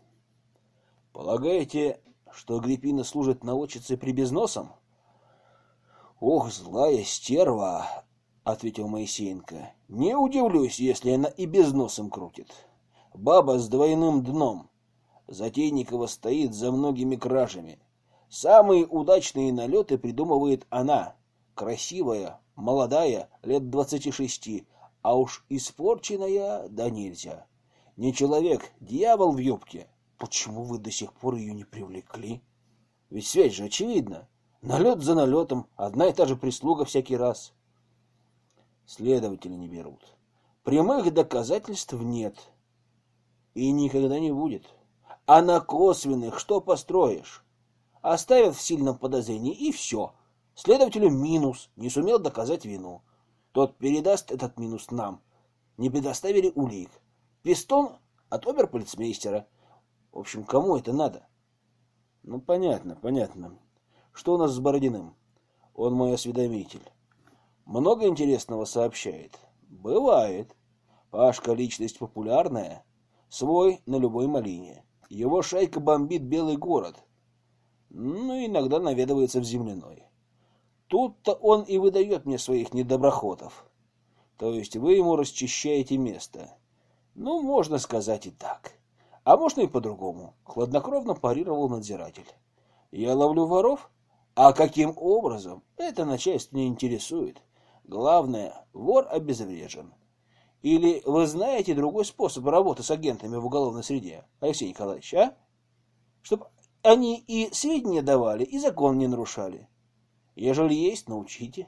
[SPEAKER 1] Полагаете, что Агриппина служит наводчицей при Безносом? Ох, злая стерва, ответил Моисеенко. Не удивлюсь, если она и Безносом крутит. Баба с двойным дном. Затейникова стоит за многими кражами. Самые удачные налеты придумывает она. Красивая, молодая, лет двадцати шести, а уж испорченная да нельзя. Не человек, дьявол в юбке. Почему вы до сих пор ее не привлекли? Ведь связь же очевидна. Налет за налетом, одна и та же прислуга всякий раз. Следователи не берут. Прямых доказательств нет. И никогда не будет. А на косвенных что построишь? Оставят в сильном подозрении, и все. Следователю минус, не сумел доказать вину. Тот передаст этот минус нам. Не предоставили улик. Пистон от оберполицмейстера. В общем, кому это надо? Ну, понятно, понятно. Что у нас с Бородиным? Он мой осведомитель. Много интересного сообщает? Бывает. Пашка личность популярная. Свой на любой малине. Его шайка бомбит Белый город. Ну, иногда наведывается в Земляной. Тут-то он и выдает мне своих недоброхотов. То есть вы ему расчищаете место. Ну, можно сказать и так. А можно и по-другому. Хладнокровно парировал надзиратель. Я ловлю воров? А каким образом? Это начальство не интересует. Главное, вор обезврежен. Или вы знаете другой способ работы с агентами в уголовной среде, Алексей Николаевич, а? Чтоб они и сведения давали, и закон не нарушали. Ежели есть, научите.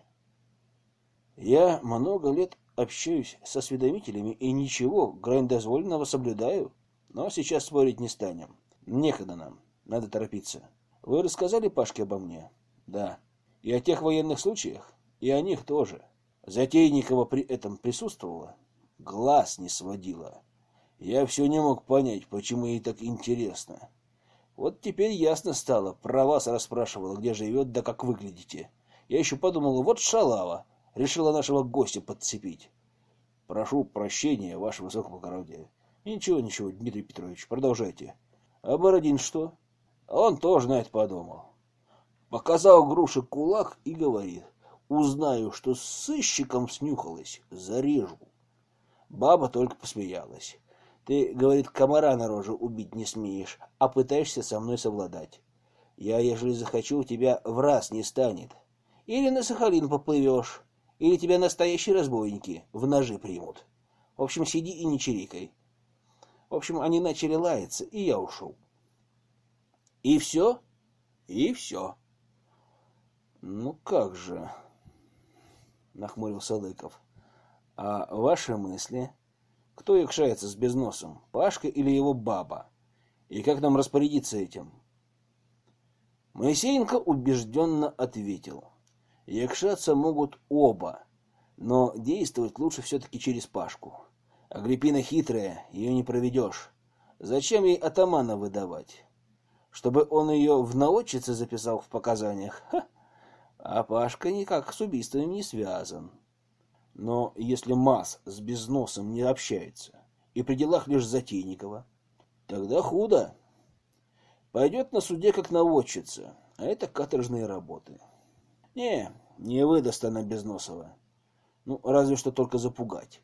[SPEAKER 1] Я много лет общаюсь с осведомителями и ничего, грань дозволенного соблюдаю. Но сейчас спорить не станем. Некогда нам, надо торопиться. Вы рассказали Пашке обо мне? Да. И о тех военных случаях? И о них тоже. Затейникова при этом присутствовала? Глаз не сводила. Я все не мог понять, почему ей так интересно. Вот теперь ясно стало. Про вас расспрашивала, где живет, да как выглядите. Я еще подумала, вот шалава. Решила нашего гостя подцепить. Прошу прощения, ваше высокоблагородие. Ничего, ничего, Дмитрий Петрович, продолжайте. А Бородин что? Он тоже на это подумал. Показал Груше кулак и говорит. Узнаю, что с сыщиком снюхалась, зарежу. Баба только посмеялась. Ты, говорит, комара на роже убить не смеешь, а пытаешься со мной совладать. Я, ежели захочу, тебя в раз не станет. Или на Сахалин поплывешь, или тебя настоящие разбойники в ножи примут. В общем, сиди и не чирикай. В общем, они начали лаяться, и я ушел. И все? И все. Ну как же, нахмурился Лыков. А ваши мысли? Кто якшается с безносом, Пашка или его баба? И как нам распорядиться этим? Моисеенко убежденно ответил. Якшаться могут оба, но действовать лучше все-таки через Пашку. Агриппина хитрая, ее не проведешь. Зачем ей атамана выдавать? Чтобы он ее в наотчице записал в показаниях? Ха! А Пашка никак с убийством не связан. Но если Мас с безносом не общается, и при делах лишь Затейникова, тогда худо. Пойдет на суде как наводчица, а это каторжные работы. Не, не выдаст она Безносова. Ну, разве что только запугать.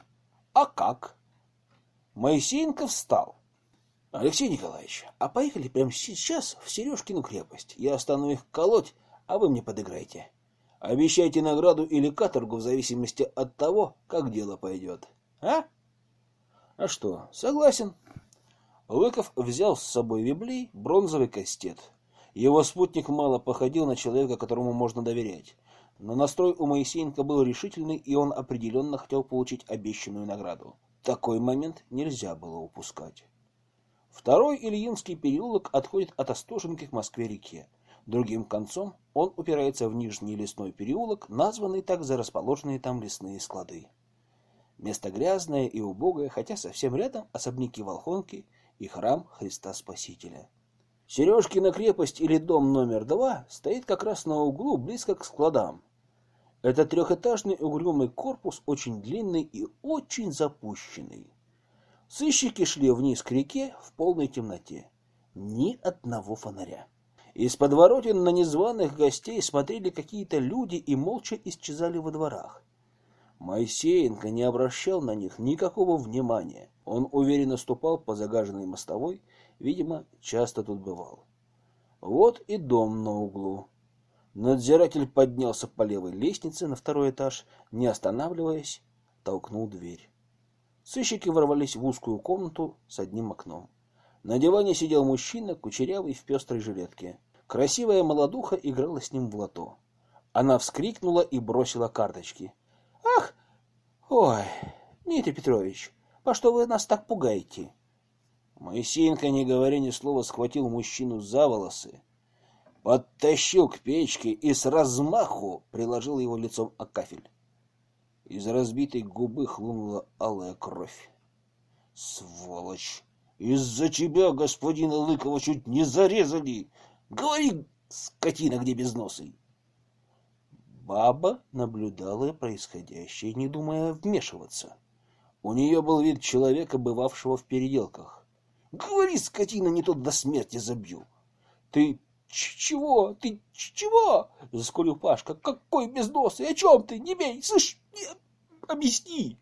[SPEAKER 1] А как? Моисеенко встал. Алексей Николаевич, а поехали прямо сейчас в Сережкину крепость. Я стану их колоть, а вы мне подыграйте. Обещайте награду или каторгу в зависимости от того, как дело пойдет. А? А что, согласен. Лыков взял с собой виблей бронзовый кастет. Его спутник мало походил на человека, которому можно доверять. Но настрой у Моисеенко был решительный, и он определенно хотел получить обещанную награду. Такой момент нельзя было упускать. Второй Ильинский переулок отходит от Остоженки к Москве-реке. Другим концом он упирается в Нижний лесной переулок, названный так за расположенные там лесные склады. Место грязное и убогое, хотя совсем рядом особняки Волхонки и храм Христа Спасителя. Сережкина крепость или дом номер два стоит как раз на углу, близко к складам. Это трехэтажный угрюмый корпус, очень длинный и очень запущенный. Сыщики шли вниз к реке в полной темноте. Ни одного фонаря. Из подворотен на незваных гостей смотрели какие-то люди и молча исчезали во дворах. Моисеенко не обращал на них никакого внимания. Он уверенно ступал по загаженной мостовой, видимо, часто тут бывал. Вот и дом на углу. Надзиратель поднялся по левой лестнице на второй этаж, не останавливаясь, толкнул дверь. Сыщики ворвались в узкую комнату с одним окном. На диване сидел мужчина, кучерявый в пестрой жилетке. Красивая молодуха играла с ним в лото. Она вскрикнула и бросила карточки. «Ах! Ой, Дмитрий Петрович, по что вы нас так пугаете?» Моисеенко, не говоря ни слова, схватил мужчину за волосы, подтащил к печке и с размаху приложил его лицом о кафель. Из разбитой губы хлынула алая кровь. «Сволочь! Из-за тебя господина Лыкова чуть не зарезали! Говори, скотина, где безносый!» Баба наблюдала происходящее, не думая вмешиваться. У нее был вид человека, бывавшего в переделках. «Говори, скотина, не то до смерти забью!» «Ты чего? Ты чего?» — заскулил Пашка. «Какой безносый? О чем ты? Не бей! Слышь, объясни!»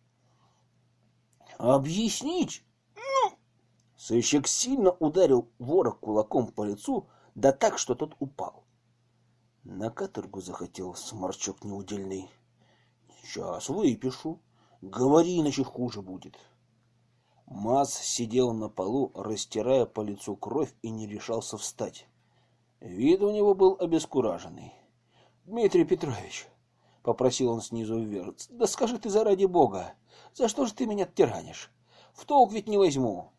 [SPEAKER 1] «Объяснить?» «Ну!» Сыщик сильно ударил вора кулаком по лицу, да так, что тот упал. На каторгу захотел сморчок неудельный. «Сейчас выпишу. Говори, иначе хуже будет». Маз сидел на полу, растирая по лицу кровь, и не решался встать. Вид у него был обескураженный. «Дмитрий Петрович», — попросил он снизу вверх, — «да скажи ты заради Бога, за что же ты меня тиранишь? В толк ведь не возьму».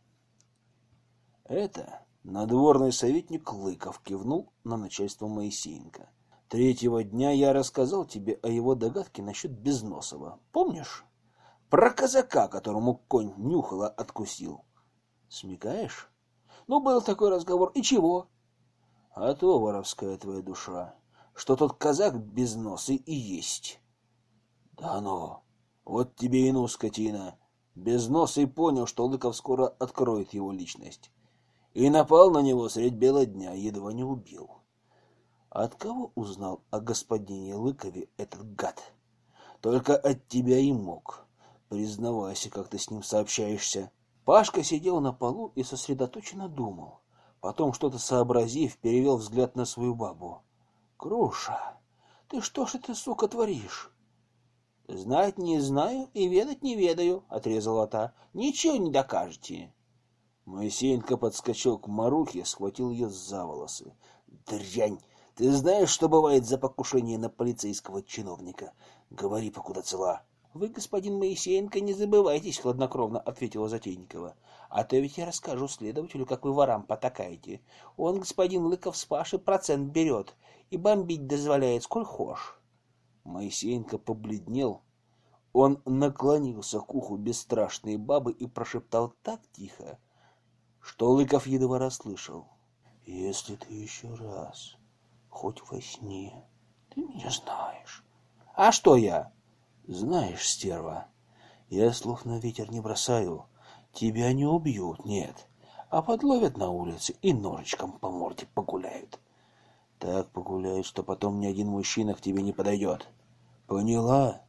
[SPEAKER 1] Это надворный советник Лыков кивнул на начальство Моисеенко. «Третьего дня я рассказал тебе о его догадке насчет Безносова. Помнишь? Про казака, которому конь нюхало откусил. Смекаешь? Ну, был такой разговор. И чего? А то воровская твоя душа, что тот казак безносый и есть». «Да ну, вот тебе и ну, скотина». Безносый понял, что Лыков скоро откроет его личность, и напал на него средь бела дня, едва не убил. От кого узнал о господине Лыкове этот гад? Только от тебя и мог. Признавайся, как ты с ним сообщаешься. Пашка сидел на полу и сосредоточенно думал. Потом, что-то сообразив, перевел взгляд на свою бабу. «Круша, Ты что ж это, сука, творишь? Знать не знаю и ведать не ведаю, отрезала та. Ничего не докажете. Моисеенко подскочил к Марухе, схватил ее за волосы. Дрянь! Ты знаешь, что бывает за покушение на полицейского чиновника? Говори, покуда цела. Вы, господин Моисеенко, не забывайтесь, хладнокровно ответила Затейникова. А то ведь я расскажу следователю, как вы ворам потакаете. Он, господин Лыков, с Паши процент берет и бомбить дозволяет, сколь хошь. Моисеенко побледнел. Он наклонился к уху бесстрашной бабы и прошептал так тихо, что Лыков едва расслышал. Если ты еще раз, хоть во сне, ты меня знаешь. А что я? Знаешь, стерва, я слов на ветер не бросаю. Тебя не убьют, нет, а подловят на улице и ножичком по морде погуляют. Так погуляют, что потом ни один мужчина к тебе не подойдет. Поняла?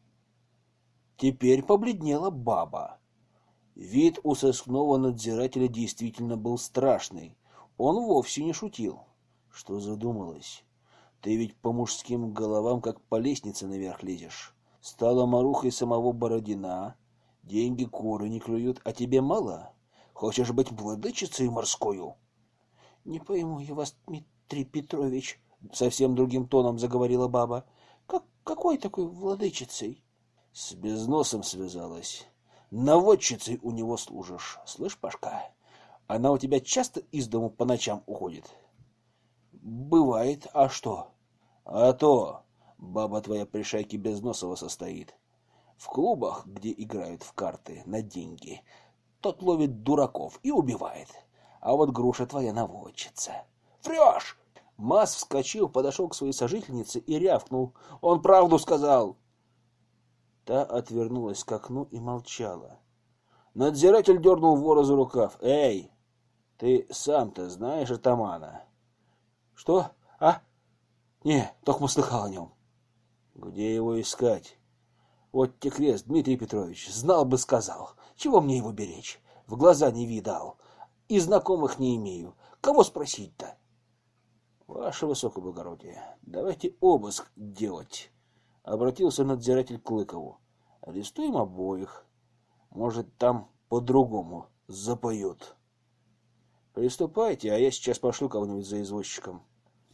[SPEAKER 1] Теперь побледнела баба. Вид у сыскного надзирателя действительно был страшный. Он вовсе не шутил. Что задумалась? Ты ведь по мужским головам как по лестнице наверх лезешь. Стала марухой самого Бородина. Деньги куры не клюют, а тебе мало? Хочешь быть владычицей морскою? Не пойму я вас, Дмитрий Петрович, совсем другим тоном заговорила баба. Как, какой такой владычицей? С безносом связалась. Наводчицей у него служишь. Слышь, Пашка, она у тебя часто из дому по ночам уходит? Бывает. А что? А то баба твоя при шайке Безносова состоит. В клубах, где играют в карты на деньги, тот ловит дураков и убивает. А вот груша твоя наводчица. Врешь! Мас вскочил, подошел к своей сожительнице и рявкнул. Он правду сказал. Та отвернулась к окну и молчала. Надзиратель дернул вора за рукав. Эй, ты сам-то знаешь атамана? Что? А? Не, только слыхал о нем. Где его искать? Вот те крест, Дмитрий Петрович, знал бы, сказал. Чего мне его беречь? В глаза не видал. И знакомых не имею. Кого спросить-то? Ваше высокоблагородие, давайте обыск делать. Обратился надзиратель к Клыкову. Арестуем обоих. Может, там по-другому запоют. Приступайте, а я сейчас пошлю кого-нибудь за извозчиком.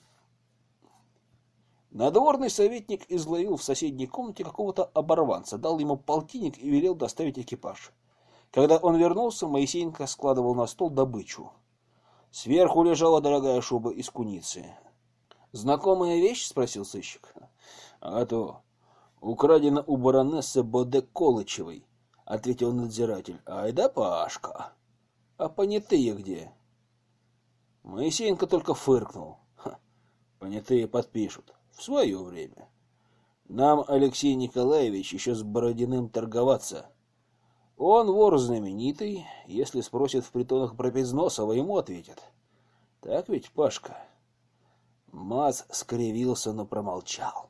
[SPEAKER 1] Надворный советник изловил в соседней комнате какого-то оборванца, дал ему полтинник и велел доставить экипаж. Когда он вернулся, Моисеенко складывал на стол добычу. Сверху лежала дорогая шуба из куницы. «Знакомая вещь?» — спросил сыщик. «А то украдена у баронессы Боде Колычевой», — ответил надзиратель. «Ай да Пашка! А понятые где?» Моисеенко только фыркнул. Ха, понятые подпишут. В свое время. Нам, Алексей Николаевич, еще с Бородиным торговаться. Он вор знаменитый. Если спросят в притонах про Безносова, ему ответят. Так ведь, Пашка?» Маз скривился, но промолчал.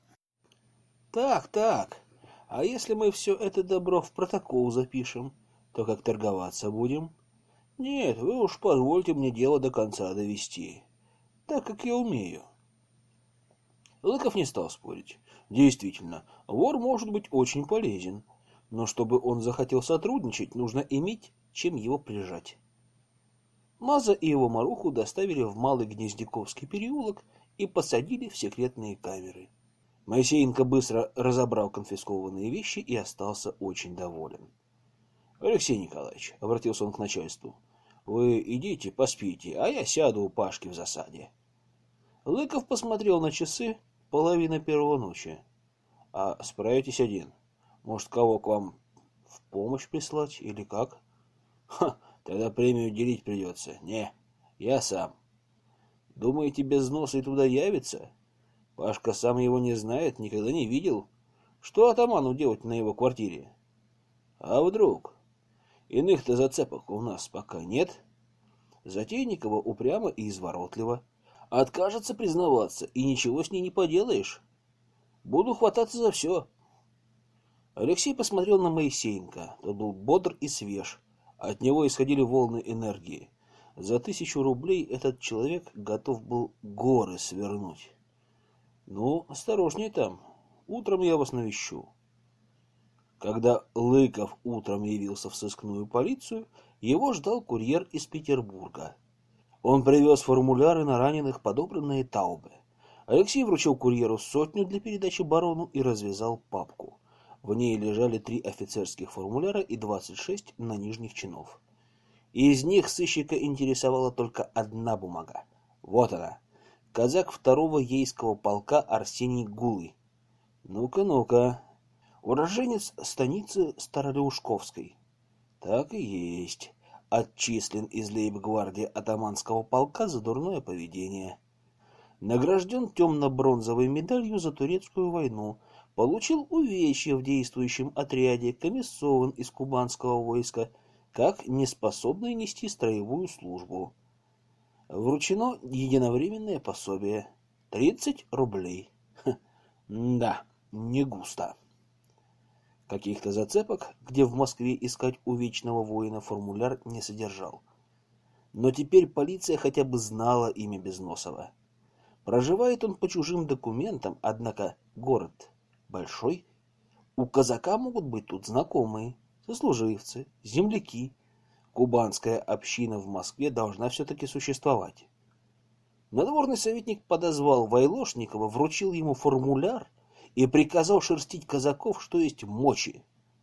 [SPEAKER 1] «Так, так. А если мы все это добро в протокол запишем, то как торговаться будем? Нет, вы уж позвольте мне дело до конца довести, так как я умею». Лыков не стал спорить. Действительно, вор может быть очень полезен, но чтобы он захотел сотрудничать, нужно иметь чем его прижать. Маза и его маруху доставили в Малый Гнездяковский переулок и посадили в секретные камеры. Моисеенко быстро разобрал конфискованные вещи и остался очень доволен. «Алексей Николаевич», — обратился он к начальству, — «вы идите, поспите, а я сяду у Пашки в засаде». Лыков посмотрел на часы. Половина первого ночи. А справитесь один? Может, кого к вам в помощь прислать или как? Ха, тогда премию делить придется. Не, я сам. Думаете, Безносый туда явится? Пашка сам его не знает, никогда не видел. Что атаману делать на его квартире? А вдруг? Иных-то зацепок у нас пока нет. Затейникова упрямо и изворотливо. Откажется признаваться, и ничего с ней не поделаешь. Буду хвататься за все. Алексей посмотрел на Моисеенко. Тот был бодр и свеж. От него исходили волны энергии. За тысячу рублей этот человек готов был горы свернуть. Ну, осторожней там. Утром я вас навещу. Когда Лыков утром явился в сыскную полицию, его ждал курьер из Петербурга. Он привез формуляры на раненых, подобранные Таубе. Алексей вручил курьеру сотню для передачи барону и развязал папку. В ней лежали три офицерских формуляра и двадцать шесть на нижних чинов. Из них сыщика интересовала только одна бумага. Вот она. Казак второго ейского полка Арсений Гулый. Ну-ка, ну-ка. Уроженец станицы Старолеушковской. Так и есть. Отчислен из лейб-гвардии атаманского полка за дурное поведение. Награжден темно-бронзовой медалью за турецкую войну. Получил увечья в действующем отряде, комиссован из кубанского войска, как неспособный нести строевую службу. Вручено единовременное пособие. тридцать рублей. Ха, да, не густо. Каких-то зацепок, где в Москве искать увечного воина, формуляр не содержал. Но теперь полиция хотя бы знала имя Безносова. Проживает он по чужим документам, однако город большой. У казака могут быть тут знакомые, сослуживцы, земляки. Кубанская община в Москве должна все-таки существовать. Надворный советник подозвал Войлошникова, вручил ему формуляр и приказал шерстить казаков, что есть мочи.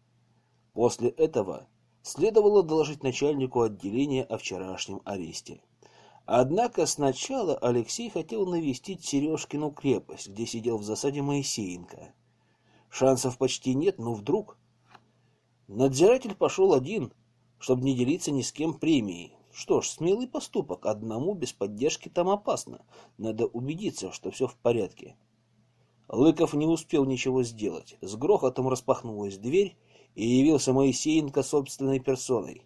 [SPEAKER 1] После этого следовало доложить начальнику отделения о вчерашнем аресте. Однако сначала Алексей хотел навестить Сережкину крепость, где сидел в засаде Моисеенко. Шансов почти нет, но вдруг... Надзиратель пошел один, чтобы не делиться ни с кем премией. Что ж, смелый поступок, одному без поддержки там опасно. Надо убедиться, что все в порядке. Лыков не успел ничего сделать. С грохотом распахнулась дверь, и явился Моисеенко собственной персоной.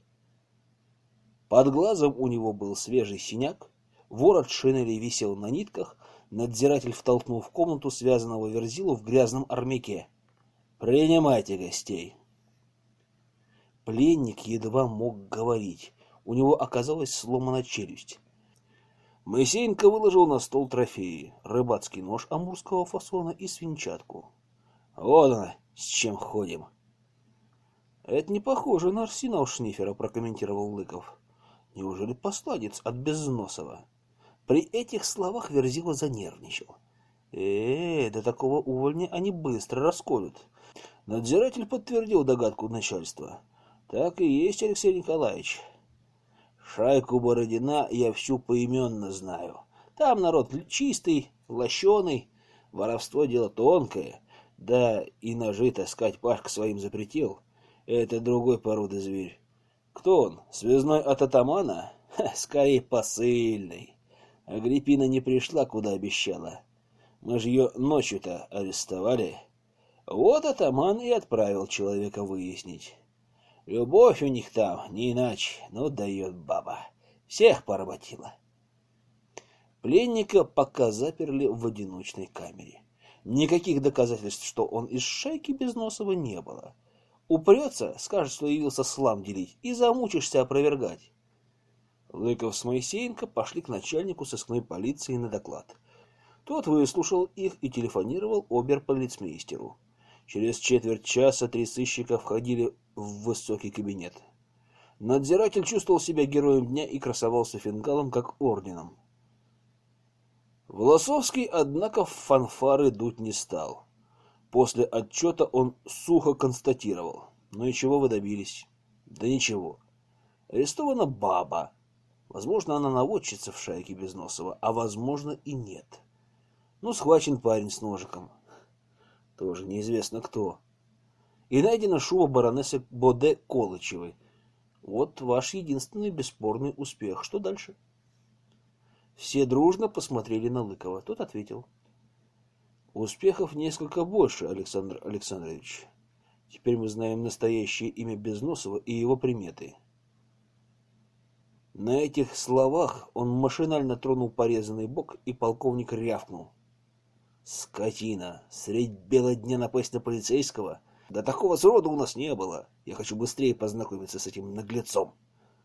[SPEAKER 1] Под глазом у него был свежий синяк, ворот шинели висел на нитках, надзиратель втолкнул в комнату связанного Верзилу в грязном армяке. «Принимайте гостей». Пленник едва мог говорить. У него оказалась сломана челюсть. Моисеенко выложил на стол трофеи: рыбацкий нож амурского фасона и свинчатку. «Вот она, с чем ходим». «Это не похоже на арсенал Шнифера», — прокомментировал Лыков. «Неужели посладец от Безносова?» При этих словах Верзила занервничал. «Э, до такого увольня они быстро расколют». Надзиратель подтвердил догадку начальства. «Так и есть, Алексей Николаевич. Шайку Бородина я всю поименно знаю. Там народ чистый, лощеный, воровство дело тонкое. Да и ножи таскать Пашка своим запретил. Это другой породы зверь. Кто он? Связной от атамана? Ха, скорее посыльный. Агриппина не пришла, куда обещала. Мы же ее ночью-то арестовали. Вот атаман и отправил человека выяснить. Любовь у них там, не иначе, но дает баба. Всех поработила». Пленника пока заперли в одиночной камере. Никаких доказательств, что он из шайки Безносова, не было. Упрется, скажет, что явился слам делить, и замучишься опровергать. Лыков с Моисеенко пошли к начальнику сыскной полиции на доклад. Тот выслушал их и телефонировал обер-полицмейстеру. Через четверть часа три сыщика входили в высокий кабинет. Надзиратель чувствовал себя героем дня и красовался фингалом, как орденом. Волосовский, однако, в фанфары дуть не стал. После отчета он сухо констатировал. «Ну и чего вы добились?» «Да ничего. Арестована баба. Возможно, она наводчица в шайке Безносова, а возможно и нет. Ну, схвачен парень с ножиком. Тоже неизвестно кто. И найдена шуба баронессы Боде Колычевой. Вот ваш единственный бесспорный успех. Что дальше?» Все дружно посмотрели на Лыкова. Тот ответил: «Успехов несколько больше, Александр Александрович. Теперь мы знаем настоящее имя Безносова и его приметы». На этих словах он машинально тронул порезанный бок, и полковник рявкнул: «Скотина! Средь бела дня напасть на полицейского? Да такого срода у нас не было. Я хочу быстрее познакомиться с этим наглецом».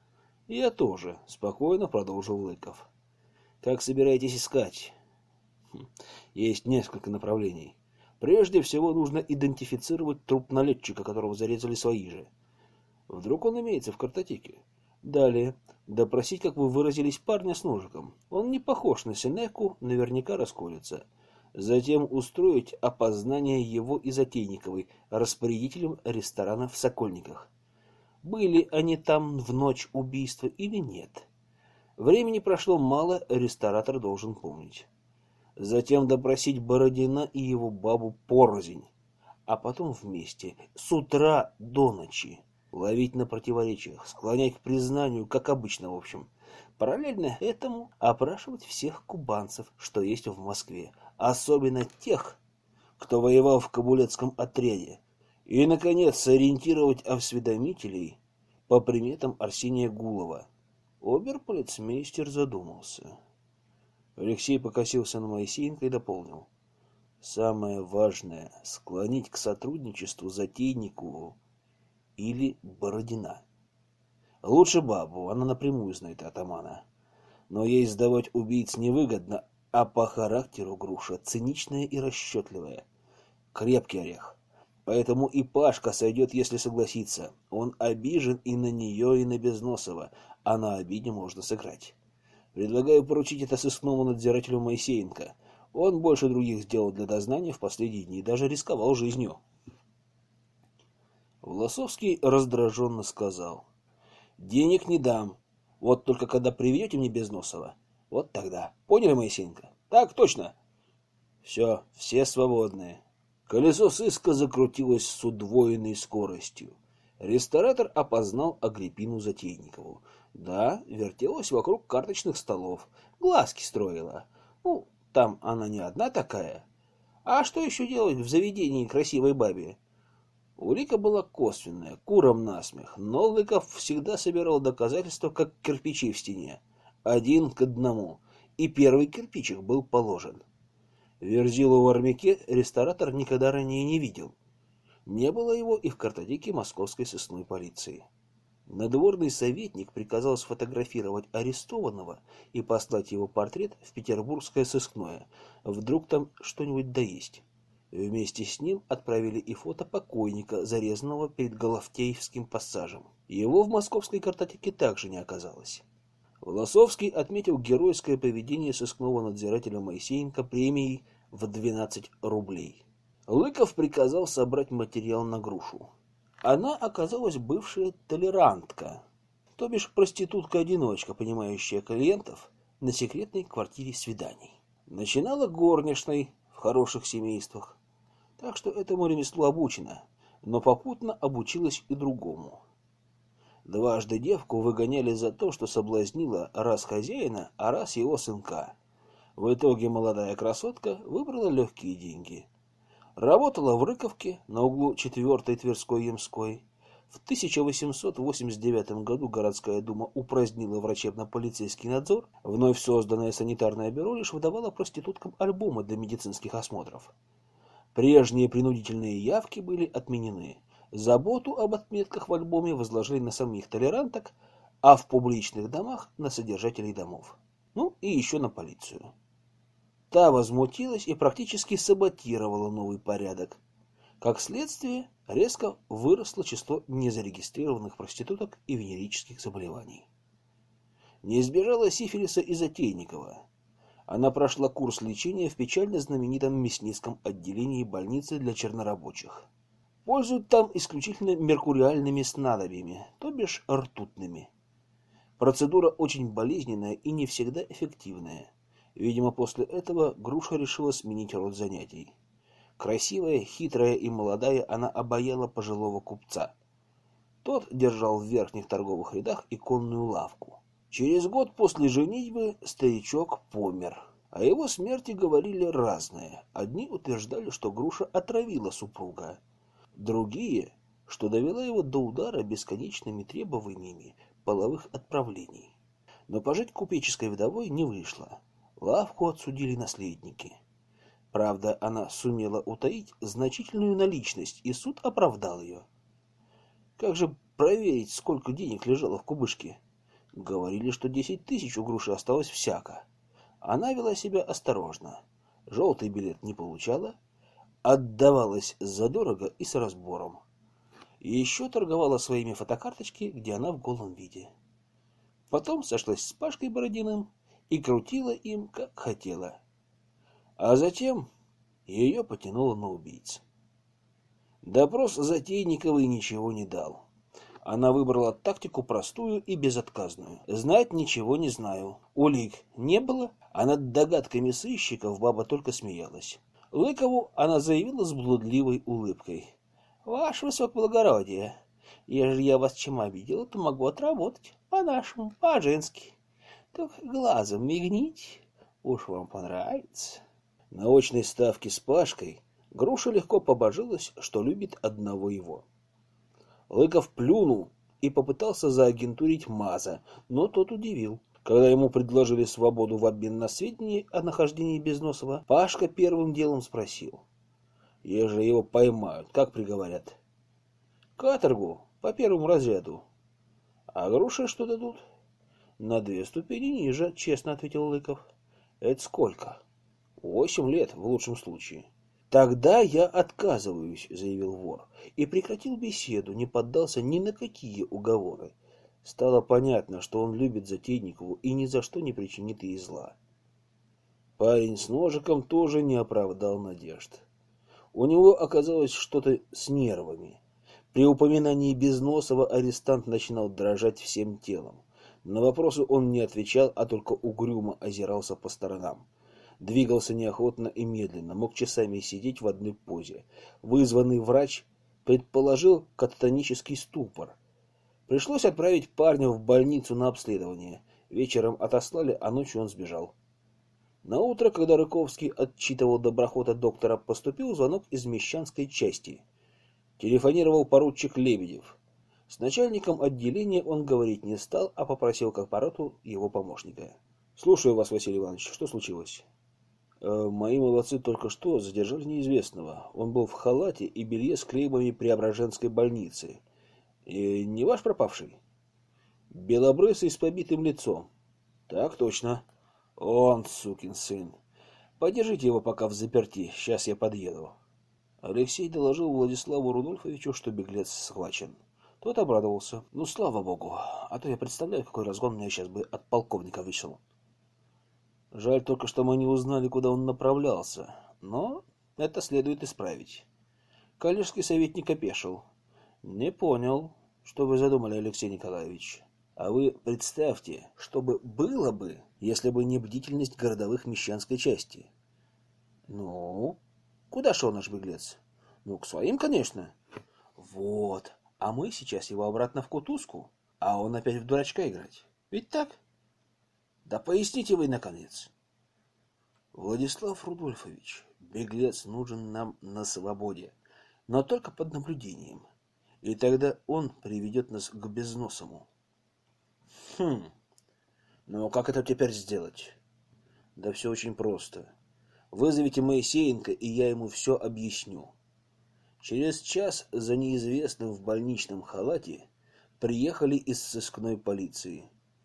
[SPEAKER 1] «Я тоже», — спокойно продолжил Лыков. «Как собираетесь искать?» Хм. Есть несколько направлений. Прежде всего нужно идентифицировать труп налетчика, которого зарезали свои же. Вдруг он имеется в картотеке. Далее, допросить, как вы выразились, парня с ножиком. Он не похож на Сенеку, наверняка расколется. Затем устроить опознание его и Затейниковой, распорядителем ресторана в Сокольниках. Были они там в ночь убийства или нет? Времени прошло мало, ресторатор должен помнить. Затем допросить Бородина и его бабу порознь, а потом вместе, с утра до ночи. Ловить на противоречиях, склонять к признанию, как обычно, в общем. Параллельно этому опрашивать всех кубанцев, что есть в Москве, особенно тех, кто воевал в кабулетском отряде. И, наконец, сориентировать осведомителей по приметам Арсения Гулова. Оберполицмейстер задумался. Алексей покосился на Моисеенко и дополнил. Самое важное — склонить к сотрудничеству Затейникову или Бородина. Лучше бабу, она напрямую знает атамана. Но ей сдавать убийц невыгодно, а по характеру Груша циничная и расчетливая. Крепкий орех. Поэтому и Пашка сойдет, если согласится. Он обижен и на нее, и на Безносова, а на обиде можно сыграть. Предлагаю поручить это сыскному надзирателю Моисеенко. Он больше других сделал для дознания в последние дни, даже рисковал жизнью. Власовский раздраженно сказал. Денег не дам. Вот только когда приведете мне Безносова, вот тогда. Поняли, Моисеенко? Так точно. Все, все свободны. Колесо сыска закрутилось с удвоенной скоростью. Ресторатор опознал Агриппину Затейникову. Да, вертелась вокруг карточных столов. Глазки строила. Ну, там она не одна такая. А что еще делать в заведении красивой бабе? Улика была косвенная, куром насмех, но Лыков всегда собирал доказательства, как кирпичи в стене. Один к одному. И первый кирпичик был положен. Верзилу в армяке ресторатор никогда ранее не видел. Не было его и в картотеке московской сыскной полиции. Надворный советник приказал сфотографировать арестованного и послать его портрет в петербургское сыскное. Вдруг там что-нибудь да есть. Вместе с ним отправили и фото покойника, зарезанного перед Головтеевским пассажем. Его в московской картотеке также не оказалось. Власовский отметил геройское поведение сыскного надзирателя Моисеенко премией в двенадцать рублей. Лыков приказал собрать материал на Грушу. Она оказалась бывшая толерантка, то бишь проститутка-одиночка, понимающая клиентов на секретной квартире свиданий. Начинала горничной в хороших семействах, так что этому ремеслу обучена, но попутно обучилась и другому. Дважды девку выгоняли за то, что соблазнила раз хозяина, а раз его сынка. В итоге молодая красотка выбрала легкие деньги. Работала в Рыковке на углу четвертой Тверской и Ямской. В тысяча восемьсот восемьдесят девятом году городская дума упразднила врачебно-полицейский надзор. Вновь созданное санитарное бюро лишь выдавало проституткам альбомы для медицинских осмотров. Прежние принудительные явки были отменены. Заботу об отметках в альбоме возложили на самих толеранток, а в публичных домах на содержателей домов. Ну и еще на полицию. Та возмутилась и практически саботировала новый порядок. Как следствие, резко выросло число незарегистрированных проституток и венерических заболеваний. Не избежала сифилиса и Затейникова. Она прошла курс лечения в печально знаменитом мясницком отделении больницы для чернорабочих. Пользуют там исключительно меркуриальными снадобьями, то бишь ртутными. Процедура очень болезненная и не всегда эффективная. Видимо, после этого Груша решила сменить род занятий. Красивая, хитрая и молодая, она обаяла пожилого купца. Тот держал в верхних торговых рядах иконную лавку. Через год после женитьбы старичок помер. О его смерти говорили разное. Одни утверждали, что Груша отравила супруга. Другие, что довела его до удара бесконечными требованиями половых отправлений. Но пожить купеческой вдовой не вышло. Лавку отсудили наследники. Правда, она сумела утаить значительную наличность, и суд оправдал ее. Как же проверить, сколько денег лежало в кубышке? Говорили, что десять тысяч у Груши осталось всяко. Она вела себя осторожно. Желтый билет не получала, отдавалась задорого и с разбором. И еще торговала своими фотокарточки, где она в голом виде. Потом сошлась с Пашкой Бородиным и крутила им, как хотела. А затем ее потянуло на убийц. Допрос Затейниковой ничего не дал. Она выбрала тактику простую и безотказную. Знать ничего не знаю. Улик не было, а над догадками сыщиков баба только смеялась. Лыкову она заявила с блудливой улыбкой. «Ваше высокоблагородие, ежели я вас чем обидела, то могу отработать по-нашему, по-женски. Только глазом мигните, уж вам понравится». На очной ставке с Пашкой Груша легко побожилась, что любит одного его. Лыков плюнул и попытался заагентурить Маза, но тот удивил. Когда ему предложили свободу в обмен на сведения о нахождении Безносова, Пашка первым делом спросил: «Ежели его поймают, как приговорят?» «Каторгу, по первому разряду». «А Груше что дадут?» «На две ступени ниже», — честно ответил Лыков. «Это сколько?» «Восемь лет, в лучшем случае». «Тогда я отказываюсь», — заявил вор, и прекратил беседу, не поддался ни на какие уговоры. Стало понятно, что он любит Затейникову и ни за что не причинит ей зла. Парень с ножиком тоже не оправдал надежд. У него оказалось что-то с нервами. При упоминании Безносова арестант начинал дрожать всем телом. На вопросы он не отвечал, а только угрюмо озирался по сторонам. Двигался неохотно и медленно, мог часами сидеть в одной позе. Вызванный врач предположил кататонический ступор. Пришлось отправить парня в больницу на обследование. Вечером отослали, а ночью он сбежал. Наутро, когда Рыковский отчитывал доброхота доктора, поступил звонок из Мещанской части. Телефонировал поручик Лебедев. С начальником отделения он говорить не стал, а попросил к аппарату его помощника. «Слушаю вас, Василий Иванович. Что случилось?» э, «Мои молодцы только что задержали неизвестного. Он был в халате и белье с клеймами Преображенской больницы. И не ваш пропавший?» «Белобрысый с побитым лицом». «Так точно. Он, сукин сын. Подержите его пока в заперти. Сейчас я подъеду». Алексей доложил Владиславу Рудольфовичу, что беглец схвачен. Тот обрадовался. «Ну, слава богу, а то я представляю, какой разгон мне сейчас бы от полковника вышел». Жаль только, что мы не узнали, куда он направлялся, но это следует исправить. Коллежский советник опешил. «Не понял, что вы задумали, Алексей Николаевич. А вы представьте, что бы было бы, если бы не бдительность городовых Мещанской части». «Ну, куда шел наш беглец?» «Ну, к своим, конечно». «Вот, а мы сейчас его обратно в кутузку, а он опять в дурачка играть. Ведь так?» «Да поясните вы, наконец». «Владислав Рудольфович, беглец нужен нам на свободе, но только под наблюдением. И тогда он приведет нас к Безносому». «Хм, ну как это теперь сделать?» «Да все очень просто. Вызовите Моисеенко, и я ему все объясню». Через час за неизвестным в больничном халате приехали из сыскной полиции.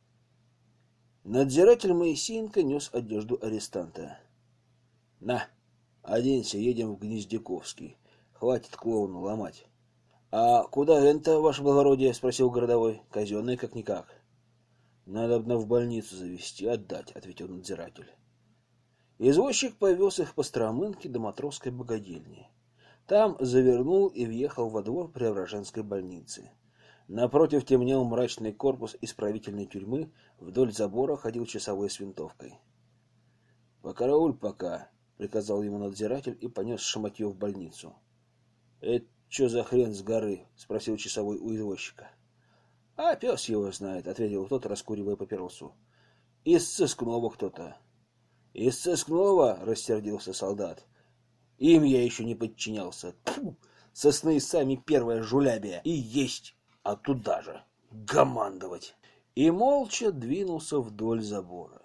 [SPEAKER 1] Надзиратель Моисеенко нес одежду арестанта. «На, оденься, едем в Гнездяковский. Хватит клоуну ломать». «А куда это, ваше благородие?» — спросил городовой. «Казенный как-никак». «Надобно в больницу завезти, отдать», — ответил надзиратель. Извозчик повез их по Стромынке до Матросской богадельни. Там завернул и въехал во двор Преображенской больницы. Напротив темнел мрачный корпус исправительной тюрьмы, вдоль забора ходил часовой с винтовкой. «Покарауль пока», — приказал ему надзиратель и понес шаматье в больницу. «Это что за хрен с горы?» — спросил часовой у извозчика. «А пес его знает», — ответил тот, раскуривая папиросу. «Из сыскного кто-то». «Из сыскного?» — рассердился солдат. «Им я еще не подчинялся. Тьфу! Сосны сами первая жулябия. И есть, а туда же командовать». И молча двинулся вдоль забора.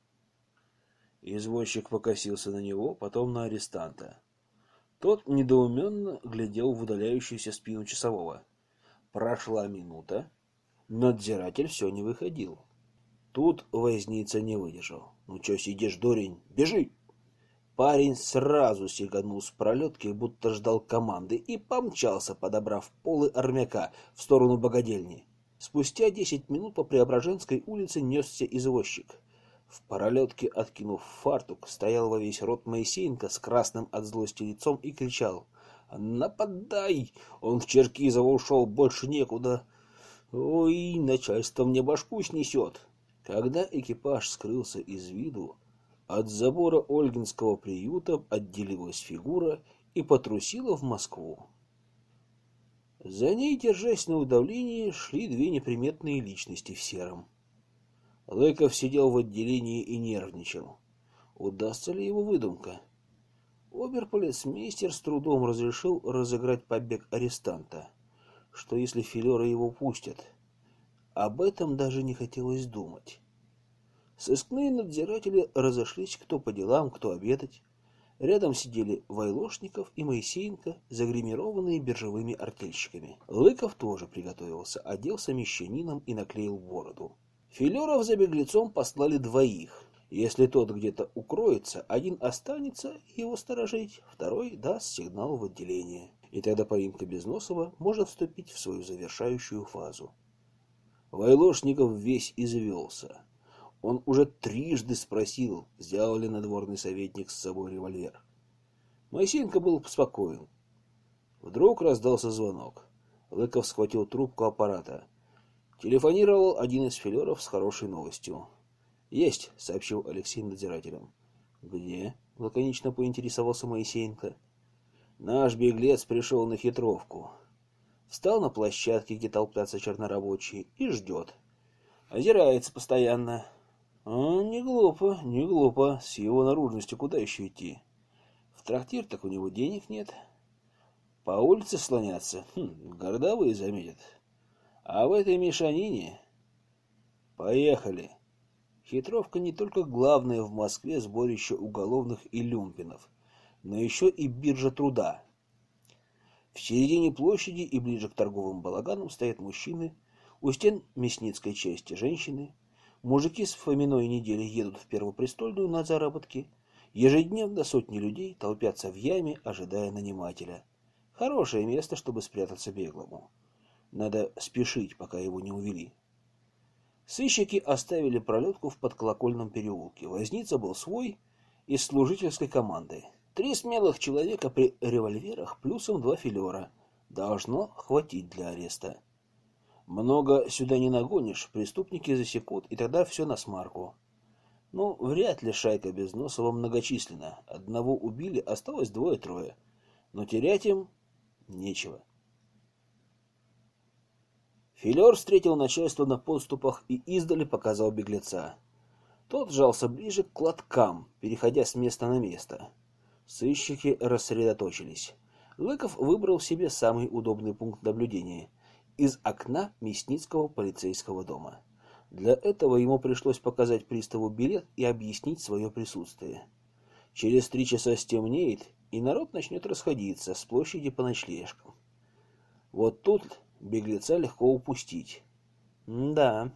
[SPEAKER 1] Извозчик покосился на него, потом на арестанта. Тот недоуменно глядел в удаляющуюся спину часового. Прошла минута. Надзиратель все не выходил. Тут возница не выдержал. «Ну что сидишь, дурень? Бежи!» Парень сразу сиганул с пролетки, будто ждал команды, и помчался, подобрав полы армяка, в сторону богадельни. Спустя десять минут по Преображенской улице несся извозчик. В пролетке, откинув фартук, стоял во весь рот Моисеенко с красным от злости лицом и кричал: «Нападай! Он в Черкизово ушел, больше некуда! Ой, начальство мне башку снесет!» Когда экипаж скрылся из виду, от забора Ольгинского приюта отделилась фигура и потрусила в Москву. За ней, держась на удавлении, шли две неприметные личности в сером. Лыков сидел в отделении и нервничал. Удастся ли его выдумка? Оберполицмейстер с трудом разрешил разыграть побег арестанта. Что если филеры его пустят? Об этом даже не хотелось думать. Сыскные надзиратели разошлись кто по делам, кто обедать. Рядом сидели Вайлошников и Моисеенко, загримированные биржевыми артельщиками. Лыков тоже приготовился, оделся мещанином и наклеил бороду. Филеров за беглецом послали двоих. Если тот где-то укроется, один останется его сторожить, второй даст сигнал в отделение. И тогда поимка Безносова может вступить в свою завершающую фазу. Вайлошников весь извелся. Он уже трижды спросил, взял ли надворный советник с собой револьвер. Моисеенко был спокоен. Вдруг раздался звонок. Лыков схватил трубку аппарата. Телефонировал один из филеров с хорошей новостью. «Есть», — сообщил Алексей надзирателям. «Где?» — лаконично поинтересовался Моисеенко. «Наш беглец пришел на хитровку. Встал на площадке, где толпятся чернорабочие, и ждет. Озирается постоянно». А, не глупо, не глупо. С его наружностью куда еще идти? В трактир так у него денег нет. По улице слоняться. Хм, городовые заметят. А в этой мешанине... Поехали. Хитровка не только главное в Москве сборище уголовных и люмпинов, но еще и биржа труда. В середине площади и ближе к торговым балаганам стоят мужчины, у стен мясницкой части женщины. Мужики с Фоминой недели едут в Первопрестольную на заработки. Ежедневно сотни людей толпятся в яме, ожидая нанимателя. Хорошее место, чтобы спрятаться беглому. Надо спешить, пока его не увели. Сыщики оставили пролетку в подколокольном переулке. Возница был свой, из служительской команды. Три смелых человека при револьверах, плюсом два филера. Должно хватить для ареста. Много сюда не нагонишь, преступники засекут, и тогда все насмарку. Ну, вряд ли шайка Безносова многочисленна. Одного убили, осталось двое-трое. Но терять им нечего. Филер встретил начальство на подступах и издали показал беглеца. Тот жался ближе к лоткам, переходя с места на место. Сыщики рассредоточились. Лыков выбрал себе самый удобный пункт наблюдения — из окна Мясницкого полицейского дома. Для этого ему пришлось показать приставу билет и объяснить свое присутствие. Через три часа стемнеет, и народ начнет расходиться с площади по ночлежкам. Вот тут беглеца легко упустить. Да.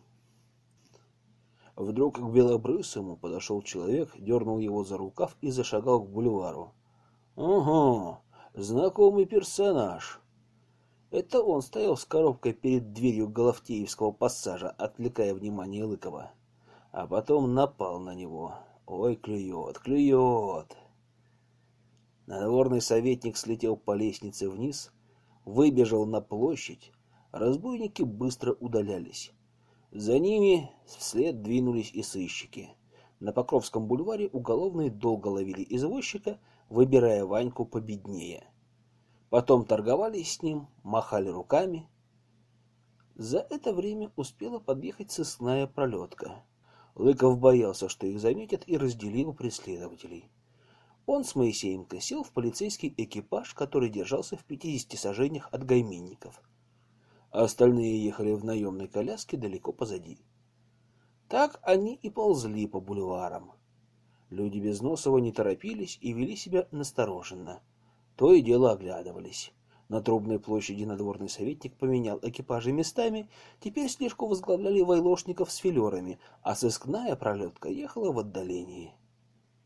[SPEAKER 1] Вдруг к Белобрысому подошел человек, дернул его за рукав и зашагал к бульвару. Ого, знакомый персонаж. Это он стоял с коробкой перед дверью Галафтеевского пассажа, отвлекая внимание Лыкова. А потом напал на него. Ой, клюет, клюет. Надворный советник слетел по лестнице вниз, выбежал на площадь. Разбойники быстро удалялись. За ними вслед двинулись и сыщики. На Покровском бульваре уголовные долго ловили извозчика, выбирая Ваньку победнее. Потом торговались с ним, махали руками. За это время успела подъехать сыскная пролетка. Лыков боялся, что их заметят, и разделил преследователей. Он с Моисеенко сел в полицейский экипаж, который держался в пятидесяти саженях от гайменников. А остальные ехали в наемной коляске далеко позади. Так они и ползли по бульварам. Люди Безносова не торопились и вели себя настороженно. То и дело оглядывались. На Трубной площади надворный советник поменял экипажи местами, теперь слежку возглавляли Вайлошников с филерами, а сыскная пролетка ехала в отдалении.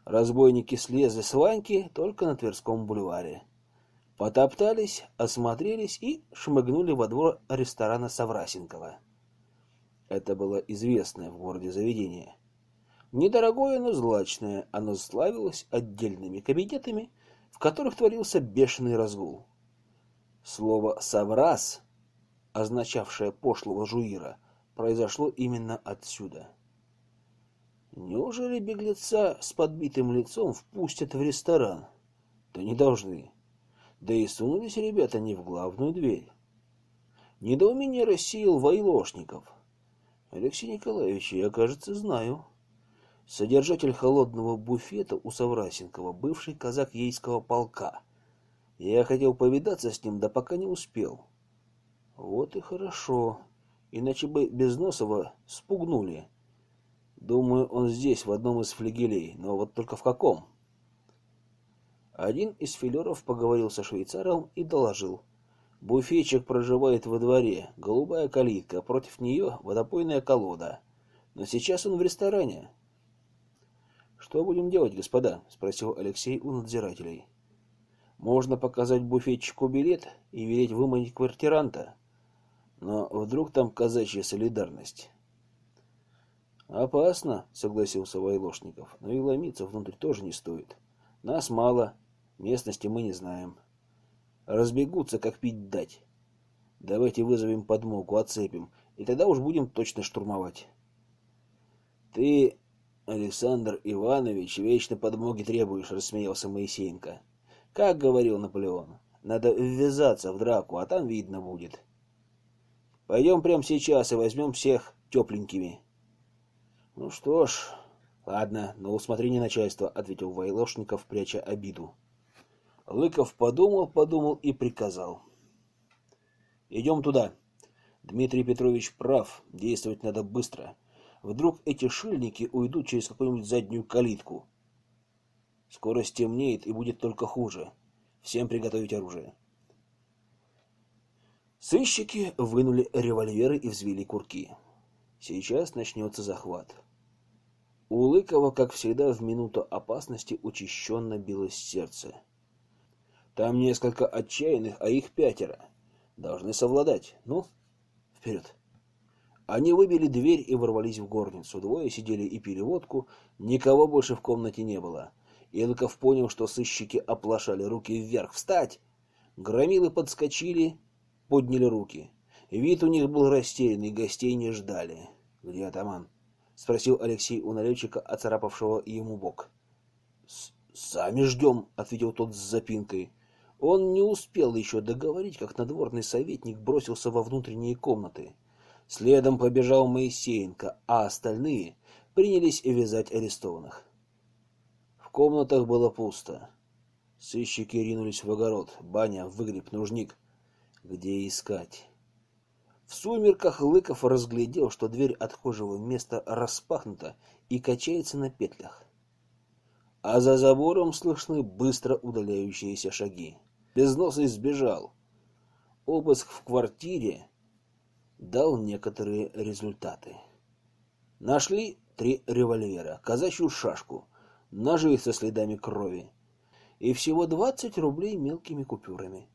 [SPEAKER 1] Разбойники слезли с Ваньки только на Тверском бульваре. Потоптались, осмотрелись и шмыгнули во двор ресторана Саврасенкова. Это было известное в городе заведение. Недорогое, но злачное, оно славилось отдельными кабинетами, в которых творился бешеный разгул. Слово «соврас», означавшее пошлого жуира, произошло именно отсюда. Неужели беглеца с подбитым лицом впустят в ресторан? Да не должны. Да и сунулись ребята не в главную дверь. Недоумение рассеял Войлошников. Алексей Николаевич, я, кажется, знаю. Содержатель холодного буфета у Саврасенкова, бывший казак Ейского полка. Я хотел повидаться с ним, да пока не успел. Вот и хорошо. Иначе бы Безносова спугнули. Думаю, он здесь, в одном из флигелей, но вот только в каком? Один из филеров поговорил со швейцаром и доложил. Буфетчик проживает во дворе, голубая калитка, против нее водопойная колода. Но сейчас он в ресторане. Что будем делать, господа? Спросил Алексей у надзирателей. Можно показать буфетчику билет и велеть выманить квартиранта. Но вдруг там казачья солидарность. «Опасно», — согласился Войлошников, — «но и ломиться внутрь тоже не стоит. Нас мало, местности мы не знаем. Разбегутся, как пить дать. Давайте вызовем подмогу, отцепим, и тогда уж будем точно штурмовать». «Ты, Александр Иванович, вечно подмоги требуешь», — рассмеялся Моисеенко. «Как говорил Наполеон, надо ввязаться в драку, а там видно будет. Пойдем прямо сейчас и возьмем всех тепленькими». «Ну что ж, ладно, на усмотрение начальства», — ответил Войлошников, пряча обиду. Лыков подумал, подумал и приказал. «Идем туда. Дмитрий Петрович прав, действовать надо быстро. Вдруг эти шильники уйдут через какую-нибудь заднюю калитку. Скоро стемнеет и будет только хуже. Всем приготовить оружие». Сыщики вынули револьверы и взвели курки. Сейчас начнется захват. У Лыкова, как всегда, в минуту опасности учащенно билось сердце. Там несколько отчаянных, а их пятеро. Должны совладать. Ну, вперед. Они выбили дверь и ворвались в горницу. Двое сидели и пили водку, никого больше в комнате не было. И Лыков понял, что сыщики оплошали. Руки вверх. «Встать!» Громилы подскочили, подняли руки. Вид у них был растерянный, гостей не ждали. «Где атаман?» — спросил Алексей у налетчика, оцарапавшего ему бок. «Сами ждем», — ответил тот с запинкой. Он не успел еще договорить, как надворный советник бросился во внутренние комнаты. Следом побежал Моисеенко, а остальные принялись вязать арестованных. В комнатах было пусто. Сыщики ринулись в огород. Баня, выгреб, нужник. Где искать? В сумерках Лыков разглядел, что дверь отхожего места распахнута и качается на петлях. А за забором слышны быстро удаляющиеся шаги. Безносый сбежал. Обыск в квартире дал некоторые результаты. Нашли три револьвера, казачью шашку, ножи со следами крови и всего двадцать рублей мелкими купюрами.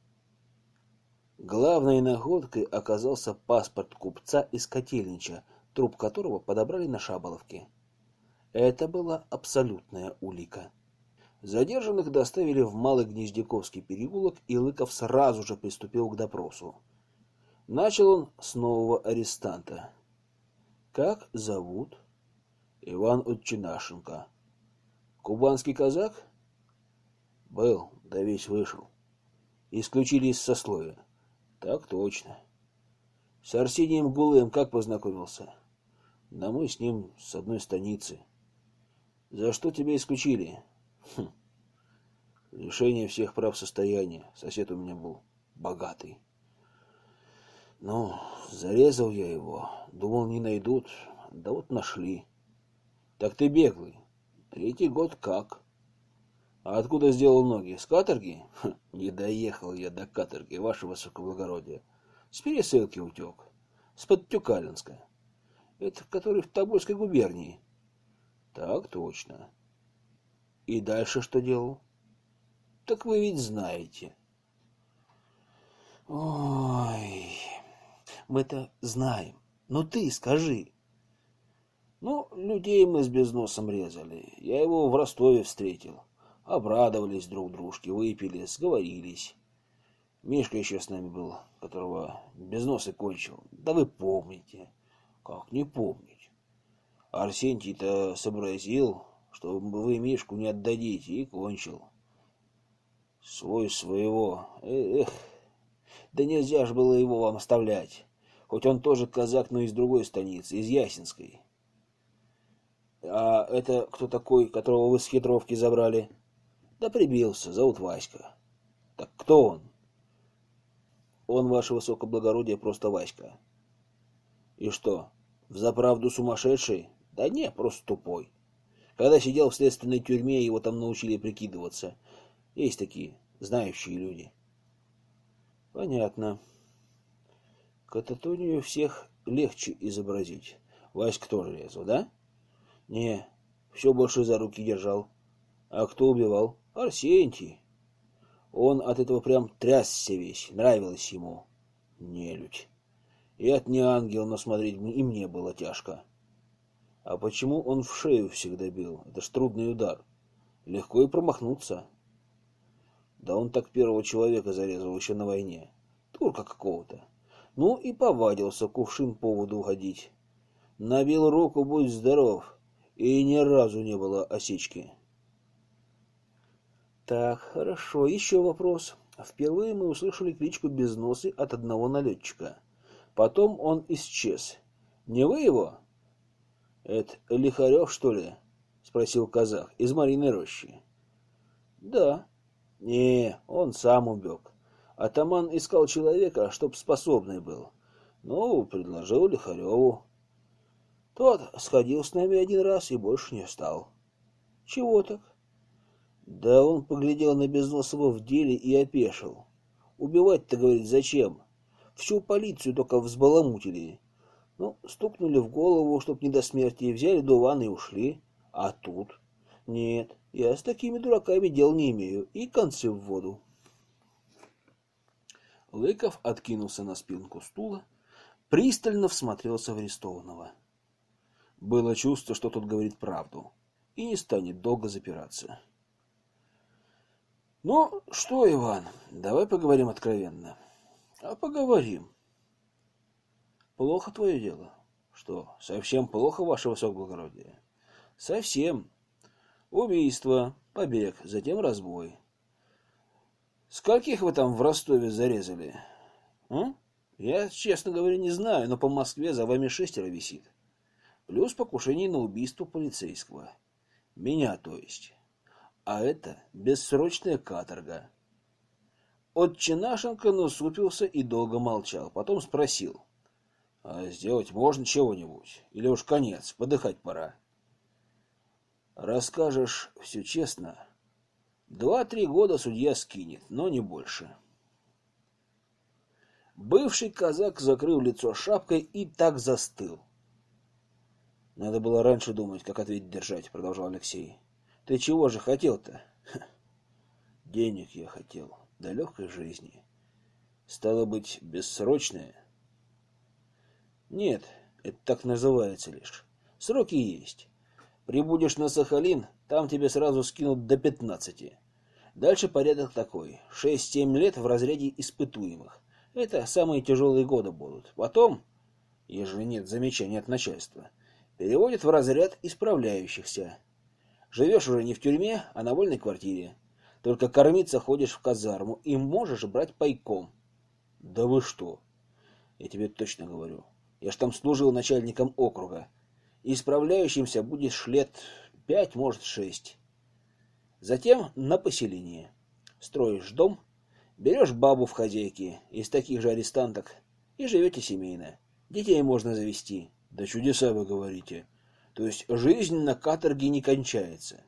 [SPEAKER 1] Главной находкой оказался паспорт купца из Котельнича, труп которого подобрали на Шаболовке. Это была абсолютная улика. Задержанных доставили в Малый Гнездяковский переулок, и Лыков сразу же приступил к допросу. Начал он с нового арестанта. «Как зовут?» «Иван Отчинашенко». «Кубанский казак?» «Был, да весь вышел. Исключили из сословия». «Так точно». «С Арсением Гулаем как познакомился?» «Да мы с ним с одной станицы». «За что тебя исключили?» «Хм. Лишение всех прав состояния. Сосед у меня был богатый». «Ну, зарезал я его. Думал, не найдут. Да вот нашли». «Так ты беглый. Третий год как?» «А откуда сделал ноги? С каторги?» Хм, «Не доехал я до каторги, ваше высокоблагородие. С пересылки утек. С-под Тюкалинска. Это который в Тобольской губернии». «Так точно». И дальше что делал? Так вы ведь знаете. Ой, мы-то знаем. Но ты скажи. Ну, людей мы с безносом резали. Я его в Ростове встретил. Обрадовались друг дружке, выпили, сговорились. Мишка еще с нами был, которого безнос и кончил. Да вы помните. Как не помнить? Арсентий-то сообразил, что вы Мишку не отдадите, и кончил. Свой своего. Эх, да нельзя же было его вам оставлять. Хоть он тоже казак, но из другой станицы, из Ясинской. А это кто такой, которого вы с хитровки забрали? Да прибился, зовут Васька. Так кто он? Он, ваше высокоблагородие, просто Васька. И что, взаправду сумасшедший? Да не, просто тупой. Когда сидел в следственной тюрьме, его там научили прикидываться. Есть такие знающие люди. Понятно. Кататонию всех легче изобразить. Васька тоже резал, да? Не, все больше за руки держал. А кто убивал? Арсентий. Он от этого прям трясся весь, нравилось ему. Нелюдь. И от не ангел, но смотреть и мне было тяжко. А почему он в шею всегда бил? Это ж трудный удар. Легко и промахнуться. Да он так первого человека зарезал еще на войне. Турка какого-то. Ну и повадился кувшин поводу угодить. Набил руку, будь здоров. И ни разу не было осечки. Так, хорошо. Еще вопрос. Впервые мы услышали кличку Безносы от одного налетчика. Потом он исчез. Не вы его? Это Лихарев, что ли? Спросил казах. Из Мариной рощи. Да. Не, он сам убег. Атаман искал человека, чтоб способный был. Ну, предложил Лихареву. Тот сходил с нами один раз и больше не стал. Чего так? Да он поглядел на Безносова в деле и опешил. Убивать-то, говорит, зачем? Всю полицию только взбаламутили. Ну, стукнули в голову, чтоб не до смерти, взяли дуван и ушли. А тут? Нет, я с такими дураками дел не имею. И концы в воду. Лыков откинулся на спинку стула, пристально всмотрелся в арестованного. Было чувство, что тот говорит правду и не станет долго запираться. Ну, что, Иван, давай поговорим откровенно. А поговорим. Плохо твое дело? Что, совсем плохо, ваше высокоблагородие? Совсем. Убийство, побег, затем разбой. Скольких вы там в Ростове зарезали? А? Я, честно говоря, не знаю, но по Москве за вами шестеро висит. Плюс покушение на убийство полицейского. Меня, то есть. А это бессрочная каторга. Отче Нашенко насупился и долго молчал. Потом спросил. А сделать можно чего-нибудь? Или уж конец, подыхать пора? Расскажешь все честно. Два-три года судья скинет, но не больше. Бывший казак закрыл лицо шапкой и так застыл. Надо было раньше думать, как ответ держать, продолжал Алексей. Ты чего же хотел-то? Денег я хотел, да легкой жизни. Стало быть, бессрочная? Нет, это так называется лишь. Сроки есть. Прибудешь на Сахалин, там тебе сразу скинут до пятнадцати. Дальше порядок такой. шесть-семь лет в разряде испытуемых. Это самые тяжелые годы будут. Потом, ежели нет замечаний от начальства, переводят в разряд исправляющихся. Живешь уже не в тюрьме, а на вольной квартире. Только кормиться ходишь в казарму и можешь брать пайком. Да вы что? Я тебе точно говорю. Я ж там служил начальником округа. Исправляющимся будешь лет пять, может, шесть. Затем на поселение. Строишь дом, берешь бабу в хозяйки из таких же арестанток и живете семейно. Детей можно завести. Да чудеса вы говорите. То есть жизнь на каторге не кончается.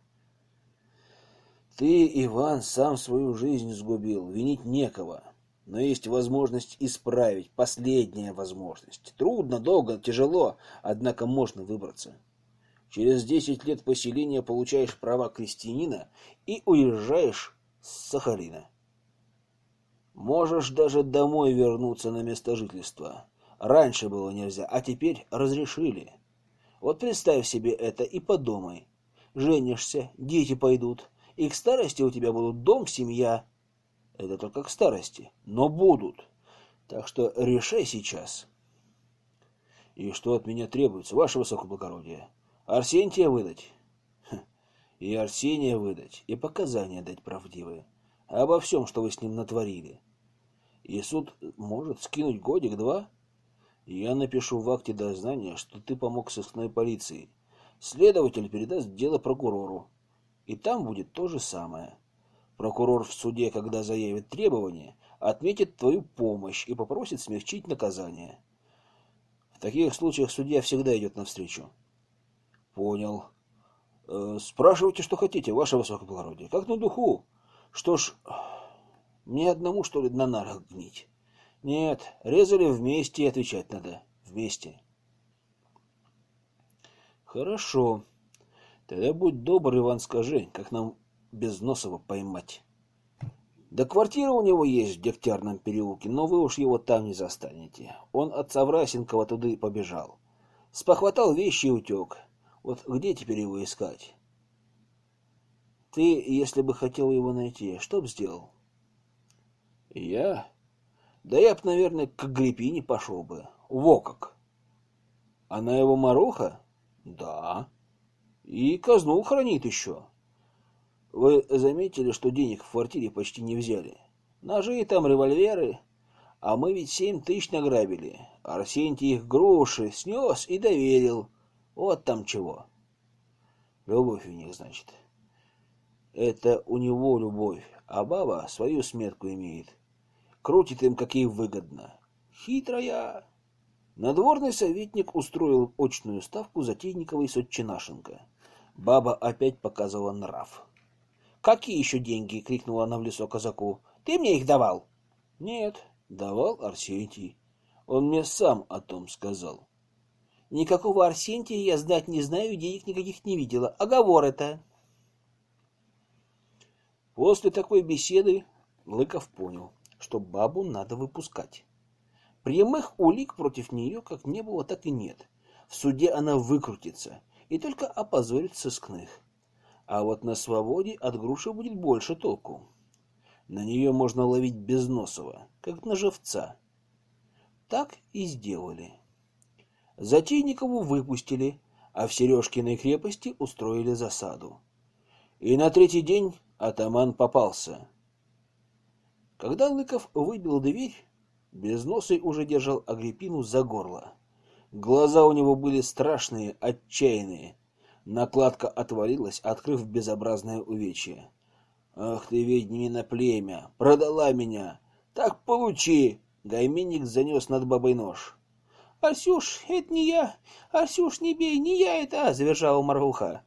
[SPEAKER 1] Ты, Иван, сам свою жизнь сгубил, винить некого. Но есть возможность исправить, последняя возможность. Трудно, долго, тяжело, однако можно выбраться. Через десять лет поселения получаешь права крестьянина и уезжаешь с Сахалина. Можешь даже домой вернуться на место жительства. Раньше было нельзя, а теперь разрешили. Вот представь себе это и подумай. Женишься, дети пойдут, и к старости у тебя будут дом, семья. Это только к старости, но будут. Так что решай сейчас. И что от меня требуется, ваше высокоблагородие? Арсентия выдать? Хм. И Арсения выдать, и показания дать правдивые. Обо всем, что вы с ним натворили. И суд может скинуть годик-два. Я напишу в акте дознания, что ты помог сыскной полиции. Следователь передаст дело прокурору. И там будет то же самое. Прокурор в суде, когда заявит требования, отметит твою помощь и попросит смягчить наказание. В таких случаях судья всегда идет навстречу. Понял. Э, спрашивайте, что хотите, ваше высокоблагородие. Как на духу. Что ж, мне одному, что ли, на нарах гнить? Нет, резали вместе и отвечать надо. Вместе. Хорошо. Тогда будь добр, Иван, скажи, как нам Безносова поймать. Да квартира у него есть в Дегтярном переулке, но вы уж его там не застанете. Он от Саврасенкова туда и побежал. Спохватал вещи и утек. Вот где теперь его искать? Ты, если бы хотел его найти, что б сделал? Я? Да я б, наверное, к Агриппине пошел бы. Во как! Она его маруха? Да. И казну хранит еще. Вы заметили, что денег в квартире почти не взяли? Ножи там, револьверы. А мы ведь семь тысяч награбили. Арсентий их груши снес и доверил. Вот там чего. Любовь у них, значит. Это у него любовь, а баба свою сметку имеет. Крутит им, как ей выгодно. Хитрая. Надворный советник устроил очную ставку Затейниковой с Отчинашенко. Баба опять показывала нрав. «Какие еще деньги?» — крикнула она в лицо казаку. «Ты мне их давал?» «Нет, давал Арсентий. Он мне сам о том сказал». «Никакого Арсентия я знать не знаю, денег никаких не видела. Оговор это». После такой беседы Лыков понял, что бабу надо выпускать. Прямых улик против нее как не было, так и нет. В суде она выкрутится и только опозорит сыскных. А вот на свободе от груши будет больше толку. На нее можно ловить Безносова, как на живца. Так и сделали. Затейникову выпустили, а в Сережкиной крепости устроили засаду. И на третий день атаман попался. Когда Лыков выбил дверь, Безносый уже держал Агриппину за горло. Глаза у него были страшные, отчаянные. Накладка отвалилась, открыв безобразное увечье. «Ах ты, ведьмина племя! Продала меня! Так получи!» Гайменник занес над бабой нож. «Арсюш, это не я! Арсюш, не бей, не я это!» — завержала Марфуха.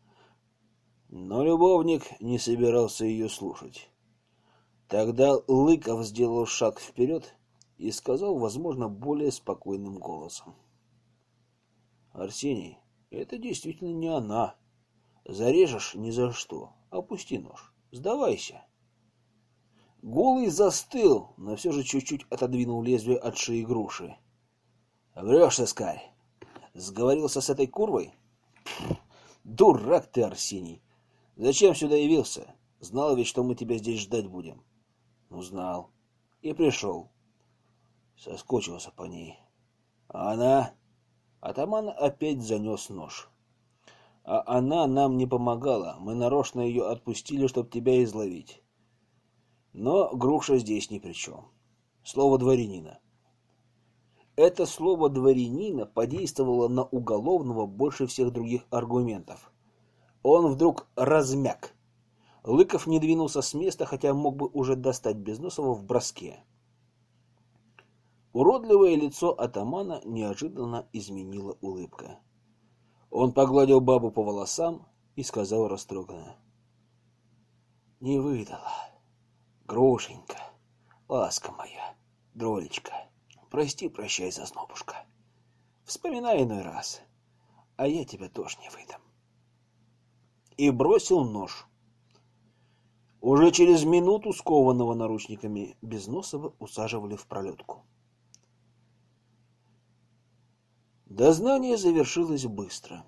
[SPEAKER 1] Но любовник не собирался ее слушать. Тогда Лыков сделал шаг вперед и сказал, возможно, более спокойным голосом. «Арсений, это действительно не она. Зарежешь ни за что. Опусти нож. Сдавайся». Голый застыл, но все же чуть-чуть отодвинул лезвие от шеи груши. «Врешь, сыскарь. Сговорился с этой курвой? Дурак ты, Арсений. Зачем сюда явился? Знал ведь, что мы тебя здесь ждать будем». «Ну, знал. И пришел». Соскучился по ней. А она... Атаман опять занес нож. «А она нам не помогала. Мы нарочно ее отпустили, чтобы тебя изловить. Но груша здесь ни при чем. Слово дворянина». Это слово дворянина подействовало на уголовного больше всех других аргументов. Он вдруг размяк. Лыков не двинулся с места, хотя мог бы уже достать Безносова в броске. Уродливое лицо атамана неожиданно изменила улыбка. Он погладил бабу по волосам и сказал растроганно: «Не выдала, Грушенька, ласка моя, дролечка, прости, прощай, зазнобушка. Вспоминай иной раз, а я тебя тоже не выдам». и бросил нож. Уже через минуту скованного наручниками Безносова усаживали в пролетку. Дознание завершилось быстро.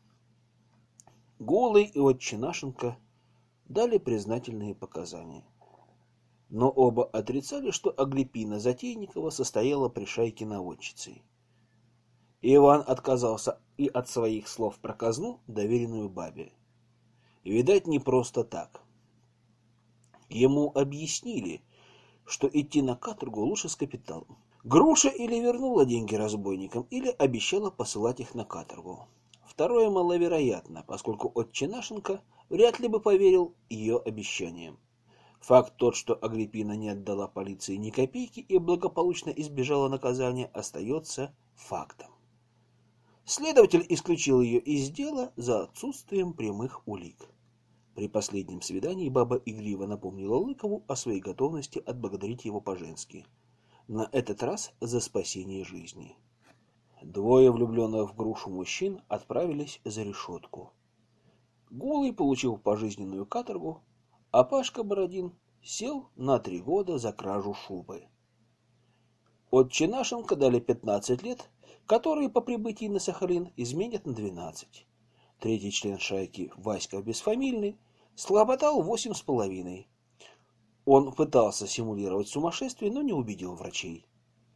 [SPEAKER 1] Голый и Отчинашенко дали признательные показания. Но оба отрицали, что Агриппина Затейникова состояла при шайке наводчицей. Иван отказался и от своих слов про казну, доверенную бабе. Видать, не просто так. Ему объяснили, что идти на каторгу лучше с капиталом. Груша или вернула деньги разбойникам, или обещала посылать их на каторгу. Второе маловероятно, поскольку Отчинашенко вряд ли бы поверил ее обещаниям. Факт тот, что Агриппина не отдала полиции ни копейки и благополучно избежала наказания, остается фактом. Следователь исключил ее из дела за отсутствием прямых улик. При последнем свидании баба игриво напомнила Лыкову о своей готовности отблагодарить его по-женски. На этот раз за спасение жизни. Двое влюбленных в Грушу мужчин отправились за решетку. Голый получил пожизненную каторгу, а Пашка Бородин сел на три года за кражу шубы. Отчинашенко дали пятнадцать лет, которые по прибытии на Сахалин изменят на двенадцать. Третий член шайки, Васька Бесфамильный, схлопотал восемь с половиной. Он пытался симулировать сумасшествие, но не убедил врачей.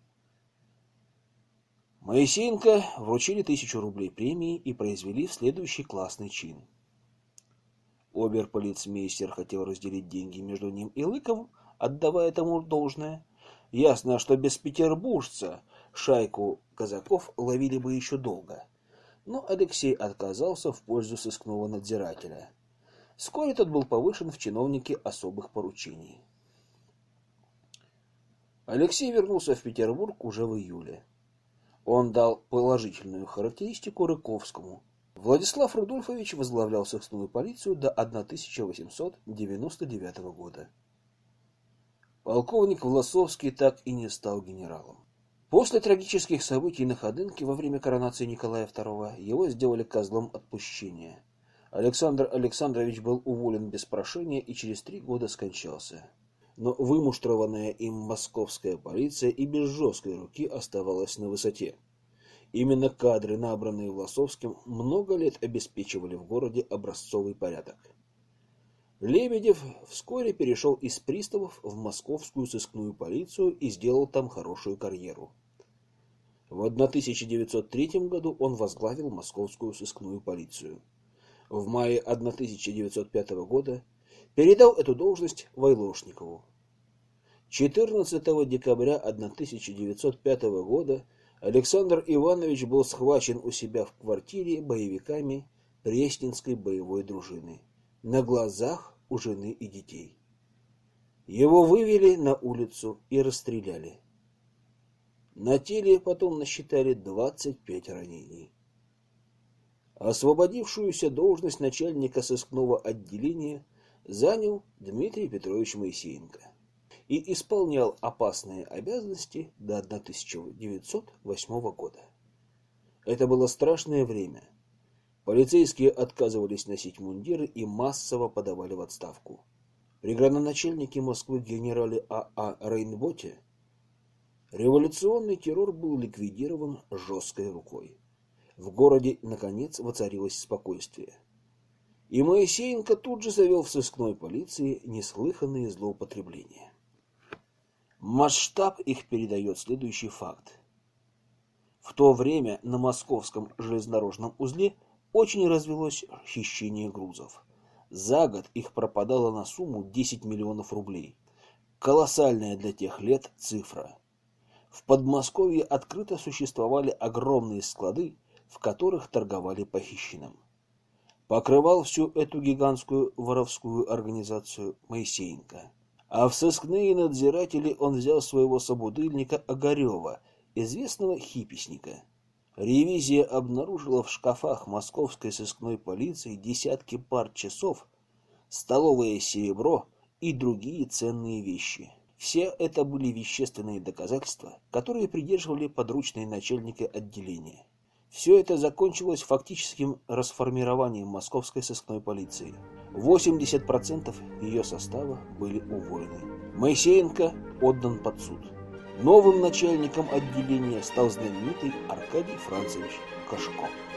[SPEAKER 1] Моисеенко вручили тысячу рублей премии и произвели в следующий классный чин. Обер-полицмейстер хотел разделить деньги между ним и Лыковым, отдавая тому должное. Ясно, что без петербуржца шайку казаков ловили бы еще долго. Но Алексей отказался в пользу сыскного надзирателя. Вскоре тот был повышен в чиновники особых поручений. Алексей вернулся в Петербург уже в июле. Он дал положительную характеристику Рыковскому. Владислав Рудольфович возглавлял сыскную полицию до тысяча восемьсот девяносто девятого года. Полковник Власовский так и не стал генералом. После трагических событий на Ходынке во время коронации Николая второго его сделали козлом отпущения. Александр Александрович был уволен без прошения и через три года скончался. Но вымуштрованная им московская полиция и без жесткой руки оставалась на высоте. Именно кадры, набранные Власовским, много лет обеспечивали в городе образцовый порядок. Лебедев вскоре перешел из приставов в московскую сыскную полицию и сделал там хорошую карьеру. В тысяча девятьсот третьем году он возглавил московскую сыскную полицию. В мае тысяча девятьсот пятого года передал эту должность Войлошникову. четырнадцатого декабря тысяча девятьсот пятого года Александр Иванович был схвачен у себя в квартире боевиками Пресненской боевой дружины на глазах у жены и детей. Его вывели на улицу и расстреляли. На теле потом насчитали двадцать пять ранений. Освободившуюся должность начальника сыскного отделения занял Дмитрий Петрович Моисеенко и исполнял опасные обязанности до тысяча девятьсот восьмого года. Это было страшное время. Полицейские отказывались носить мундиры и массово подавали в отставку. При градоначальнике Москвы генерале А А Рейнботе революционный террор был ликвидирован жесткой рукой. В городе, наконец, воцарилось спокойствие. И Моисеенко тут же завел в сыскной полиции неслыханные злоупотребления. Масштаб их передает следующий факт. В то время на московском железнодорожном узле очень развелось хищение грузов. За год их пропадало на сумму десять миллионов рублей. Колоссальная для тех лет цифра. В Подмосковье открыто существовали огромные склады, в которых торговали похищенным. Покрывал всю эту гигантскую воровскую организацию Моисеенко. А в сыскные надзиратели он взял своего собутыльника Огарева, известного хиписника. Ревизия обнаружила в шкафах московской сыскной полиции десятки пар часов, столовое серебро и другие ценные вещи. Все это были вещественные доказательства, которые придерживали подручные начальника отделения. Все это закончилось фактическим расформированием московской сыскной полиции. восемьдесят процентов ее состава были уволены. Моисеенко отдан под суд. Новым начальником отделения стал знаменитый Аркадий Францевич Кашко.